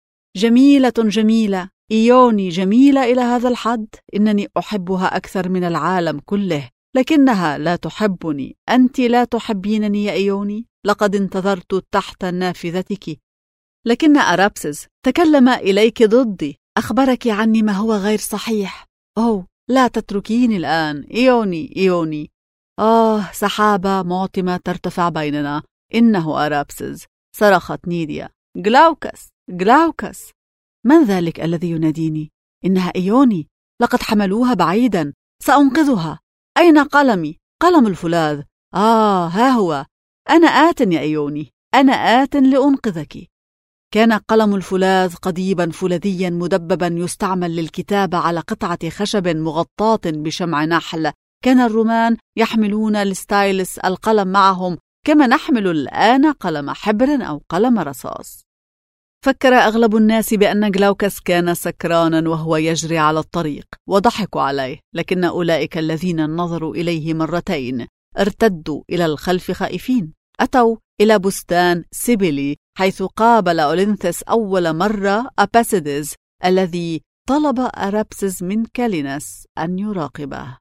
[SPEAKER 1] جميلة جميلة، إيوني جميلة إلى هذا الحد. إنني أحبها أكثر من العالم كله، لكنها لا تحبني. أنت لا تحبينني يا إيوني. لقد انتظرت تحت نافذتك، لكن أرابسس تكلم إليك ضدي، أخبرك عني ما هو غير صحيح. أوه، لا تتركيني الآن إيوني، إيوني. سحابة معتمة ترتفع بيننا. إنه أرابسس. صرخت نيديا: جلاوكس، جلاوكس. من ذلك الذي يناديني؟ إنها إيوني. لقد حملوها بعيدا. سأنقذها. أين قلمي؟ قلم الفولاذ. ها هو. أنا آت يا إيوني، أنا آت لأنقذك. كان قلم الفولاذ قضيبا فولاذيا مدببا يستعمل للكتابة على قطعة خشب مغطاة بشمع نحل. كان الرومان يحملون الستايلس القلم معهم كما نحمل الآن قلم حبر أو قلم رصاص. فكر أغلب الناس بأن جلاوكس كان سكرانا وهو يجري على الطريق، وضحكوا عليه. لكن أولئك الذين نظروا إليه مرتين ارتدوا إلى الخلف خائفين. أتوا إلى بستان سيبيلي حيث قابل أولينثس أول مرة أباسيدس الذي طلب أرابسس من كالينس أن يراقبه.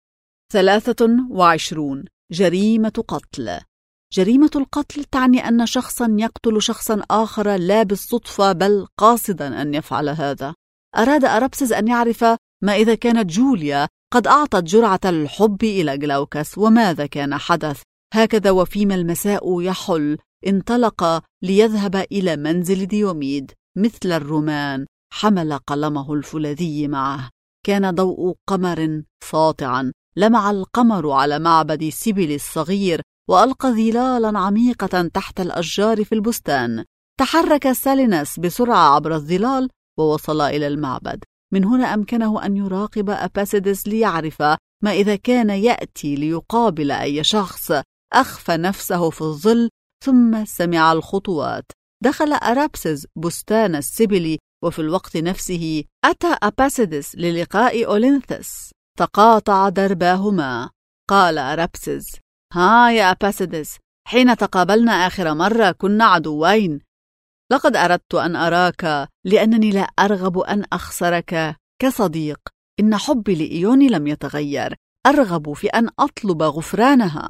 [SPEAKER 1] 23. جريمة قتل. جريمة القتل تعني أن شخصا يقتل شخصا آخر لا بالصدفة بل قاصدا أن يفعل هذا. أراد أرابسس أن يعرف ما إذا كانت جوليا قد أعطت جرعة الحب إلى جلاوكس وماذا كان حدث. هكذا وفيما المساء يحل انطلق ليذهب إلى منزل ديوميد. مثل الرومان حمل قلمه الفولاذي معه. كان ضوء قمر ساطعا. لمع القمر على معبد سيبيلي الصغير وألقى ظلالا عميقة تحت الأشجار في البستان. تحرك سالينس بسرعة عبر الظلال ووصل إلى المعبد. من هنا أمكنه أن يراقب أباسيدس ليعرف ما إذا كان يأتي ليقابل أي شخص. أخفى نفسه في الظل ثم سمع الخطوات. دخل أرابسس بستان السيبيلي وفي الوقت نفسه أتى أباسيدس للقاء أولينثس. تقاطع درباهما. قال أرابسس: ها يا أباسيدس، حين تقابلنا آخر مرة كنا عدوين. لقد أردت أن أراك لأنني لا أرغب أن أخسرك كصديق. إن حبي لإيوني لم يتغير. أرغب في أن أطلب غفرانها.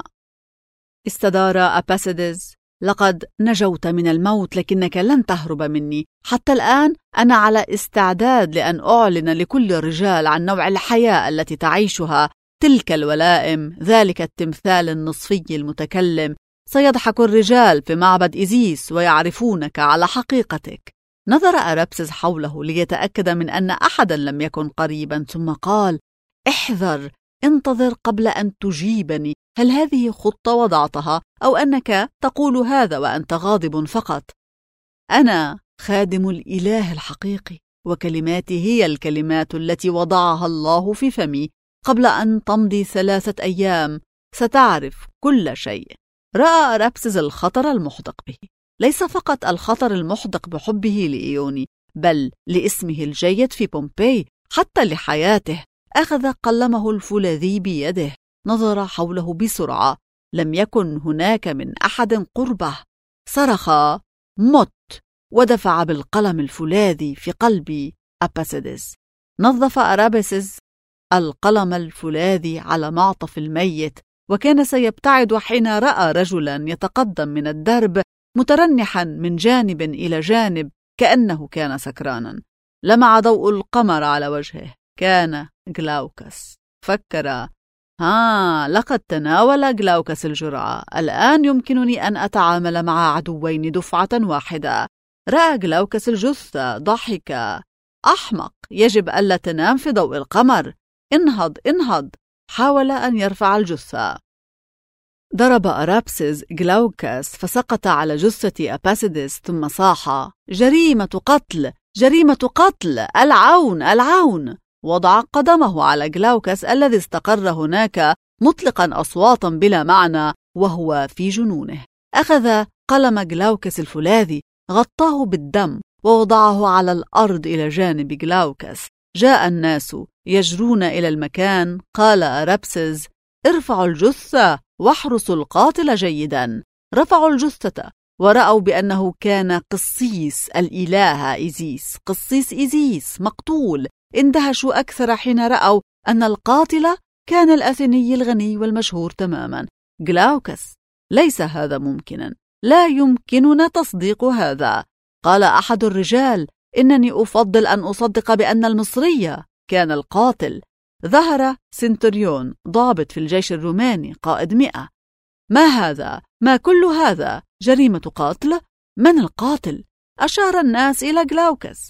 [SPEAKER 1] استدار أباسيدس: لقد نجوت من الموت لكنك لن تهرب مني. حتى الآن أنا على استعداد لأن أعلن لكل الرجال عن نوع الحياة التي تعيشها. تلك الولائم، ذلك التمثال النصفي المتكلم. سيضحك الرجال في معبد إيزيس ويعرفونك على حقيقتك. نظر أرابسس حوله ليتأكد من أن أحدا لم يكن قريبا ثم قال: احذر، انتظر قبل أن تجيبني. هل هذه خطة وضعتها أو أنك تقول هذا وأنت غاضب فقط؟ أنا خادم الإله الحقيقي وكلماتي هي الكلمات التي وضعها الله في فمي. قبل أن تمضي 3 أيام ستعرف كل شيء. رأى أرابسس الخطر المحدق به، ليس فقط الخطر المحدق بحبه لإيوني بل لاسمه الجيد في بومبي، حتى لحياته. أخذ قلمه الفولاذي بيده. نظر حوله بسرعة. لم يكن هناك من أحد قربه. صرخ: مت! ودفع بالقلم الفولاذي في قلب أباسيدس. نظف أرابسس القلم الفولاذي على معطف الميت وكان سيبتعد حين رأى رجلا يتقدم من الدرب مترنحا من جانب إلى جانب كأنه كان سكرانا. لمع ضوء القمر على وجهه. كان جلاوكس. فكر: لقد تناول جلاوكس الجرعة. الآن يمكنني أن أتعامل مع عدوين دفعة واحدة. رأى جلاوكس الجثة. ضحك. أحمق، يجب ألا تنام في ضوء القمر. انهض انهض. حاول أن يرفع الجثة. ضرب أرابسس جلاوكس فسقط على جثة أباسيدس ثم صاح: جريمة قتل! جريمة قتل! العون! العون! وضع قدمه على جلاوكس الذي استقر هناك مطلقا أصواتا بلا معنى وهو في جنونه. أخذ قلم جلاوكس الفولاذي، غطاه بالدم ووضعه على الأرض إلى جانب جلاوكس. جاء الناس يجرون إلى المكان. قال أرابسس: ارفعوا الجثة واحرسوا القاتل جيدا. رفعوا الجثة ورأوا بأنه كان قسيس الإله إيزيس. قسيس إيزيس مقتول. اندهشوا أكثر حين رأوا أن القاتل كان الأثيني الغني والمشهور تماما. جلاوكس: ليس هذا ممكنا. لا يمكننا تصديق هذا. قال أحد الرجال: إنني أفضل أن أصدق بأن المصري كان القاتل. ظهر سنتريون ضابط في الجيش الروماني قائد 100. ما هذا؟ ما كل هذا؟ جريمة قتل؟ من القاتل؟ أشار الناس إلى جلاوكس.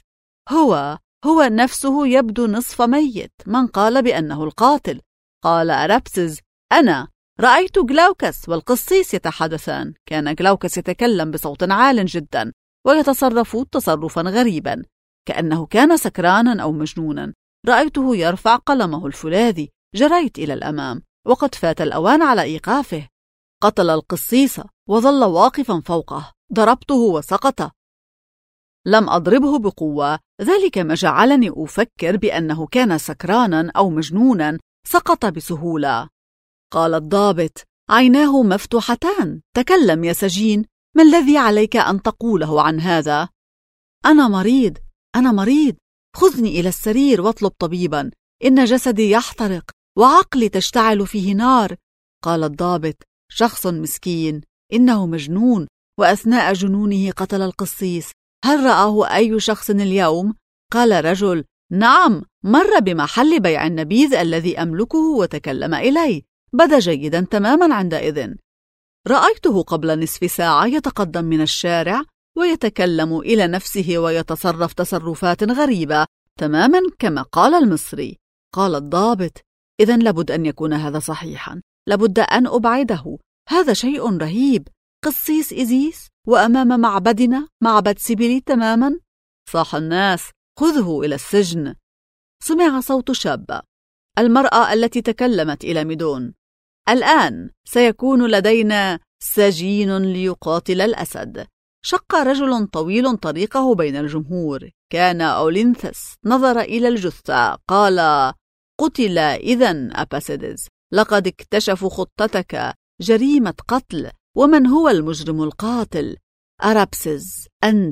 [SPEAKER 1] هو نفسه يبدو نصف ميت. من قال بأنه القاتل؟ قال أرابسس: أنا رأيت جلاوكس والقسيس يتحدثان. كان جلاوكس يتكلم بصوت عال جدا ويتصرف تصرفا غريبا كأنه كان سكرانا أو مجنونا. رأيته يرفع قلمه الفولاذي. جريت إلى الأمام وقد فات الأوان على إيقافه. قتل القسيس وظل واقفا فوقه. ضربته وسقط. لم أضربه بقوة. ذلك ما جعلني أفكر بأنه كان سكرانا أو مجنونا. سقط بسهولة. قال الضابط: عيناه مفتوحتان. تكلم يا سجين، ما الذي عليك أن تقوله عن هذا؟ أنا مريض، أنا مريض، خذني إلى السرير واطلب طبيبا، إن جسدي يحترق وعقلي تشتعل فيه نار. قال الضابط: شخص مسكين، إنه مجنون، وأثناء جنونه قتل القسيس. هل رآه أي شخص اليوم؟ قال رجل: نعم، مر بمحل بيع النبيذ الذي أملكه وتكلم إلي، بدا جيدا تماما عندئذ. رأيته قبل نصف ساعة يتقدم من الشارع ويتكلم إلى نفسه ويتصرف تصرفات غريبة تماما كما قال المصري. قال الضابط: إذن لابد أن يكون هذا صحيحا، لابد أن أبعده، هذا شيء رهيب. قسيس إيزيس وأمام معبدنا، معبد سيبيلي تماما. صاح الناس: خذه إلى السجن. سمع صوت شابة، المرأة التي تكلمت إلى ميدون: الآن سيكون لدينا سجين ليقاتل الأسد. شق رجل طويل طريقه بين الجمهور، كان أولينثس. نظر إلى الجثة، قال: قتل إذن أباسيدس، لقد اكتشفوا خطتك، جريمة قتل. ومن هو المجرم القاتل؟ أرابسز،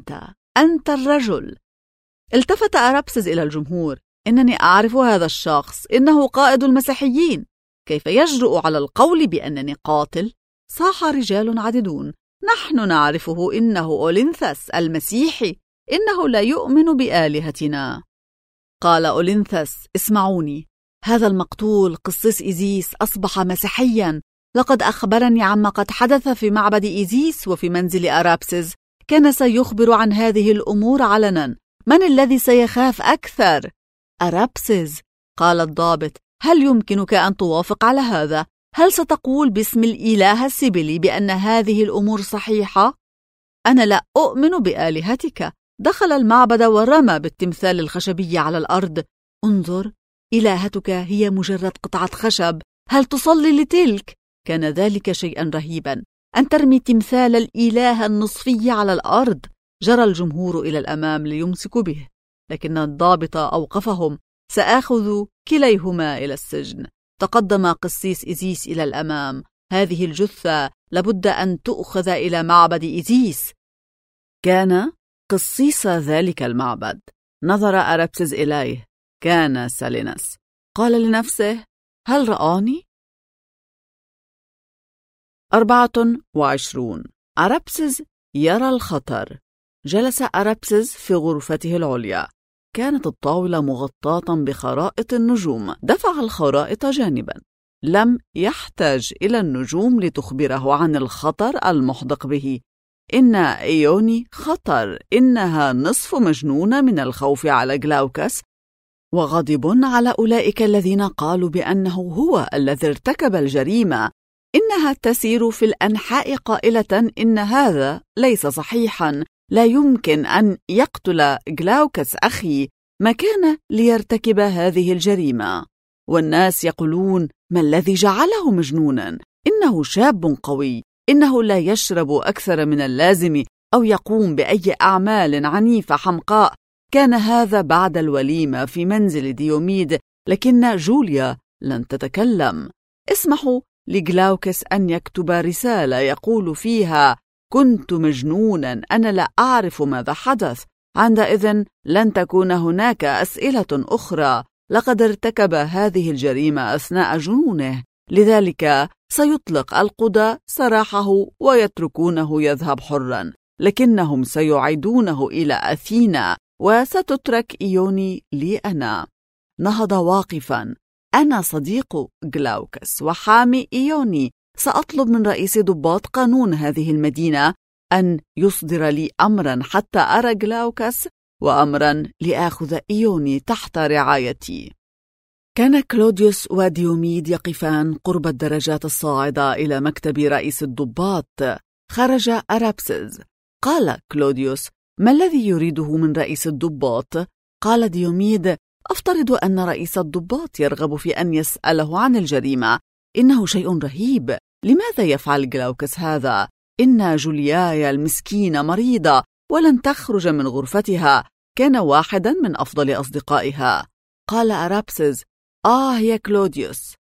[SPEAKER 1] أنت الرجل. التفت أرابسز إلى الجمهور: إنني أعرف هذا الشخص، إنه قائد المسيحيين، كيف يجرؤ على القول بأنني قاتل؟ صاح رجال عديدون: نحن نعرفه، إنه أولينثس المسيحي، إنه لا يؤمن بآلهتنا. قال أولينثس: اسمعوني، هذا المقتول قسيس إيزيس أصبح مسيحيا، لقد أخبرني عما قد حدث في معبد إيزيس وفي منزل أرابسز، كان سيخبر عن هذه الأمور علنا. من الذي سيخاف أكثر؟ أرابسز. قال الضابط: هل يمكنك أن توافق على هذا؟ هل ستقول باسم الإله السيبيلي بأن هذه الأمور صحيحة؟ أنا لا أؤمن بآلهتك. دخل المعبد ورمى بالتمثال الخشبي على الأرض. انظر، إلهتك هي مجرد قطعة خشب، هل تصلي لتلك؟ كان ذلك شيئا رهيبا، أن ترمي تمثال الإله النصفي على الأرض. جرى الجمهور إلى الأمام ليمسكوا به، لكن الضابط أوقفهم: سآخذ كليهما إلى السجن. تقدم قسيس إيزيس إلى الأمام: هذه الجثة لابد أن تؤخذ إلى معبد إيزيس. كان قسيس ذلك المعبد. نظر أرابسز إليه، كان سالينس. قال لنفسه: هل رآني؟ 24. أرابسز يرى الخطر. جلس أرابسز في غرفته العليا. كانت الطاولة مغطاة بخرائط النجوم. دفع الخرائط جانبا. لم يحتاج إلى النجوم لتخبره عن الخطر المحدق به. إن إيوني خطر، إنها نصف مجنونة من الخوف على جلاوكس، وغضب على أولئك الذين قالوا بأنه هو الذي ارتكب الجريمة. إنها تسير في الأنحاء قائلة إن هذا ليس صحيحا، لا يمكن أن يقتل جلاوكس أخي، ما كان ليرتكب هذه الجريمة. والناس يقولون: ما الذي جعله مجنونا؟ إنه شاب قوي، إنه لا يشرب أكثر من اللازم أو يقوم بأي أعمال عنيفة حمقاء. كان هذا بعد الوليمة في منزل ديوميد، لكن جوليا لن تتكلم. اسمحوا لجلاوكس أن يكتب رسالة يقول فيها: كنت مجنونا، أنا لا أعرف ماذا حدث. عندئذ لن تكون هناك أسئلة أخرى. لقد ارتكب هذه الجريمة أثناء جنونه، لذلك سيطلق القضاة سراحه ويتركونه يذهب حرا، لكنهم سيعيدونه إلى أثينا وستترك إيوني لي أنا. نهض واقفا: أنا صديق جلاوكس وحامي إيوني، سأطلب من رئيس ضباط قانون هذه المدينة أن يصدر لي أمرا حتى أرى جلاوكس، وأمرا لآخذ إيوني تحت رعايتي. كان كلوديوس وديوميد يقفان قرب الدرجات الصاعدة إلى مكتب رئيس الضباط. خرج أرابسز. قال كلوديوس: ما الذي يريده من رئيس الضباط؟ قال ديوميد: أفترض أن رئيس الضباط يرغب في أن يسأله عن الجريمة. إنه شيء رهيب، لماذا يفعل جلاوكس هذا؟ إن جوليايا المسكينة مريضة ولن تخرج من غرفتها، كان واحدا من أفضل أصدقائها. قال أرابسز: يا كلوديوس،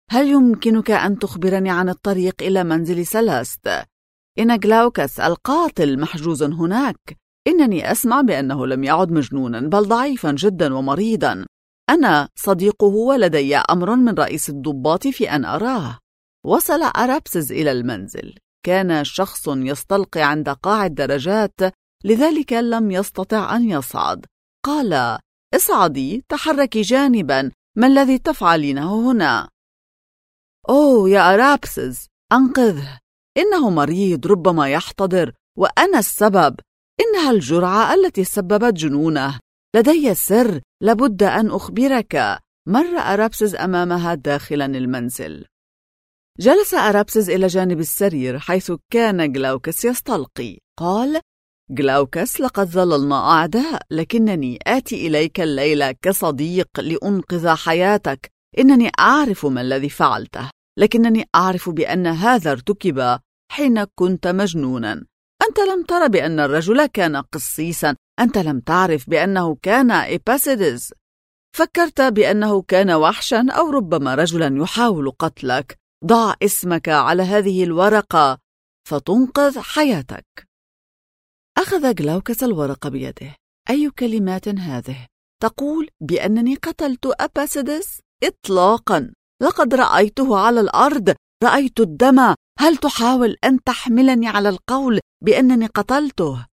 [SPEAKER 1] هل يمكنك أن تخبرني عن الطريق إلى منزل سيلاست؟ إن جلاوكس القاتل محجوز هناك. إنني أسمع بأنه لم يعد مجنونا بل ضعيفا جدا ومريضا. أنا صديقه ولدي أمر من رئيس الضباط في أن أراه. وصل أرابسز إلى المنزل. كان شخص يستلقي عند قاع الدرجات، لذلك لم يستطع أن يصعد. قال: اصعدي، تحركي جانبا، ما الذي تفعلينه هنا؟ أوه يا أرابسز، أنقذه، إنه مريض، ربما يحتضر، وأنا السبب. إنها الجرعة التي سببت جنونه. لدي سر لابد أن أخبرك. مر أرابسز أمامها داخلا المنزل. جلس أرابسز إلى جانب السرير حيث كان جلاوكس يستلقي. قال: جلاوكس، لقد ظللنا أعداء، لكنني آتي إليك الليلة كصديق لأنقذ حياتك. إنني أعرف ما الذي فعلته، لكنني أعرف بأن هذا ارتكب حين كنت مجنونا. أنت لم تر بأن الرجل كان قصيصا. أنت لم تعرف بأنه كان إيباسيدس. فكرت بأنه كان وحشا أو ربما رجلا يحاول قتلك. ضع اسمك على هذه الورقة فتنقذ حياتك. أخذ جلاوكس الورقة بيده. أي كلمات هذه؟ تقول بأنني قتلت أباسيدس؟ إطلاقا، لقد رأيته على الأرض، رأيت الدم. هل تحاول أن تحملني على القول بأنني قتلته؟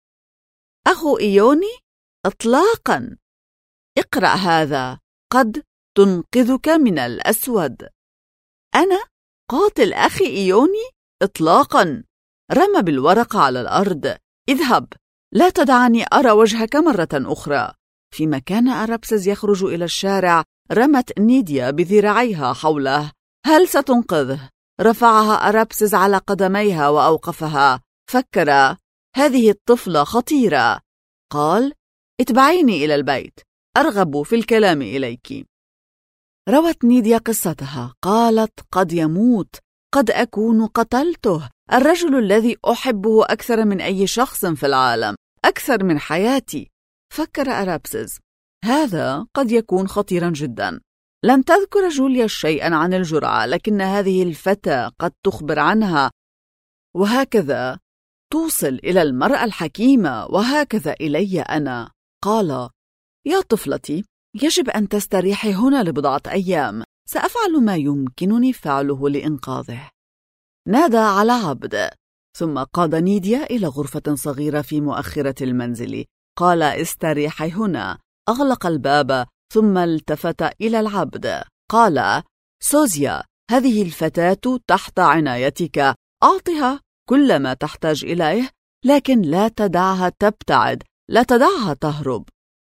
[SPEAKER 1] أخو إيوني؟ إطلاقا. اقرأ هذا، قد تنقذك من الأسود. أنا قاتل أخي إيوني؟ إطلاقا. رمى بالورقة على الأرض. اذهب، لا تدعني أرى وجهك مرة أخرى. فيما كان أرابسز يخرج إلى الشارع، رمت نيديا بذراعيها حوله. هل ستنقذه؟ رفعها أرابسز على قدميها وأوقفها. فكر: هذه الطفلة خطيرة. قال: اتبعيني إلى البيت، أرغب في الكلام إليك. روت نيديا قصتها. قالت: قد يموت، قد أكون قتلته، الرجل الذي أحبه أكثر من أي شخص في العالم، أكثر من حياتي. فكر أرابسز: هذا قد يكون خطيرا جدا. لن تذكر جوليا شيئا عن الجرعة، لكن هذه الفتاة قد تخبر عنها، وهكذا توصل إلى المرأة الحكيمة، وهكذا إلي أنا. قال: يا طفلتي، يجب أن تستريحي هنا لبضعة أيام. سأفعل ما يمكنني فعله لإنقاذه. نادى على عبد، ثم قاد نيديا إلى غرفة صغيرة في مؤخرة المنزل. قال: استريحي هنا. أغلق الباب ثم التفت إلى العبد. قال: سوزيا، هذه الفتاة تحت عنايتك، أعطها كل ما تحتاج إليه، لكن لا تدعها تبتعد، لا تدعها تهرب.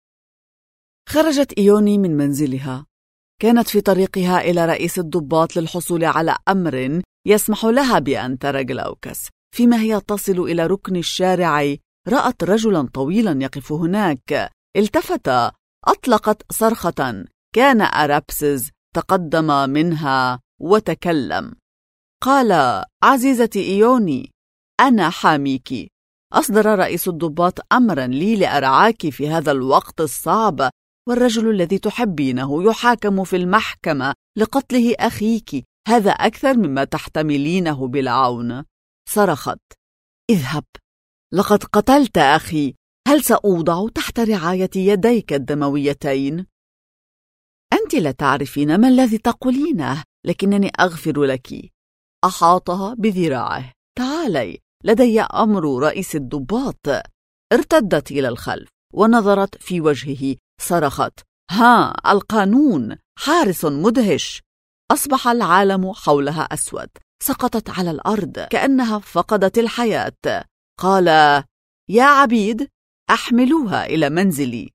[SPEAKER 1] خرجت إيوني من منزلها. كانت في طريقها إلى رئيس الضباط للحصول على أمر يسمح لها بأن ترى جلاوكس. فيما هي تصل إلى ركن الشارع، رأت رجلا طويلا يقف هناك. التفت، أطلقت صرخة. كان أرابسز تقدم منها وتكلم. قال: عزيزتي إيوني، أنا حاميك. أصدر رئيس الضباط أمرا لي لأرعاك في هذا الوقت الصعب، والرجل الذي تحبينه يحاكم في المحكمة لقتله أخيك. هذا أكثر مما تحتملينه بالعون. صرخت: اذهب، لقد قتلت أخي. هل سأوضع تحت رعاية يديك الدمويتين؟ أنت لا تعرفين ما الذي تقولينه، لكنني أغفر لك. أحاطها بذراعه. تعالي، لدي أمر رئيس الضباط. ارتدت إلى الخلف ونظرت في وجهه. صرخت: ها، القانون، حارس مدهش. أصبح العالم حولها أسود. سقطت على الأرض كأنها فقدت الحياة. قال: يا عبيد، أحملوها إلى منزلي.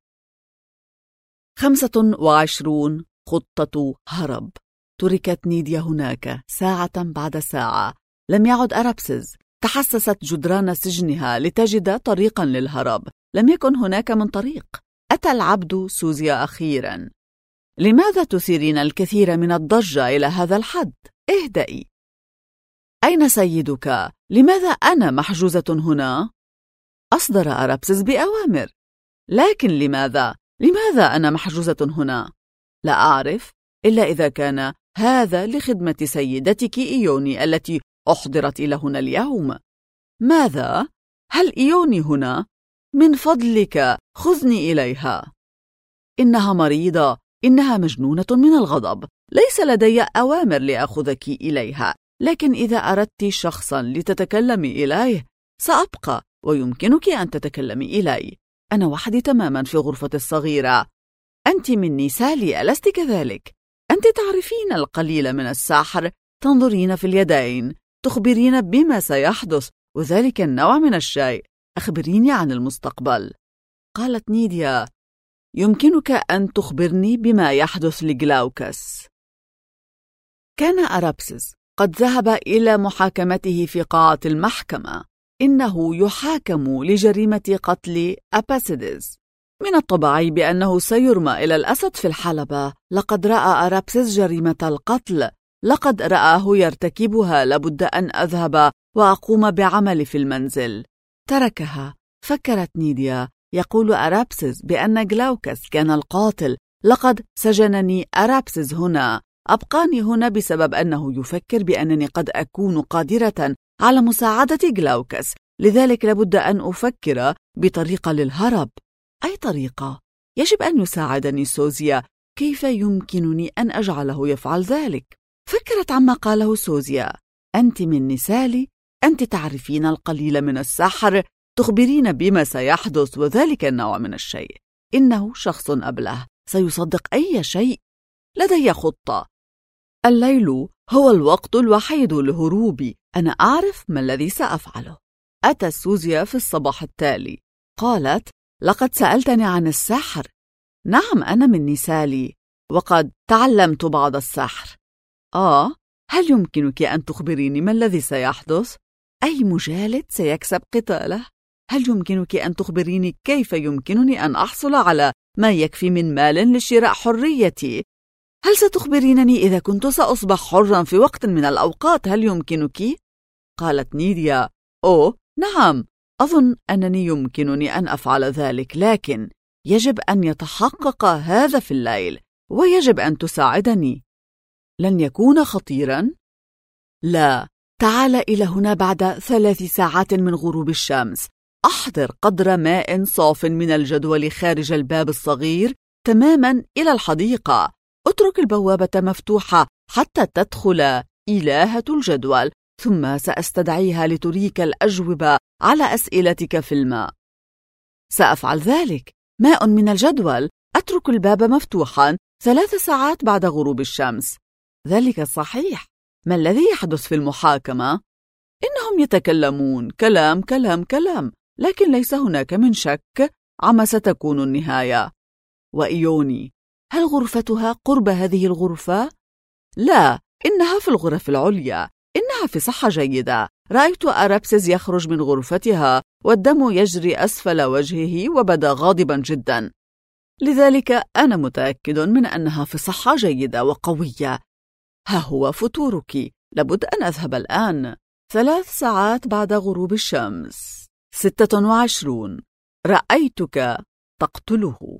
[SPEAKER 1] 25 خطة هرب. تركت نيديا هناك ساعة بعد ساعة. لم يعد أرابسز. تحسست جدران سجنها لتجد طريقا للهرب. لم يكن هناك من طريق. أتى العبد سوزيا أخيرا. لماذا تثيرين الكثير من الضجة إلى هذا الحد؟ اهدئي. أين سيدك؟ لماذا أنا محجوزة هنا؟ أصدر أرابسز بأوامر. لكن لماذا؟ لماذا أنا محجوزة هنا؟ لا أعرف، إلا إذا كان هذا لخدمة سيدتك إيوني التي أحضرت إلى هنا اليوم. ماذا؟ هل إيوني هنا؟ من فضلك خذني إليها. إنها مريضة، إنها مجنونة من الغضب. ليس لدي أوامر لأخذك إليها، لكن إذا أردت شخصا لتتكلمي إليه سأبقى ويمكنك أن تتكلمي إلي. أنا وحدي تماما في غرفتي الصغيرة. أنت مني سالي، ألست كذلك؟ أنت تعرفين القليل من السحر، تنظرين في اليدين، تخبرين بما سيحدث، وذلك النوع من الشيء. أخبريني عن المستقبل. قالت نيديا: يمكنك أن تخبرني بما يحدث لجلاوكس. كان أرابسس قد ذهب إلى محاكمته في قاعة المحكمة. إنه يحاكم لجريمة قتل أباسيدس. من الطبيعي بأنه سيرمى إلى الأسد في الحلبة. لقد رأى أرابسس جريمة القتل، لقد رآه يرتكبها. لابد أن أذهب وأقوم بعمل في المنزل. تركها. فكرت نيديا: يقول أرابسس بأن جلاوكس كان القاتل. لقد سجنني أرابسس هنا، أبقاني هنا بسبب أنه يفكر بأنني قد أكون قادرة على مساعدة جلاوكس. لذلك لابد أن أفكر بطريقة للهرب. أي طريقة؟ يجب أن يساعدني سوزيا. كيف يمكنني أن أجعله يفعل ذلك؟ فكرت عما قاله سوزيا: أنت من نسالي، أنت تعرفين القليل من السحر، تخبرين بما سيحدث، وذلك النوع من الشيء. إنه شخص أبله، سيصدق أي شيء. لدي خطة. الليل هو الوقت الوحيد لهروبي. أنا أعرف ما الذي سأفعله. أتى سوزيا في الصباح التالي. قالت: لقد سألتني عن السحر. نعم، أنا من نسالي، وقد تعلمت بعض السحر. هل يمكنك أن تخبريني ما الذي سيحدث؟ أي مجالد سيكسب قتاله؟ هل يمكنك أن تخبريني كيف يمكنني أن أحصل على ما يكفي من مال لشراء حريتي؟ هل ستخبرينني إذا كنت سأصبح حرا في وقت من الأوقات؟ هل يمكنك؟ قالت نيديا: نعم، أظن أنني يمكنني أن أفعل ذلك، لكن يجب أن يتحقق هذا في الليل، ويجب أن تساعدني. لن يكون خطيرا؟ لا، تعال إلى هنا بعد 3 ساعات من غروب الشمس. أحضر قدر ماء صاف من الجدول خارج الباب الصغير تماما إلى الحديقة. اترك البوابة مفتوحة حتى تدخل إلهة الجدول، ثم سأستدعيها لتريك الأجوبة على أسئلتك في الماء. سأفعل ذلك. ماء من الجدول. أترك الباب مفتوحا 3 ساعات بعد غروب الشمس. ذلك صحيح. ما الذي يحدث في المحاكمة؟ إنهم يتكلمون كلام كلام كلام، لكن ليس هناك من شك عما ستكون النهاية. وإيوني، هل غرفتها قرب هذه الغرفة؟ لا، إنها في الغرف العليا. إنها في صحة جيدة. رأيت أرابسس يخرج من غرفتها والدم يجري أسفل وجهه وبدا غاضبا جدا. لذلك أنا متأكد من أنها في صحة جيدة وقوية. ها هو فطورك. لابد أن أذهب الآن. 3 ساعات بعد غروب الشمس. 26. رأيتك تقتله.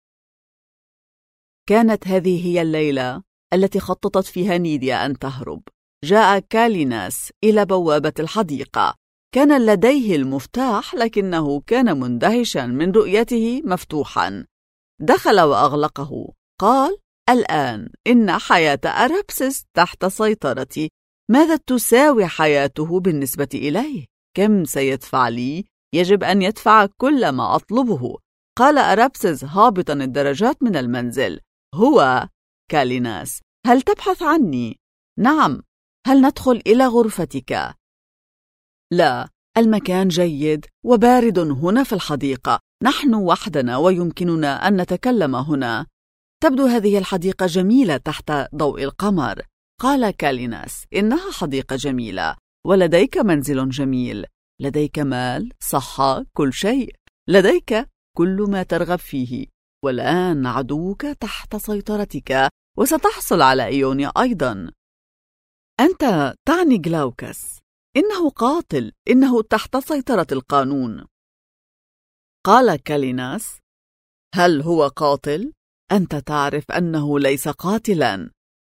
[SPEAKER 1] كانت هذه هي الليلة التي خططت فيها نيديا أن تهرب. جاء كاليناس إلى بوابة الحديقة. كان لديه المفتاح، لكنه كان مندهشا من رؤيته مفتوحا. دخل وأغلقه. قال: الآن إن حياة أرابسس تحت سيطرتي. ماذا تساوي حياته بالنسبة إليه؟ كم سيدفع لي؟ يجب أن يدفع كل ما أطلبه. قال أرابسس هابطا الدرجات من المنزل. هو كاليناس، هل تبحث عني؟ نعم. هل ندخل إلى غرفتك؟ لا، المكان جيد وبارد هنا في الحديقة. نحن وحدنا ويمكننا أن نتكلم هنا. تبدو هذه الحديقة جميلة تحت ضوء القمر. قال كاليناس: إنها حديقة جميلة، ولديك منزل جميل، لديك مال، صحة، كل شيء، لديك كل ما ترغب فيه. والآن عدوك تحت سيطرتك، وستحصل على إيوني أيضا. أنت تعني جلاوكس. إنه قاتل، إنه تحت سيطرة القانون. قال كاليناس: هل هو قاتل؟ أنت تعرف أنه ليس قاتلا.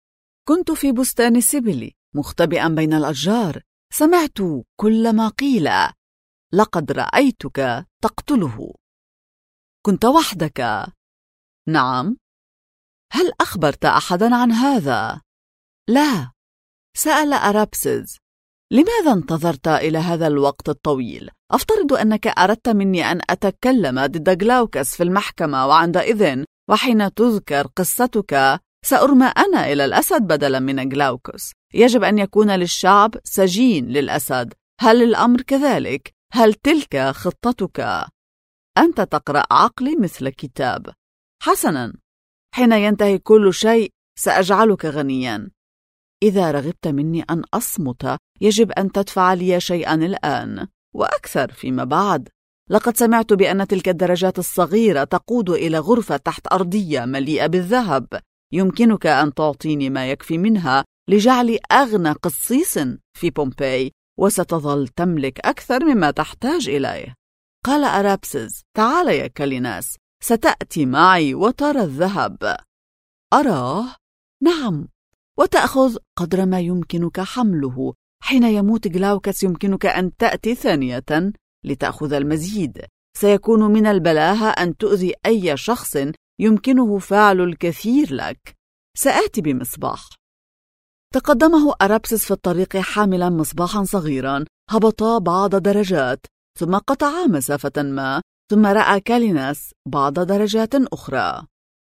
[SPEAKER 1] كنت في بستان سيبلي مختبئا بين الأشجار، سمعت كل ما قيل. لقد رأيتك تقتله. كنت وحدك؟ نعم. هل أخبرت أحدا عن هذا؟ لا. سأل أرابسز: لماذا انتظرت إلى هذا الوقت الطويل؟ أفترض أنك أردت مني أن أتكلم ضد جلاوكس في المحكمة، وعندئذ وحين تذكر قصتك سأرمى أنا إلى الأسد بدلا من جلاوكس. يجب أن يكون للشعب سجين للأسد. هل الأمر كذلك؟ هل تلك خطتك؟ أنت تقرأ عقلي مثل كتاب. حسنا، حين ينتهي كل شيء سأجعلك غنيا. إذا رغبت مني أن أصمت يجب أن تدفع لي شيئا الآن وأكثر فيما بعد. لقد سمعت بأن تلك الدرجات الصغيرة تقود إلى غرفة تحت أرضية مليئة بالذهب. يمكنك أن تعطيني ما يكفي منها لجعلي أغنى قصيص في بومباي، وستظل تملك أكثر مما تحتاج إليه. قال أرابسز: تعال يا كاليناس، ستأتي معي وترى الذهب. أراه؟ نعم، وتأخذ قدر ما يمكنك حمله. حين يموت جلاوكس يمكنك أن تأتي ثانية لتأخذ المزيد. سيكون من البلاهة أن تؤذي أي شخص يمكنه فعل الكثير لك. سآتي بمصباح. تقدمه أرابسس في الطريق حاملا مصباحا صغيرا. هبطا بعض درجات، ثم قطعا مسافة ما، ثم رأى كاليناس بعض درجات أخرى.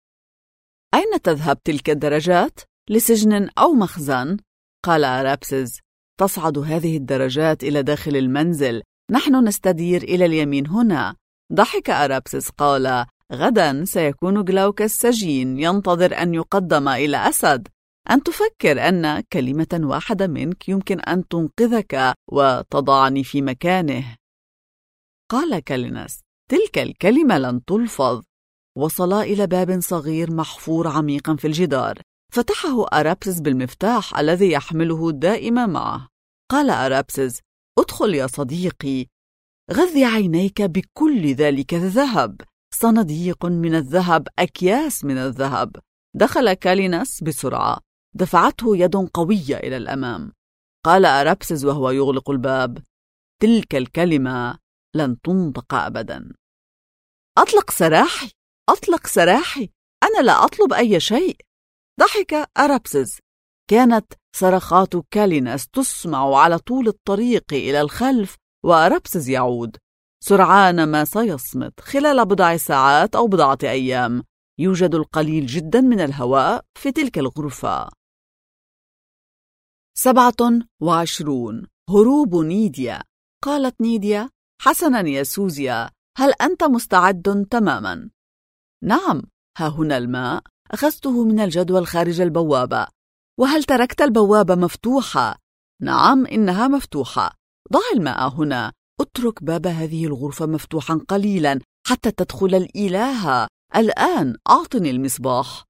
[SPEAKER 1] أين تذهب تلك الدرجات؟ لسجن أو مخزن؟ قال أرابسس: تصعد هذه الدرجات إلى داخل المنزل. نحن نستدير إلى اليمين هنا. ضحك أرابسس قال: غدا سيكون جلاوكس سجين ينتظر أن يقدم إلى أسد. أن تفكر أن كلمة واحدة منك يمكن أن تنقذك وتضعني في مكانه. قال كاليناس: تلك الكلمة لن تلفظ. وصلا إلى باب صغير محفور عميقا في الجدار. فتحه أرابسس بالمفتاح الذي يحمله دائما معه. قال أرابسس: ادخل يا صديقي، غذي عينيك بكل ذلك الذهب. صناديق من الذهب، أكياس من الذهب. دخل كاليناس بسرعة. دفعته يد قوية إلى الأمام. قال أرابسس وهو يغلق الباب: تلك الكلمة لن تنطق أبدا. أطلق سراحي، أطلق سراحي، أنا لا أطلب أي شيء. ضحك أرابسس. كانت صرخات كاليناس تسمع على طول الطريق إلى الخلف، وأرابسس يعود. سرعان ما سيصمت. خلال بضع ساعات أو بضعة أيام يوجد القليل جدا من الهواء في تلك الغرفة. 27. هروب نيديا. قالت نيديا: حسنا يا سوزيا، هل أنت مستعد تماما؟ نعم، ها هنا الماء، أخذته من الجدول خارج البوابة. وهل تركت البوابة مفتوحة؟ نعم، إنها مفتوحة. ضع الماء هنا. اترك باب هذه الغرفة مفتوحا قليلا حتى تدخل الإلهة. الآن أعطني المصباح.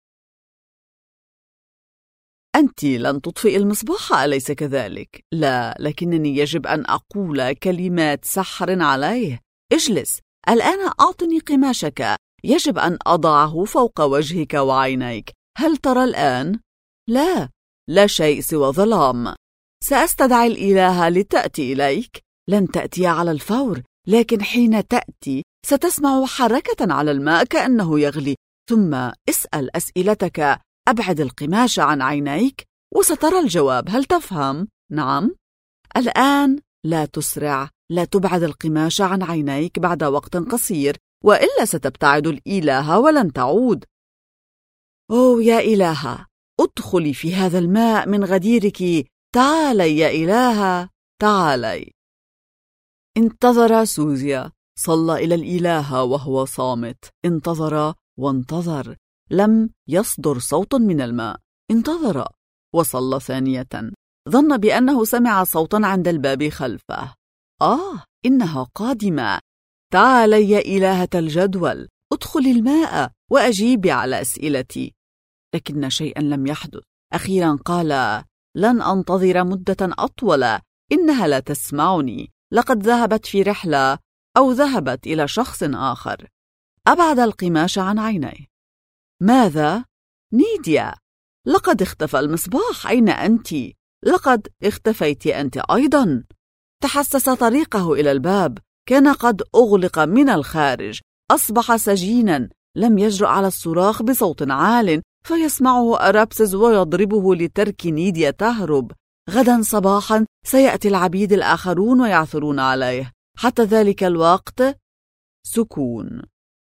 [SPEAKER 1] أنت لن تطفئ المصباح، أليس كذلك؟ لا، لكنني يجب أن أقول كلمات سحر عليه. اجلس. الآن أعطني قماشك. يجب أن أضعه فوق وجهك وعينيك. هل ترى الآن؟ لا، لا شيء سوى ظلام. سأستدعي الإلهة لتأتي إليك. لن تأتي على الفور، لكن حين تأتي ستسمع حركة على الماء كأنه يغلي. ثم اسأل أسئلتك. أبعد القماش عن عينيك وسترى الجواب. هل تفهم؟ نعم. الآن لا تسرع. لا تبعد القماش عن عينيك بعد وقت قصير، وإلا ستبتعد الإلهة ولن تعود. أوه يا إلهة، ادخلي في هذا الماء من غديرك. تعالي يا إلهة، تعالي. انتظر سوزيا. صلى إلى الإلهة وهو صامت. انتظر وانتظر. لم يصدر صوت من الماء. انتظر وصلى ثانية. ظن بأنه سمع صوتا عند الباب خلفه. إنها قادمة. تعالي يا إلهة الجدول، ادخلي الماء وأجيبي على أسئلتي. لكن شيئا لم يحدث. أخيرا قال: لن أنتظر مدة أطول. إنها لا تسمعني. لقد ذهبت في رحلة أو ذهبت إلى شخص آخر. أبعد القماش عن عينيه. ماذا؟ نيديا. لقد اختفى المصباح، أين أنت؟ لقد اختفيت أنت أيضا. تحسس طريقه إلى الباب، كان قد أغلق من الخارج. أصبح سجينا، لم يجرؤ على الصراخ بصوت عال فيسمعه أرابسز ويضربه لترك نيديا تهرب. غدا صباحا سيأتي العبيد الآخرون ويعثرون عليه. حتى ذلك الوقت سكون.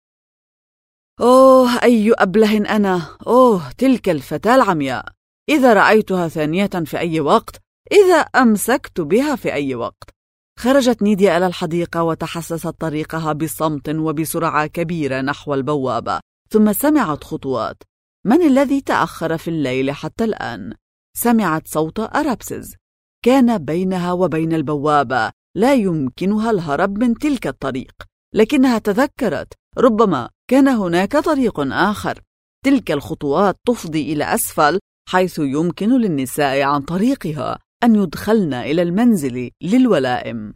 [SPEAKER 1] أوه أي أبله أنا! أوه تلك الفتاة العمياء! إذا رأيتها ثانية في أي وقت، إذا أمسكت بها في أي وقت. خرجت نيديا إلى الحديقة وتحسست طريقها بصمت وبسرعة كبيرة نحو البوابة، ثم سمعت خطوات. من الذي تأخر في الليل حتى الآن؟ سمعت صوت أرابسز. كان بينها وبين البوابة، لا يمكنها الهرب من تلك الطريق، لكنها تذكرت ربما كان هناك طريق آخر. تلك الخطوات تفضي إلى أسفل، حيث يمكن للنساء عن طريقها أن يدخلن إلى المنزل للولائم.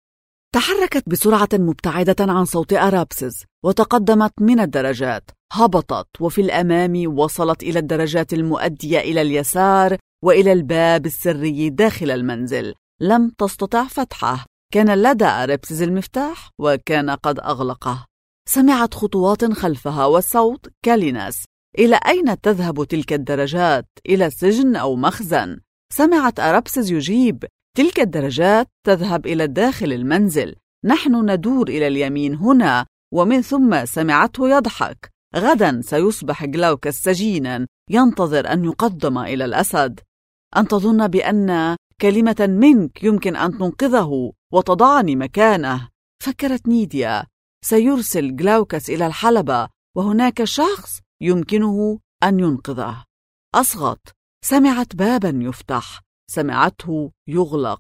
[SPEAKER 1] تحركت بسرعة مبتعدة عن صوت أرابسز وتقدمت من الدرجات. هبطت وفي الأمام وصلت إلى الدرجات المؤدية إلى اليسار وإلى الباب السري داخل المنزل. لم تستطع فتحه، كان لدى أرابسز المفتاح وكان قد أغلقه. سمعت خطوات خلفها وصوت كاليناس. إلى أين تذهب تلك الدرجات؟ إلى سجن أو مخزن؟ سمعت أرابسز يجيب: تلك الدرجات تذهب إلى داخل المنزل، نحن ندور إلى اليمين هنا. ومن ثم سمعته يضحك: غدا سيصبح جلاوكس سجينا ينتظر أن يقدم إلى الأسد. أن تظن بأن كلمة منك يمكن أن تنقذه وتضعني مكانه، فكرت نيديا. سيرسل جلاوكس إلى الحلبة وهناك شخص يمكنه أن ينقذه. أصغت، سمعت بابا يفتح، سمعته يغلق،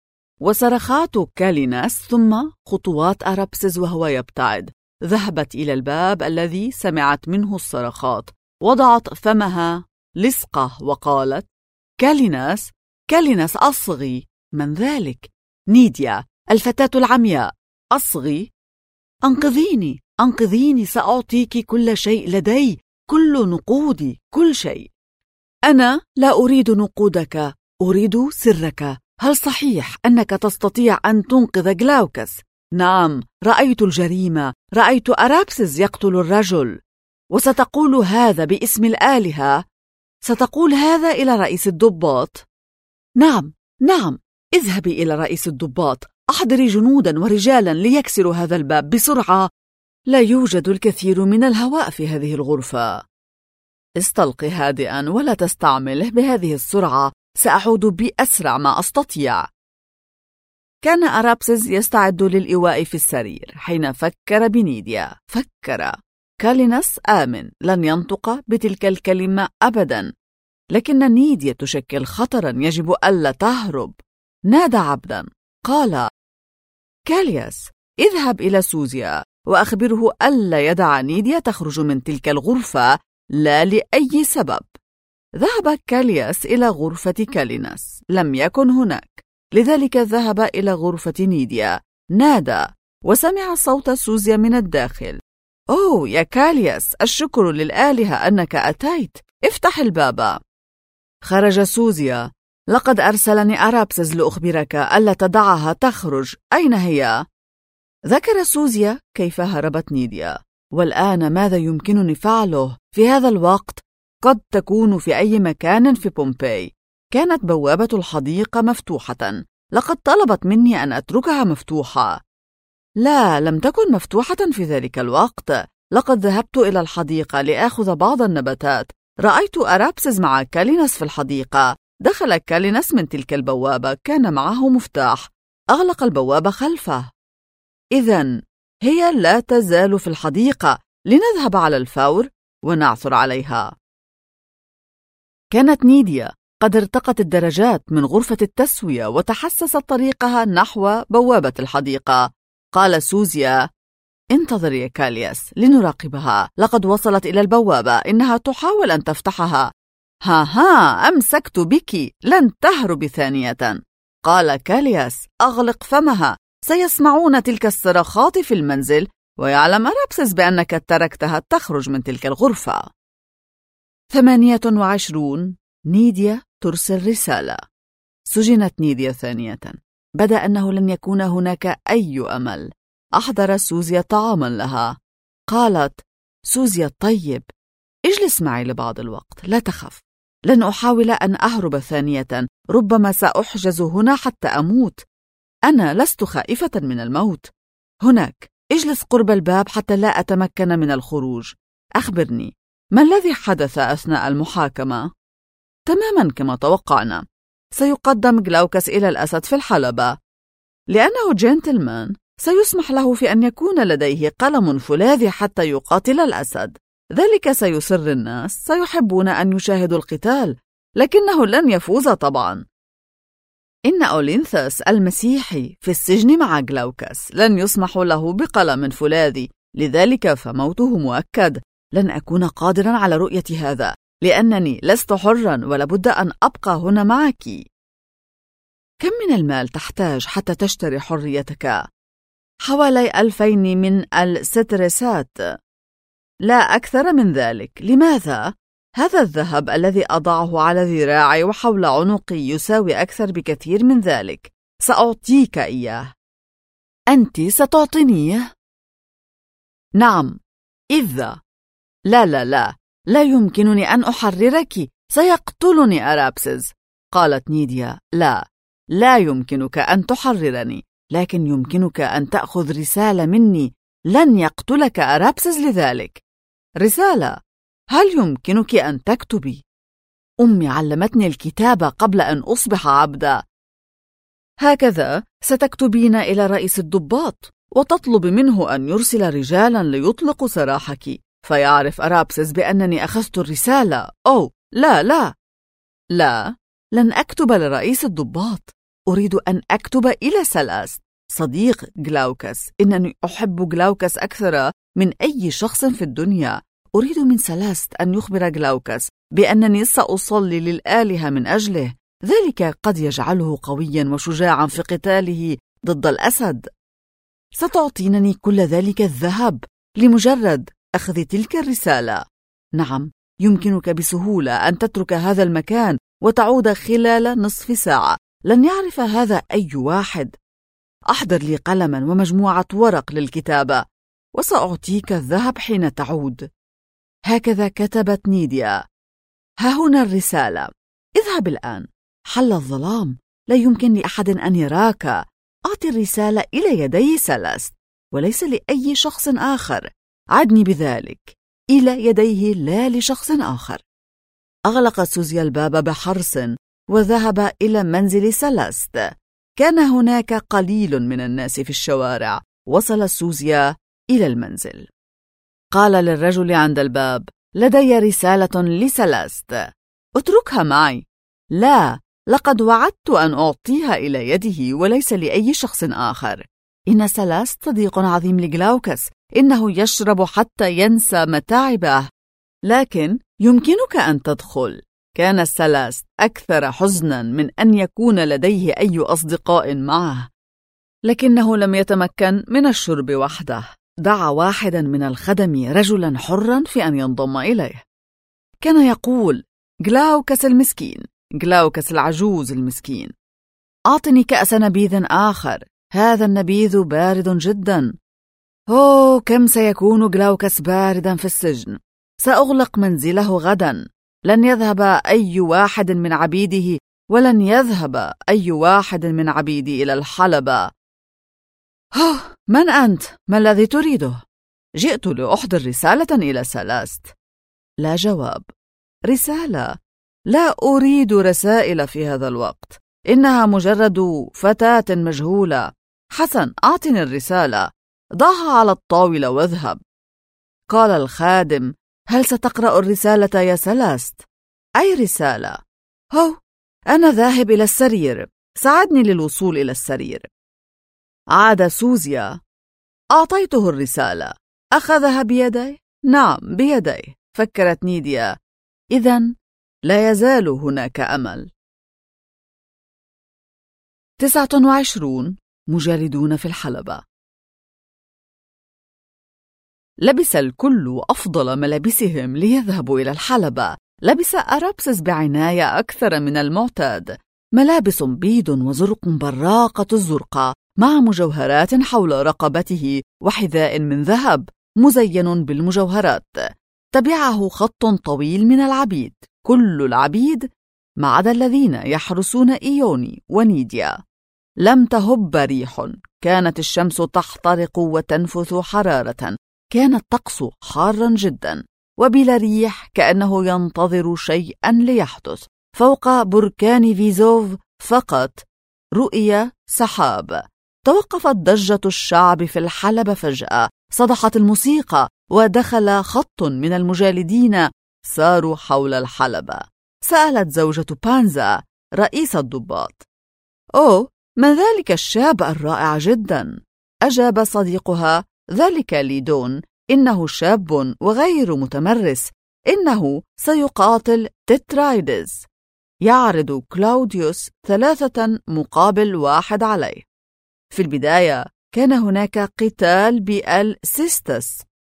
[SPEAKER 1] وصرخات كاليناس ثم خطوات أرابسز وهو يبتعد. ذهبت إلى الباب الذي سمعت منه الصرخات، وضعت فمها لصقة وقالت: كاليناس، كاليناس أصغي. من ذلك؟ نيديا الفتاة العمياء. أصغي؟ أنقذيني، أنقذيني، سأعطيك كل شيء لدي، كل نقودي، كل شيء. أنا لا أريد نقودك، أريد سرك. هل صحيح أنك تستطيع أن تنقذ جلاوكس؟ نعم، رأيت الجريمة، رأيت أرابسز يقتل الرجل. وستقول هذا باسم الآلهة؟ ستقول هذا إلى رئيس الضباط؟ نعم، نعم، اذهبي إلى رئيس الضباط، أحضري جنودا ورجالا ليكسروا هذا الباب بسرعة. لا يوجد الكثير من الهواء في هذه الغرفة. استلقي هادئا ولا تستعمله بهذه السرعة، سأعود بأسرع ما أستطيع. كان أرابسز يستعد للإيواء في السرير حين فكر بنيديا. فكر: كاليناس آمن، لن ينطق بتلك الكلمة أبدا، لكن نيديا تشكل خطرا، يجب ألا تهرب. نادى عبدا، قال: كالياس، اذهب إلى سوزيا وأخبره ألا يدع نيديا تخرج من تلك الغرفة، لا لأي سبب. ذهب كالياس إلى غرفة كاليناس، لم يكن هناك، لذلك ذهب إلى غرفة نيديا. نادى وسمع صوت سوزيا من الداخل: أوه يا كالياس، الشكر للآلهة أنك أتيت، افتح الباب. خرج سوزيا: لقد أرسلني أرابسز لأخبرك ألا تدعها تخرج، أين هي؟ ذكر سوزيا كيف هربت نيديا. والآن ماذا يمكنني فعله؟ في هذا الوقت قد تكون في أي مكان في بومباي. كانت بوابة الحديقة مفتوحة، لقد طلبت مني أن أتركها مفتوحة. لا، لم تكن مفتوحة في ذلك الوقت. لقد ذهبت إلى الحديقة لآخذ بعض النباتات. رأيت أرابسز مع كاليناس في الحديقة. دخل كاليناس من تلك البوابة، كان معه مفتاح، أغلق البوابة خلفه. إذن هي لا تزال في الحديقة، لنذهب على الفور ونعثر عليها. كانت نيديا قد ارتقت الدرجات من غرفة التسوية وتحسست طريقها نحو بوابة الحديقة. قال سوزيا: انتظر يا كالياس لنراقبها، لقد وصلت إلى البوابة، إنها تحاول أن تفتحها. ها أمسكت بك، لن تهرب ثانية. قال كالياس: أغلق فمها، سيسمعون تلك الصراخات في المنزل، ويعلم أرابسز بأنك تركتها تخرج من تلك الغرفة. 28. نيديا ترسل رسالة. سجنت نيديا ثانية. بدا أنه لن يكون هناك أي أمل. أحضر سوزيا طعاما لها. قالت: سوزيا الطيب، اجلس معي لبعض الوقت، لا تخف. لن أحاول أن أهرب ثانية، ربما سأحجز هنا حتى أموت. أنا لست خائفة من الموت. هناك، اجلس قرب الباب حتى لا أتمكن من الخروج. أخبرني، ما الذي حدث أثناء المحاكمة؟ تماما كما توقعنا. سيقدم جلاوكس إلى الأسد في الحلبة. لأنه جنتلمان سيسمح له في أن يكون لديه قلم فولاذي حتى يقاتل الأسد. ذلك سيسر الناس، سيحبون أن يشاهدوا القتال، لكنه لن يفوز طبعا. إن أولينثوس المسيحي في السجن مع جلاوكس، لن يسمح له بقلم فولاذي، لذلك فموته مؤكد. لن أكون قادرا على رؤية هذا، لأنني لست حرا ولابد أن أبقى هنا معك. كم من المال تحتاج حتى تشتري حريتك؟ حوالي 2000 من السترسات، لا أكثر من ذلك. لماذا؟ هذا الذهب الذي أضعه على ذراعي وحول عنقي يساوي أكثر بكثير من ذلك. سأعطيك إياه. أنت ستعطينيه؟ نعم، إذا. لا يمكنني أن أحررك، سيقتلني أرابسز. قالت نيديا: لا يمكنك أن تحررني، لكن يمكنك أن تأخذ رسالة مني. لن يقتلك أرابسز لذلك. رسالة؟ هل يمكنك أن تكتبي؟ أمي علمتني الكتابة قبل أن أصبح عبدا. هكذا ستكتبين إلى رئيس الضباط وتطلب منه أن يرسل رجالا ليطلقوا سراحك، فيعرف أرابسز بأنني أخذت الرسالة. أو لا، لن أكتب لرئيس الضباط. أريد أن أكتب إلى سلاست، صديق جلاوكس. إنني أحب جلاوكس أكثر من أي شخص في الدنيا. أريد من سلاست أن يخبر جلاوكس بأنني سأصلي للآلهة من أجله. ذلك قد يجعله قويا وشجاعا في قتاله ضد الأسد. ستعطينني كل ذلك الذهب لمجرد أخذ تلك الرسالة. نعم، يمكنك بسهولة أن تترك هذا المكان وتعود خلال نصف ساعة. لن يعرف هذا أي واحد. أحضر لي قلما ومجموعة ورق للكتابة، وسأعطيك الذهب حين تعود. هكذا كتبت نيديا. ها هنا الرسالة. اذهب الآن، حل الظلام، لا يمكن لأحد أن يراك. أعطي الرسالة إلى يدي سلاست وليس لأي شخص آخر. عدني بذلك، إلى يديه لا لشخص آخر. أغلق سوزيا الباب بحرص وذهب إلى منزل سلاست. كان هناك قليل من الناس في الشوارع. وصل سوزيا إلى المنزل. قال للرجل عند الباب: لدي رسالة لسلاست، اتركها معي. لا، لقد وعدت أن أعطيها إلى يده وليس لأي شخص آخر. إن سلاست صديق عظيم لجلاوكس، إنه يشرب حتى ينسى متاعبه. لكن يمكنك أن تدخل. كان سلاست أكثر حزنا من أن يكون لديه أي أصدقاء معه، لكنه لم يتمكن من الشرب وحده. دعا واحدا من الخدم، رجلا حرا، في أن ينضم إليه. كان يقول: جلاوكس المسكين، جلاوكس العجوز المسكين، أعطني كأس نبيذ آخر، هذا النبيذ بارد جدا. كم سيكون جلاوكس باردا في السجن. سأغلق منزله غدا. لن يذهب أي واحد من عبيده، ولن يذهب أي واحد من عبيدي إلى الحلبة. من أنت؟ ما الذي تريده؟ جئت لأحضر رسالة إلى سلاست. لا جواب. رسالة؟ لا أريد رسائل في هذا الوقت، إنها مجرد فتاة مجهولة. حسن، أعطني الرسالة، ضعها على الطاولة واذهب. قال الخادم: هل ستقرأ الرسالة يا سلاست؟ أي رسالة؟ أنا ذاهب إلى السرير، ساعدني للوصول إلى السرير. عاد سوزيا. أعطيته الرسالة. أخذها بيديه؟ نعم، بيديه. فكرت نيديا: إذن لا يزال هناك أمل. 29. مجالدون في الحلبة. لبس الكل أفضل ملابسهم ليذهبوا إلى الحلبة. لبس أرابسس بعناية أكثر من المعتاد، ملابس بيض وزرق براقة الزرقاء مع مجوهرات حول رقبته وحذاء من ذهب مزين بالمجوهرات. تبعه خط طويل من العبيد، كل العبيد ما عدا الذين يحرسون إيوني ونيديا. لم تهب ريح، كانت الشمس تحترق وتنفث حرارة، كان الطقس حارا جدا وبلا ريح، كأنه ينتظر شيئا ليحدث. فوق بركان فيزوف فقط رؤي سحاب. توقفت ضجة الشعب في الحلبة فجأة، صدحت الموسيقى ودخل خط من المجالدين ساروا حول الحلبة. سألت زوجة بانزا رئيس الضباط: أوه، من ذلك الشاب الرائع جدا؟ أجاب صديقها: ذلك ليدون، إنه شاب وغير متمرس، إنه سيقاتل تترايدس. يعرض كلاوديوس 3-1 عليه. في البداية كان هناك قتال بالسيستس،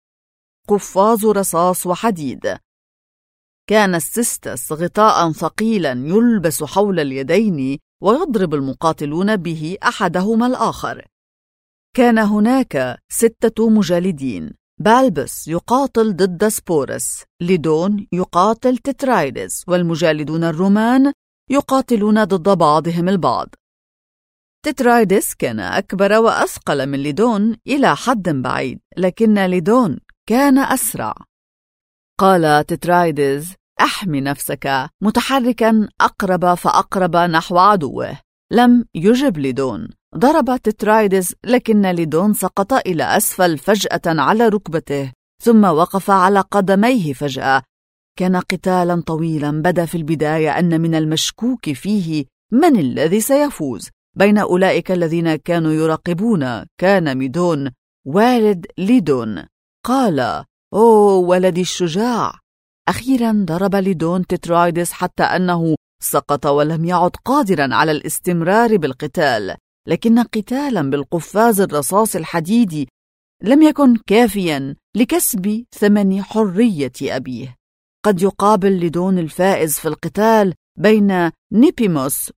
[SPEAKER 1] قفاز رصاص وحديد. كان السيستس غطاء ثقيلا يلبس حول اليدين ويضرب المقاتلون به أحدهما الآخر. كان هناك 6 مجالدين، بالبس يقاتل ضد سبورس، ليدون يقاتل تترايدس، والمجالدون الرومان يقاتلون ضد بعضهم البعض. تترايدس كان أكبر وأثقل من ليدون إلى حد بعيد، لكن ليدون كان أسرع. قال تترايدس: أحمي نفسك، متحركا أقرب فأقرب نحو عدوه. لم يجب ليدون، ضرب تترايدس، لكن ليدون سقط إلى أسفل فجأة على ركبته، ثم وقف على قدميه فجأة. كان قتالا طويلا، بدا في البداية أن من المشكوك فيه من الذي سيفوز. بين أولئك الذين كانوا يراقبون كان ميدون والد ليدون. قال: أوه ولدي الشجاع. أخيرا ضرب ليدون تترايدس حتى أنه سقط ولم يعد قادرا على الاستمرار بالقتال، لكن قتالا بالقفاز الرصاص الحديدي لم يكن كافيا لكسب ثمن حرية أبيه. قد يقابل ليدون الفائز في القتال بين نيبيموس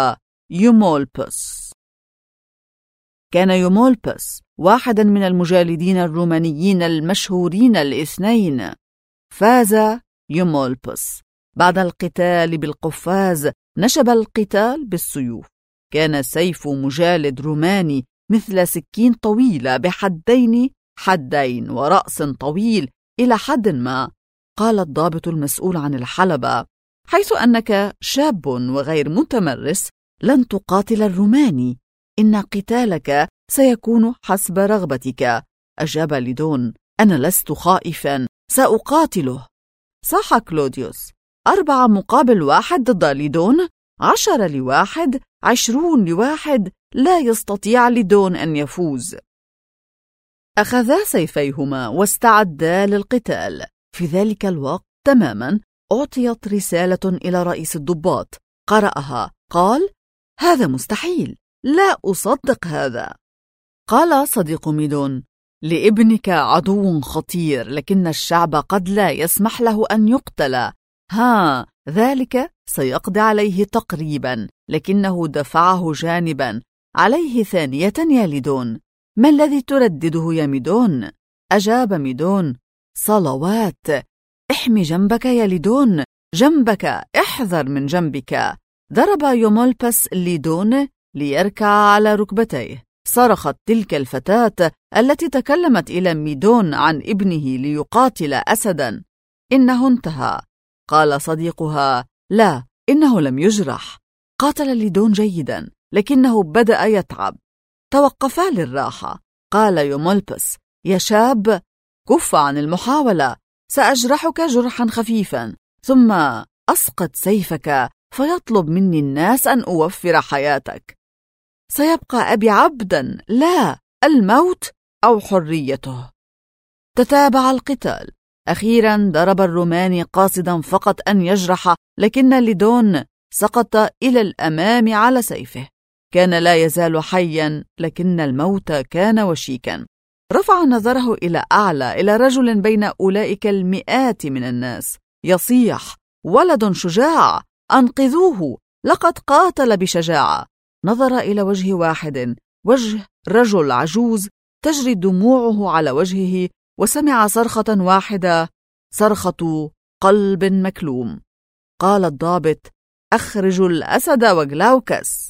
[SPEAKER 1] ويومولبوس. كان يومولبوس واحدا من المجالدين الرومانيين المشهورين الاثنين. فاز يومولبوس. بعد القتال بالقفاز نشب القتال بالسيوف. كان سيف مجالد روماني مثل سكين طويلة بحدين حدين ورأس طويل إلى حد ما. قال الضابط المسؤول عن الحلبة: حيث أنك شاب وغير متمرس لن تقاتل الروماني، إن قتالك سيكون حسب رغبتك. أجاب ليدون: أنا لست خائفا، سأقاتله. صاح كلوديوس: 4-1 ضد ليدون، 10-1، 20-1، لا يستطيع ليدون أن يفوز. أخذا سيفيهما واستعدا للقتال. في ذلك الوقت تماما أعطيت رسالة إلى رئيس الضباط، قرأها. قال: هذا مستحيل، لا أصدق هذا. قال صديق ميدون: لابنك عدو خطير، لكن الشعب قد لا يسمح له أن يقتل. ذلك سيقضي عليه تقريبا، لكنه دفعه جانبا. عليه ثانية يا ليدون. ما الذي تردده يا ميدون؟ أجاب ميدون: صلوات. احمي جنبك يا ليدون، جنبك، احذر من جنبك. ضرب يومولبس ليدون ليركع على ركبتيه. صرخت تلك الفتاة التي تكلمت إلى ميدون عن ابنه ليقاتل أسدا: إنه انتهى. قال صديقها: لا، إنه لم يجرح. قاتل ليدون جيدا، لكنه بدأ يتعب. توقفا للراحة. قال يومولبس: يا شاب، كف عن المحاولة، سأجرحك جرحا خفيفا، ثم أسقط سيفك فيطلب مني الناس أن أوفر حياتك. سيبقى أبي عبدا، لا، الموت أو حريته. تتابع القتال. أخيرا ضرب الروماني قاصدا فقط أن يجرح، لكن ليدون سقط إلى الأمام على سيفه. كان لا يزال حيا، لكن الموت كان وشيكا. رفع نظره إلى أعلى، إلى رجل بين أولئك المئات من الناس، يصيح: ولد شجاع، أنقذوه، لقد قاتل بشجاعة. نظر إلى وجه واحد، وجه رجل عجوز تجري دموعه على وجهه، وسمع صرخة واحدة، صرخة قلب مكلوم. قال الضابط: أخرجوا الأسد وجلاوكس.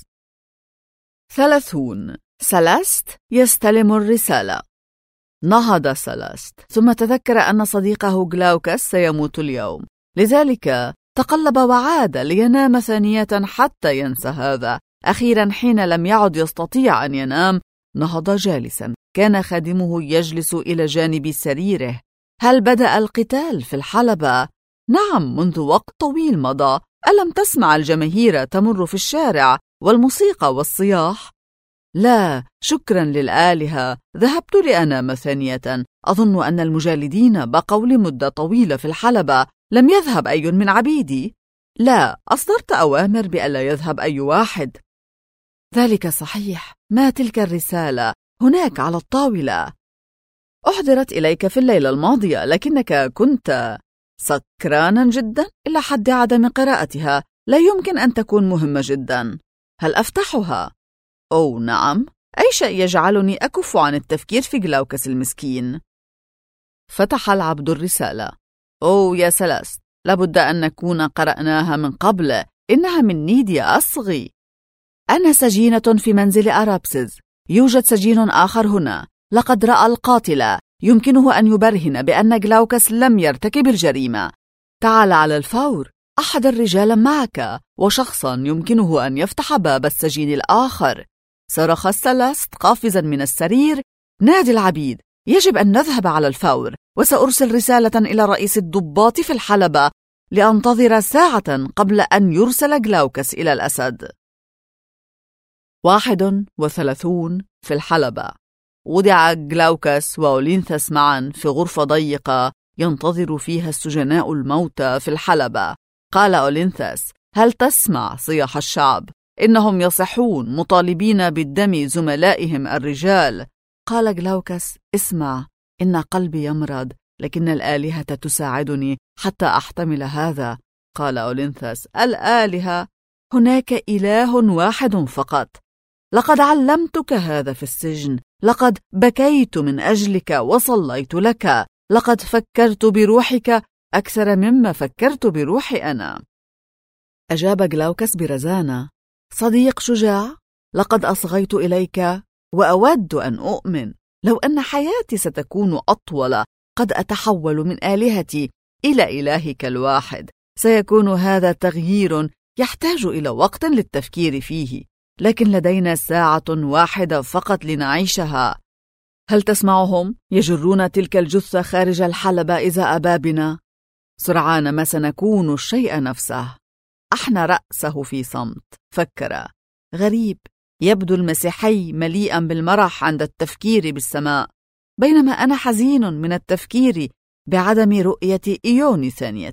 [SPEAKER 1] 30. سيليست يستلم الرسالة. نهض سيليست، ثم تذكر أن صديقه جلاوكس سيموت اليوم، لذلك تقلب وعاد لينام ثانية حتى ينسى هذا. أخيرا حين لم يعد يستطيع أن ينام، نهض جالسا. كان خادمه يجلس إلى جانب سريره. هل بدأ القتال في الحلبة؟ نعم، منذ وقت طويل مضى. ألم تسمع الجماهير تمر في الشارع والموسيقى والصياح؟ لا، شكرا للآلهة، ذهبت لأنام ثانية. أظن أن المجالدين بقوا لمدة طويلة في الحلبة. لم يذهب أي من عبيدي؟ لا، أصدرت أوامر بألا يذهب أي واحد. ذلك صحيح. ما تلك الرسالة؟ هناك على الطاولة. أحضرت إليك في الليلة الماضية، لكنك كنت سكرانا جدا إلى حد عدم قراءتها. لا يمكن أن تكون مهمة جدا. هل أفتحها؟ أو نعم. أي شيء يجعلني أكف عن التفكير في جلاوكس المسكين. فتح العبد الرسالة. أوه يا سيليست، لابد أن نكون قرأناها من قبل. إنها من نيديا أصغي. أنا سجينة في منزل أرابسز. يوجد سجين آخر هنا. لقد رأى القاتل. يمكنه أن يبرهن بأن جلاوكس لم يرتكب الجريمة. تعال على الفور. أحضر رجالا معك وشخصا يمكنه أن يفتح باب السجين الآخر. صرخ سيليست قافزا من السرير: نادي العبيد، يجب أن نذهب على الفور، وسأرسل رسالة إلى رئيس الضباط في الحلبة لأنتظر ساعة قبل أن يرسل جلاوكس إلى الأسد. 31. في الحلبة. وضع جلاوكس وأولينثس معا في غرفة ضيقة ينتظر فيها السجناء الموتى في الحلبة. قال أولينثس: هل تسمع صياح الشعب؟ إنهم يصيحون مطالبين بالدم زملائهم الرجال. قال جلاوكس: اسمع، إن قلبي يمرض، لكن الآلهة تساعدني حتى أحتمل هذا. قال أولينثس: الآلهة؟ هناك إله واحد فقط. لقد علمتك هذا في السجن. لقد بكيت من أجلك وصليت لك. لقد فكرت بروحك أكثر مما فكرت بروحي أنا. أجاب جلاوكس برزانة: صديق شجاع، لقد أصغيت إليك، وأود أن أؤمن لو أن حياتي ستكون أطول. قد أتحول من آلهتي إلى إلهك الواحد. سيكون هذا تغيير يحتاج إلى وقت للتفكير فيه، لكن لدينا ساعة واحدة فقط لنعيشها. هل تسمعهم يجرون تلك الجثة خارج الحلبة إزاء بابنا؟ سرعان ما سنكون الشيء نفسه. أحنى رأسه في صمت. فكر: غريب، يبدو المسيحي مليئا بالمرح عند التفكير بالسماء، بينما أنا حزين من التفكير بعدم رؤية إيوني ثانية.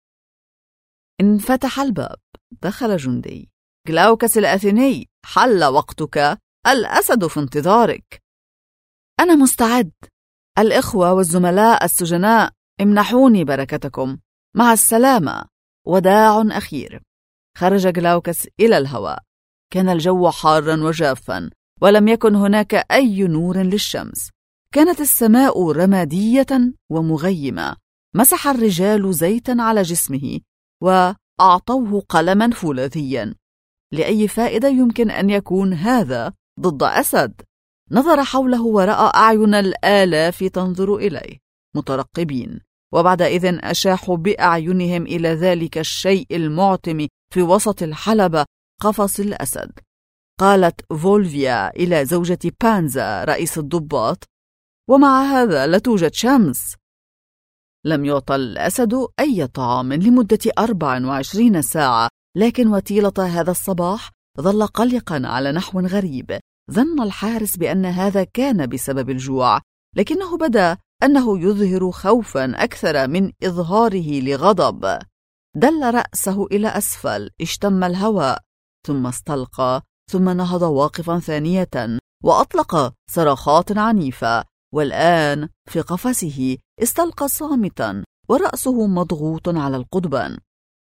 [SPEAKER 1] انفتح الباب. دخل جندي. جلاوكس الأثيني، حل وقتك، الأسد في انتظارك. أنا مستعد. الإخوة والزملاء السجناء، امنحوني بركتكم. مع السلامة. وداع أخير. خرج جلاوكس إلى الهواء. كان الجو حارا وجافا، ولم يكن هناك أي نور للشمس. كانت السماء رمادية ومغيمة. مسح الرجال زيتا على جسمه وأعطوه قلما فولاذيا. لأي فائدة يمكن أن يكون هذا ضد أسد؟ نظر حوله ورأى أعين الآلاف تنظر إليه مترقبين، وبعد إذن أشاحوا بأعينهم إلى ذلك الشيء المعتم في وسط الحلبة، قفص الأسد. قالت فولفيا إلى زوجة بانزا رئيس الضباط: ومع هذا لا توجد شمس. لم يعطى الأسد أي طعام لمدة 24 ساعة، لكن وطيلة هذا الصباح ظل قلقا على نحو غريب. ظن الحارس بأن هذا كان بسبب الجوع، لكنه بدا أنه يظهر خوفا أكثر من إظهاره لغضب. دل رأسه إلى أسفل، اشتم الهواء، ثم استلقى، ثم نهض واقفا ثانية وأطلق صراخات عنيفة. والآن في قفسه استلقى صامتا ورأسه مضغوط على القضبان.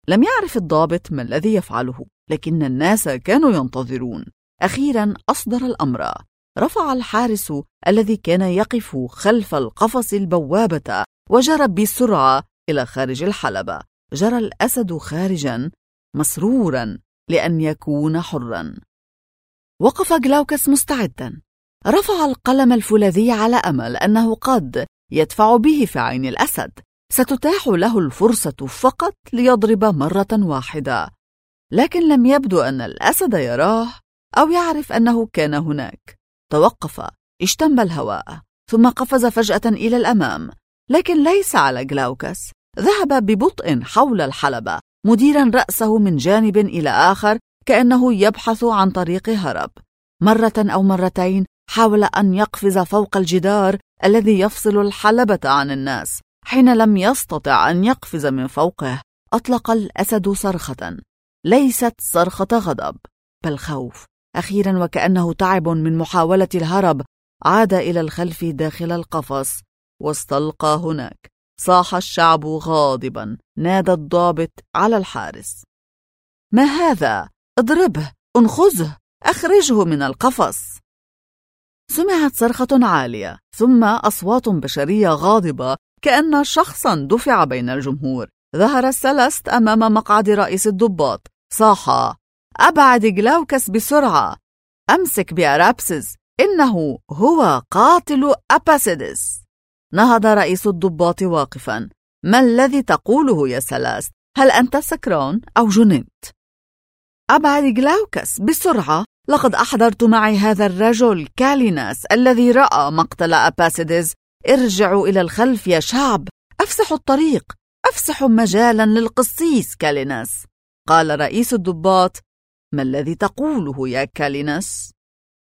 [SPEAKER 1] لم يعرف الضابط ما الذي يفعله، لكن الناس كانوا ينتظرون. أخيرا أصدر الأمر. رفع الحارس الذي كان يقف خلف القفص البوابة وجرى بسرعة إلى خارج الحلبة. جرى الأسد خارجا مسرورا لأن يكون حرا. وقف جلاوكس مستعدا. رفع القلم الفولاذي على أمل أنه قد يدفع به في عين الأسد. ستتاح له الفرصة فقط ليضرب مرة واحدة، لكن لم يبدو أن الأسد يراه أو يعرف أنه كان هناك. توقف، اشتم الهواء، ثم قفز فجأة إلى الأمام، لكن ليس على جلاوكس. ذهب ببطء حول الحلبة، مديرا رأسه من جانب إلى آخر كأنه يبحث عن طريق هرب. مرة أو مرتين حاول أن يقفز فوق الجدار الذي يفصل الحلبة عن الناس. حين لم يستطع أن يقفز من فوقه، أطلق الأسد صرخة، ليست صرخة غضب بل خوف. أخيرا وكأنه تعب من محاولة الهرب، عاد إلى الخلف داخل القفص واستلقى هناك. صاح الشعب غاضبا. نادى الضابط على الحارس: ما هذا؟ اضربه، انخذه، أخرجه من القفص. سمعت صرخة عالية، ثم أصوات بشرية غاضبة كأن شخصا دفع بين الجمهور. ظهر سيلست أمام مقعد رئيس الضباط. صاح: أبعد جلاوكس بسرعة، أمسك بأرابسز، إنه هو قاتل أباسيدس. نهض رئيس الضباط واقفا. ما الذي تقوله يا سيلست؟ هل أنت سكران أو جننت؟ أبعد جلاوكس بسرعة، لقد أحضرت معي هذا الرجل كاليناس الذي رأى مقتل أباسيدس. ارجعوا إلى الخلف يا شعب، أفسحوا الطريق، أفسحوا مجالا للقسيس كاليناس. قال رئيس الضباط: ما الذي تقوله يا كاليناس؟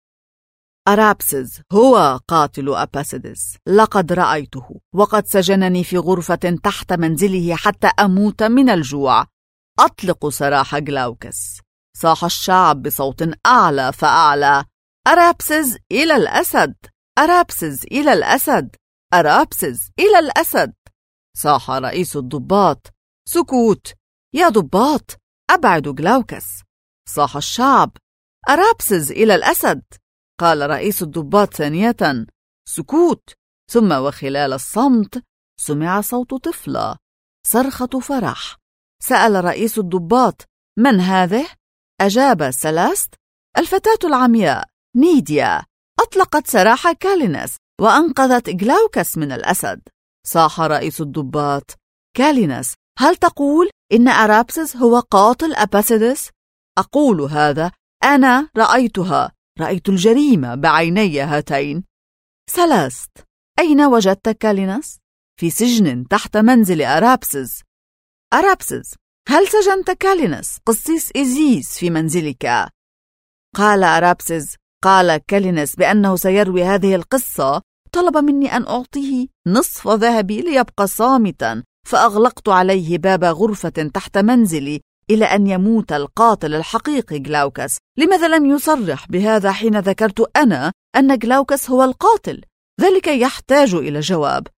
[SPEAKER 1] أرابسز هو قاتل أباسيدس، لقد رأيته، وقد سجنني في غرفة تحت منزله حتى أموت من الجوع. أطلقوا سراح جلاوكس. صاح الشعب بصوت أعلى فأعلى: أرابسز إلى الأسد، أرابسز إلى الأسد، أرابسز إلى الأسد. صاح رئيس الضباط: سكوت يا ضباط، أبعدوا جلاوكس. صاح الشعب: أرابسز إلى الأسد. قال رئيس الضباط ثانية: سكوت. ثم وخلال الصمت سمع صوت طفلة، صرخة فرح. سأل رئيس الضباط: من هذه؟ أجاب سيلست: الفتاة العمياء نيديا، أطلقت سراح كاليناس وأنقذت جلاوكس من الأسد. صاح رئيس الضباط: كاليناس، هل تقول إن أرابسز هو قاتل أباسيدس؟ أقول هذا، أنا رأيتها، رأيت الجريمة بعيني هاتين. سيلست، أين وجدت كاليناس؟ في سجن تحت منزل أرابسز. أرابسز، هل سجنت كاليناس قسيس إزيس في منزلك؟ قال أرابسز: قال كاليناس بأنه سيروي هذه القصة، طلب مني أن أعطيه نصف ذهبي ليبقى صامتا، فأغلقت عليه باب غرفة تحت منزلي إلى أن يموت القاتل الحقيقي جلاوكس. لماذا لم يصرح بهذا حين ذكرت أنا أن جلاوكس هو القاتل؟ ذلك يحتاج إلى جواب.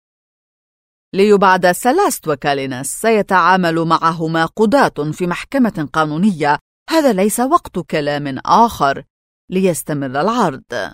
[SPEAKER 1] ليبعد سيلست وكاليناس، سيتعامل معهما قضاة في محكمة قانونية. هذا ليس وقت كلام آخر. ليستمر العرض.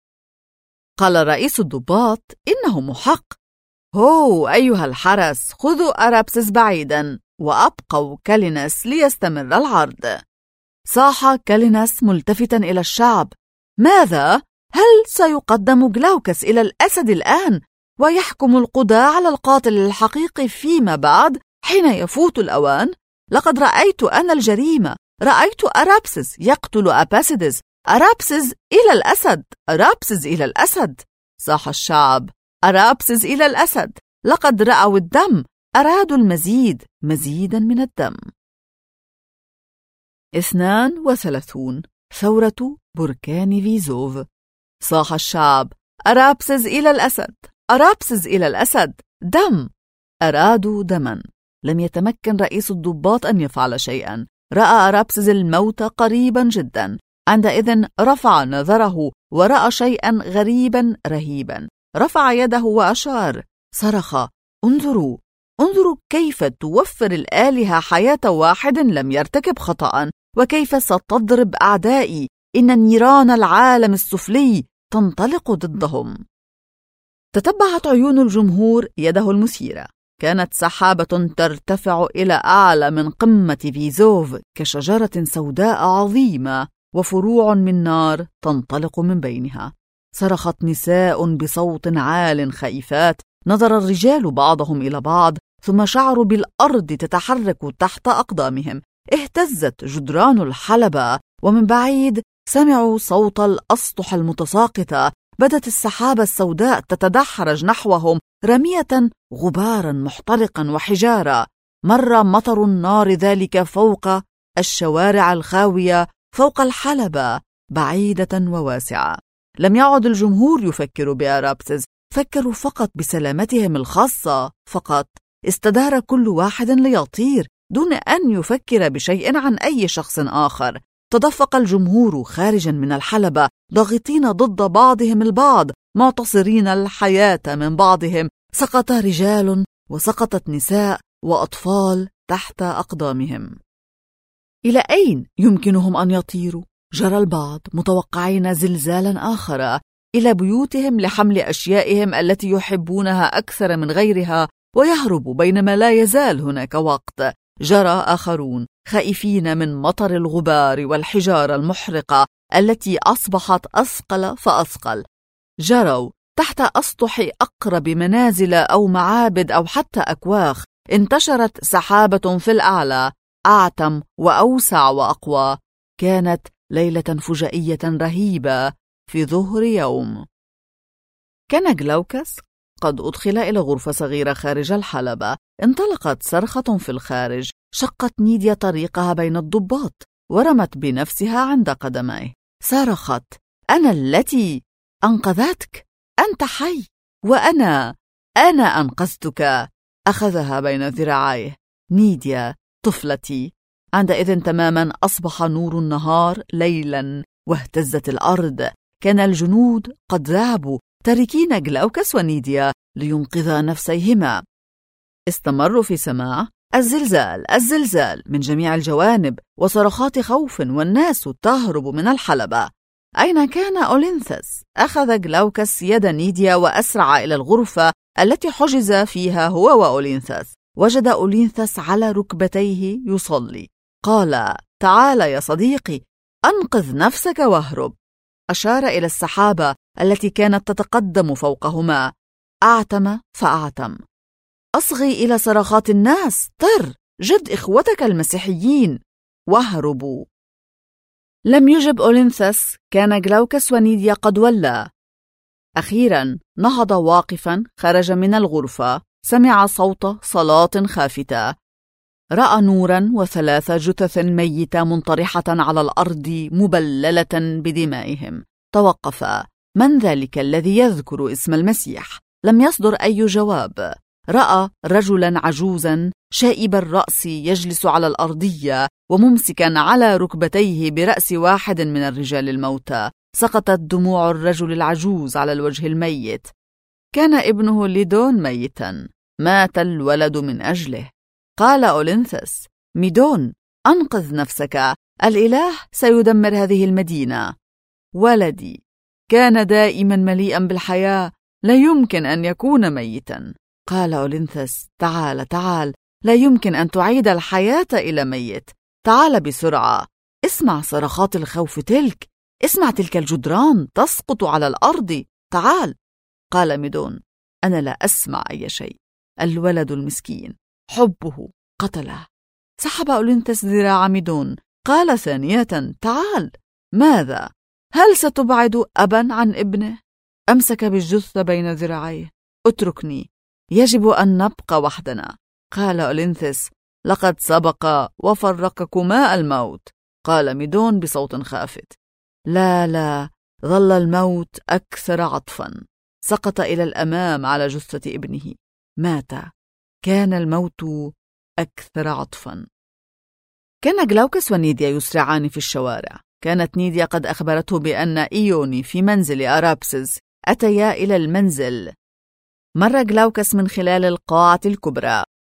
[SPEAKER 1] قال رئيس الضباط: إنه محق. هو أيها الحرس، خذوا أرابسز بعيدا وأبقوا كاليناس ليستمر العرض. صاح كاليناس ملتفتا إلى الشعب: ماذا؟ هل سيقدم جلاوكس إلى الأسد الآن ويحكم القضاء على القاتل الحقيقي فيما بعد حين يفوت الأوان؟ لقد رأيت أنا الجريمة، رأيت أرابسز يقتل أباسيدس. أرابسز إلى الأسد، أرابسز إلى الأسد. صاح الشعب: أرابسز إلى الأسد. لقد رأوا الدم، أرادوا المزيد، مزيدا من الدم. 32 ثورة بركان فيزوف. صاح الشعب: أرابسز إلى الأسد، أرابسز إلى الأسد. دم، أرادوا دما. لم يتمكن رئيس الضباط أن يفعل شيئا. رأى أرابسز الموت قريبا جدا. عندئذ رفع نظره ورأى شيئا غريبا رهيبا. رفع يده وأشار، صرخ: انظروا، انظروا كيف توفر الآلهة حياة واحد لم يرتكب خطأ، وكيف ستضرب أعدائي. إن نيران العالم السفلي تنطلق ضدهم. تتبعت عيون الجمهور يده المثيرة. كانت سحابة ترتفع إلى أعلى من قمة فيزوف كشجرة سوداء عظيمة، وفروع من نار تنطلق من بينها. صرخت نساء بصوت عال خائفات. نظر الرجال بعضهم إلى بعض، ثم شعروا بالأرض تتحرك تحت أقدامهم. اهتزت جدران الحلبة، ومن بعيد سمعوا صوت الأسطح المتساقطة. بدت السحابة السوداء تتدحرج نحوهم، رمية غبارا محترقا وحجارة. مر مطر النار ذلك فوق الشوارع الخاوية، فوق الحلبة بعيدة وواسعة. لم يعد الجمهور يفكر بأرابسس، فكروا فقط بسلامتهم الخاصة فقط. استدار كل واحد ليطير دون أن يفكر بشيء عن أي شخص آخر. تدفق الجمهور خارجا من الحلبة، ضاغطين ضد بعضهم البعض، معتصرين الحياة من بعضهم. سقط رجال وسقطت نساء وأطفال تحت أقدامهم. إلى أين يمكنهم أن يطيروا؟ جرى البعض متوقعين زلزالا آخر إلى بيوتهم لحمل أشيائهم التي يحبونها أكثر من غيرها ويهربوا، بينما لا يزال هناك وقت. جرى آخرون خائفين من مطر الغبار والحجارة المحرقة التي أصبحت أثقل فأثقل. جروا تحت أسطح أقرب منازل أو معابد أو حتى أكواخ. انتشرت سحابة في الأعلى، أعتم وأوسع وأقوى. كانت ليلة فجائية رهيبة في ظهر يوم. كان جلاوكس قد أدخل إلى غرفة صغيرة خارج الحلبة. انطلقت صرخة في الخارج. شقت نيديا طريقها بين الضباط ورمت بنفسها عند قدميه. صرخت: أنا التي أنقذتك، أنت حي، وأنا أنقذتك. أخذها بين ذراعيه. نيديا طفلتي. عندئذ تماما أصبح نور النهار ليلا، واهتزت الأرض. كان الجنود قد ذهبوا تاركين جلاوكس ونيديا لينقذا نفسيهما. استمروا في سماع الزلزال من جميع الجوانب وصرخات خوف، والناس تهرب من الحلبة. أين كان أولينثس؟ أخذ جلاوكس يد نيديا وأسرع إلى الغرفة التي حجز فيها هو وأولينثس. وجد أولينثس على ركبتيه يصلي. قال: تعال يا صديقي، أنقذ نفسك واهرب. أشار إلى السحابة التي كانت تتقدم فوقهما. أعتم فأعتم. أصغي إلى صرخات الناس، طر، جد إخوتك المسيحيين، واهربوا. لم يجب أولينثس. كان جلاوكس ونيديا قد ولى. أخيرا نهض واقفا، خرج من الغرفة. سمع صوت صلاة خافتة. رأى نورا و3 جثث ميتة منطرحة على الأرض مبللة بدمائهم. توقف. من ذلك الذي يذكر اسم المسيح؟ لم يصدر أي جواب. رأى رجلا عجوزا شائب الرأس يجلس على الأرضية وممسكا على ركبتيه برأس واحد من الرجال الموتى. سقطت دموع الرجل العجوز على الوجه الميت. كان ابنه ليدون ميتا، مات الولد من أجله. قال أولينثس: ميدون، أنقذ نفسك، الإله سيدمر هذه المدينة. ولدي كان دائما مليئا بالحياة، لا يمكن أن يكون ميتا. قال أولينثس: تعال، لا يمكن أن تعيد الحياة إلى ميت. تعال بسرعة، اسمع صرخات الخوف تلك، اسمع تلك الجدران تسقط على الأرض. تعال. قال ميدون: أنا لا أسمع أي شيء. الولد المسكين، حبه قتله. سحب أولينثس ذراع ميدون. قال ثانية: تعال. ماذا؟ هل ستبعد أبا عن ابنه؟ أمسك بالجثة بين ذراعيه. اتركني، يجب أن نبقى وحدنا. قال أولينثس: لقد سبق وفرقكما الموت. قال ميدون بصوت خافت: لا، ظل الموت أكثر عطفا. سقط إلى الأمام على جثة ابنه. مات. كان الموت أكثر عطفا. كان جلاوكس ونيديا يسرعان في الشوارع. كانت نيديا قد أخبرته بأن إيوني في منزل أرابسس أتيا إلى المنزل. مر جلاوكس من خلال القاعة الكبرى.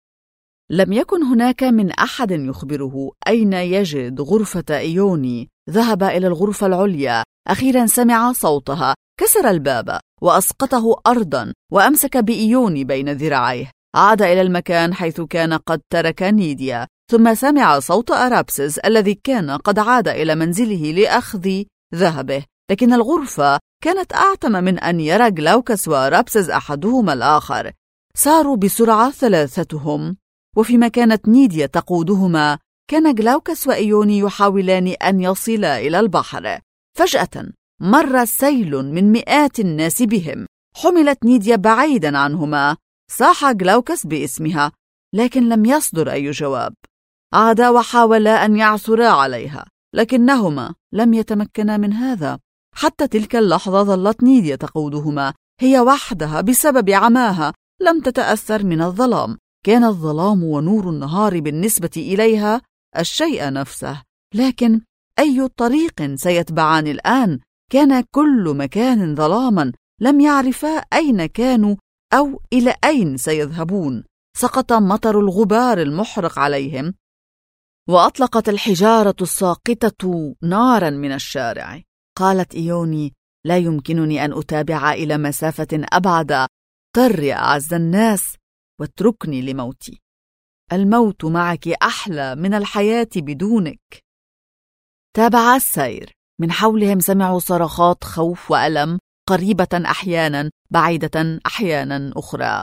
[SPEAKER 1] لم يكن هناك من أحد يخبره أين يجد غرفة إيوني. ذهب إلى الغرفة العليا. أخيرا سمع صوتها، كسر الباب وأسقطه أرضا وأمسك بإيوني بين ذراعيه. عاد إلى المكان حيث كان قد ترك نيديا، ثم سمع صوت أرابسز الذي كان قد عاد إلى منزله لأخذ ذهبه، لكن الغرفة كانت أعتم من أن يرى جلاوكس وأرابسز أحدهما الآخر. ساروا بسرعة ثلاثتهم، وفيما كانت نيديا تقودهما كان جلاوكس وإيوني يحاولان أن يصلا إلى البحر. فجأة مر سيل من مئات الناس بهم. حملت نيديا بعيدا عنهما. صاح جلاوكس باسمها، لكن لم يصدر أي جواب. عادا وحاولا أن يعثرا عليها، لكنهما لم يتمكنا من هذا. حتى تلك اللحظة ظلت نيديا تقودهما هي وحدها بسبب عماها. لم تتأثر من الظلام. كان الظلام ونور النهار بالنسبة إليها الشيء نفسه، لكن أي طريق سيتبعان الآن؟ كان كل مكان ظلاما. لم يعرفا أين كانوا أو إلى أين سيذهبون. سقط مطر الغبار المحرق عليهم، وأطلقت الحجارة الساقطة نارا من الشارع. قالت إيوني: لا يمكنني أن أتابع إلى مسافة أبعد. طر يا أعز الناس واتركني لموتي. الموت معك أحلى من الحياة بدونك. تابع السير. من حولهم سمعوا صرخات خوف وألم، قريبة أحيانا، بعيدة أحيانا أخرى.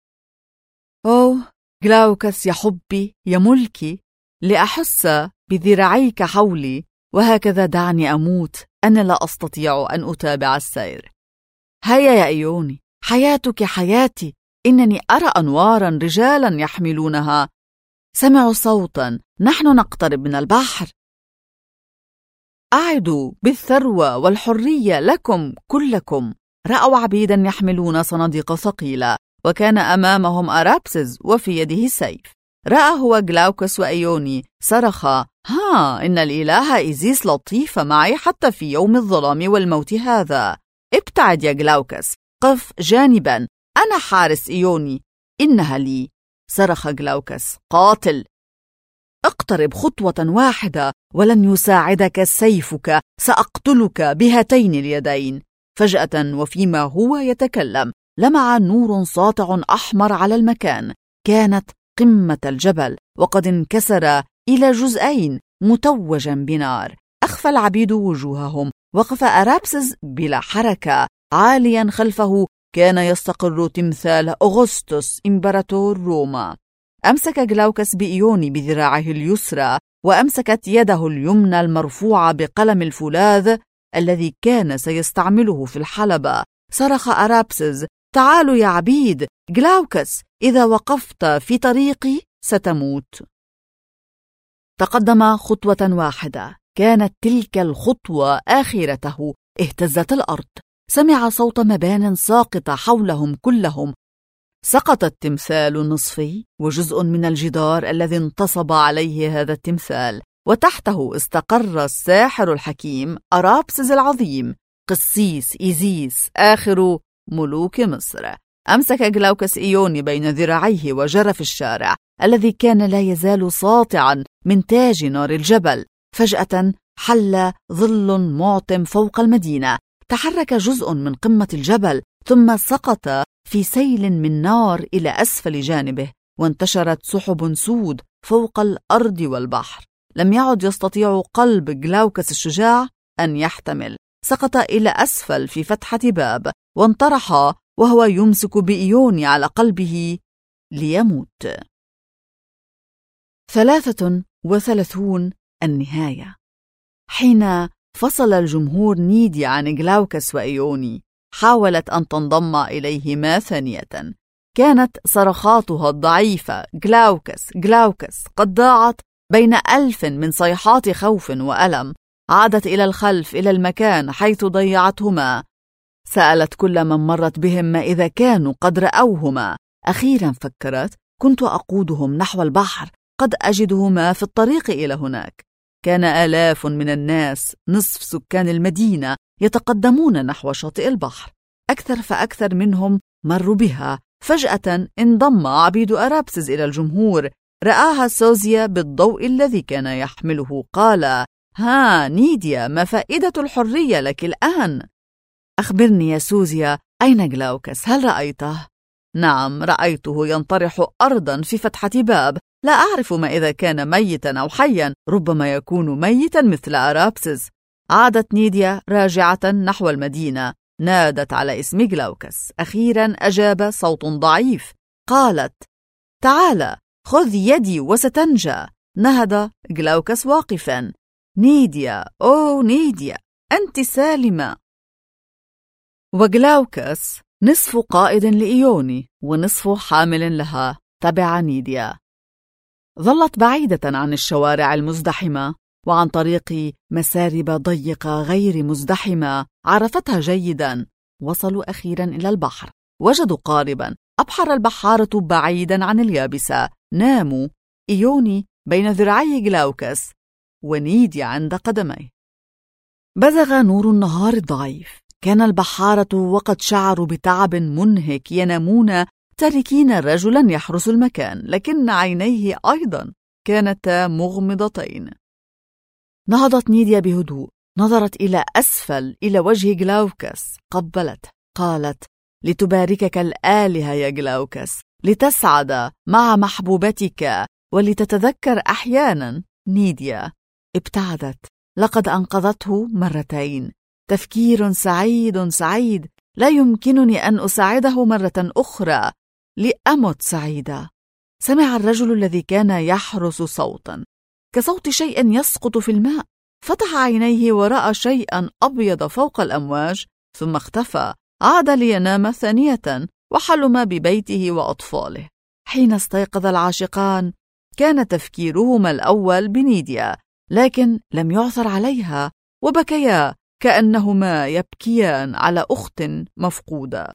[SPEAKER 1] أوه جلاوكس يا حبي يا ملكي، لأحس بذراعيك حولي، وهكذا دعني أموت. أنا لا أستطيع أن أتابع السير. هيا يا إيوني، حياتك حياتي. إنني أرى أنوارا رجالا يحملونها. سمعوا صوتا: نحن نقترب من البحر. أعدوا بالثروة والحرية لكم كلكم. رأوا عبيدا يحملون صناديق ثقيلة، وكان أمامهم أرابسز وفي يده سيف. رأى هو جلاوكس وإيوني. صرخا: ها، إن الإله إيزيس لطيفة معي حتى في يوم الظلام والموت هذا. ابتعد يا جلاوكس، قف جانبا، أنا حارس إيوني، إنها لي. صرخ جلاوكس: قاتل. اقترب خطوة واحدة ولن يساعدك سيفك، سأقتلك بهاتين اليدين. فجأة وفيما هو يتكلم لمع نور ساطع أحمر على المكان. كانت قمة الجبل وقد انكسر إلى جزئين متوجا بنار. أخفى العبيد وجوههم. وقف أرابسز بلا حركة. عاليا خلفه كان يستقر تمثال أغسطس إمبراطور روما. أمسك جلاوكس بإيوني بذراعه اليسرى، وأمسكت يده اليمنى المرفوعة بقلم الفولاذ الذي كان سيستعمله في الحلبة. صرخ أرابسز: تعالوا يا عبيد، جلاوكس إذا وقفت في طريقي ستموت. تقدم خطوة واحدة، كانت تلك الخطوة آخرته. اهتزت الأرض. سمع صوت مبان ساقطة حولهم كلهم. سقط التمثال النصفي وجزء من الجدار الذي انتصب عليه هذا التمثال، وتحته استقر الساحر الحكيم أرابسز العظيم، قسيس إيزيس، آخر ملوك مصر. أمسك جلاوكس إيوني بين ذراعيه وجرى في الشارع الذي كان لا يزال ساطعا من تاج نار الجبل. فجأة حل ظل معتم فوق المدينة. تحرك جزء من قمة الجبل، ثم سقط في سيل من نار إلى أسفل جانبه، وانتشرت سحب سود فوق الأرض والبحر. لم يعد يستطيع قلب جلاوكس الشجاع أن يحتمل. سقط إلى أسفل في فتحة باب، وانطرح وهو يمسك بإيوني على قلبه ليموت. 33 النهاية. حين فصل الجمهور نيديا عن جلاوكس وإيوني، حاولت أن تنضم إليهما ثانية. كانت صرخاتها الضعيفة: جلاوكس جلاوكس، قد ضاعت بين 1000 من صيحات خوف وألم. عادت إلى الخلف إلى المكان حيث ضيعتهما. سألت كل من مرت بهم ما إذا كانوا قد رأوهما. أخيرا فكرت: كنت أقودهم نحو البحر، قد أجدهما في الطريق إلى هناك. كان آلاف من الناس، نصف سكان المدينة، يتقدمون نحو شاطئ البحر. أكثر فأكثر منهم مروا بها. فجأة انضم عبيد أرابسز إلى الجمهور. رآها سوزيا بالضوء الذي كان يحمله. قال: ها نيديا، ما فائدة الحرية لك الآن؟ أخبرني يا سوزيا، أين جلاوكس؟ هل رأيته؟ نعم، رأيته ينطرح أرضا في فتحة باب. لا أعرف ما إذا كان ميتا أو حيا، ربما يكون ميتا مثل أرابسس. عادت نيديا راجعة نحو المدينة، نادت على اسم جلاوكس. أخيرا أجاب صوت ضعيف. قالت: تعال، خذ يدي وستنجى. نهض جلاوكس واقفا. نيديا، أوه نيديا، أنت سالمة. وجلاوكس نصف قائد لإيوني ونصف حامل لها، تبع نيديا. ظلت بعيدة عن الشوارع المزدحمة وعن طريق مسارب ضيقة غير مزدحمة عرفتها جيدا. وصلوا أخيرا إلى البحر، وجدوا قاربا. أبحر البحارة بعيدا عن اليابسة. ناموا، إيوني بين ذراعي جلاوكس ونيديا عند قدميه. بزغ نور النهار الضعيف. كان البحارة وقد شعروا بتعب منهك ينامون تاركين رجلا يحرس المكان، لكن عينيه أيضا كانتا مغمضتين. نهضت نيديا بهدوء، نظرت إلى أسفل إلى وجه جلاوكس، قبلته، قالت: لتباركك الآلهة يا جلاوكس، لتسعد مع محبوبتك ولتتذكر أحيانا. نيديا ابتعدت. لقد أنقذته مرتين. تفكير سعيد سعيد، لا يمكنني أن أساعده مرة أخرى لأمت سعيدة. سمع الرجل الذي كان يحرس صوتا كصوت شيء يسقط في الماء. فتح عينيه ورأى شيئا أبيض فوق الأمواج، ثم اختفى. عاد لينام ثانية وحلم ببيته وأطفاله. حين استيقظ العاشقان كان تفكيرهما الأول بنيديا، لكن لم يعثر عليها، وبكيا كأنهما يبكيان على أخت مفقودة.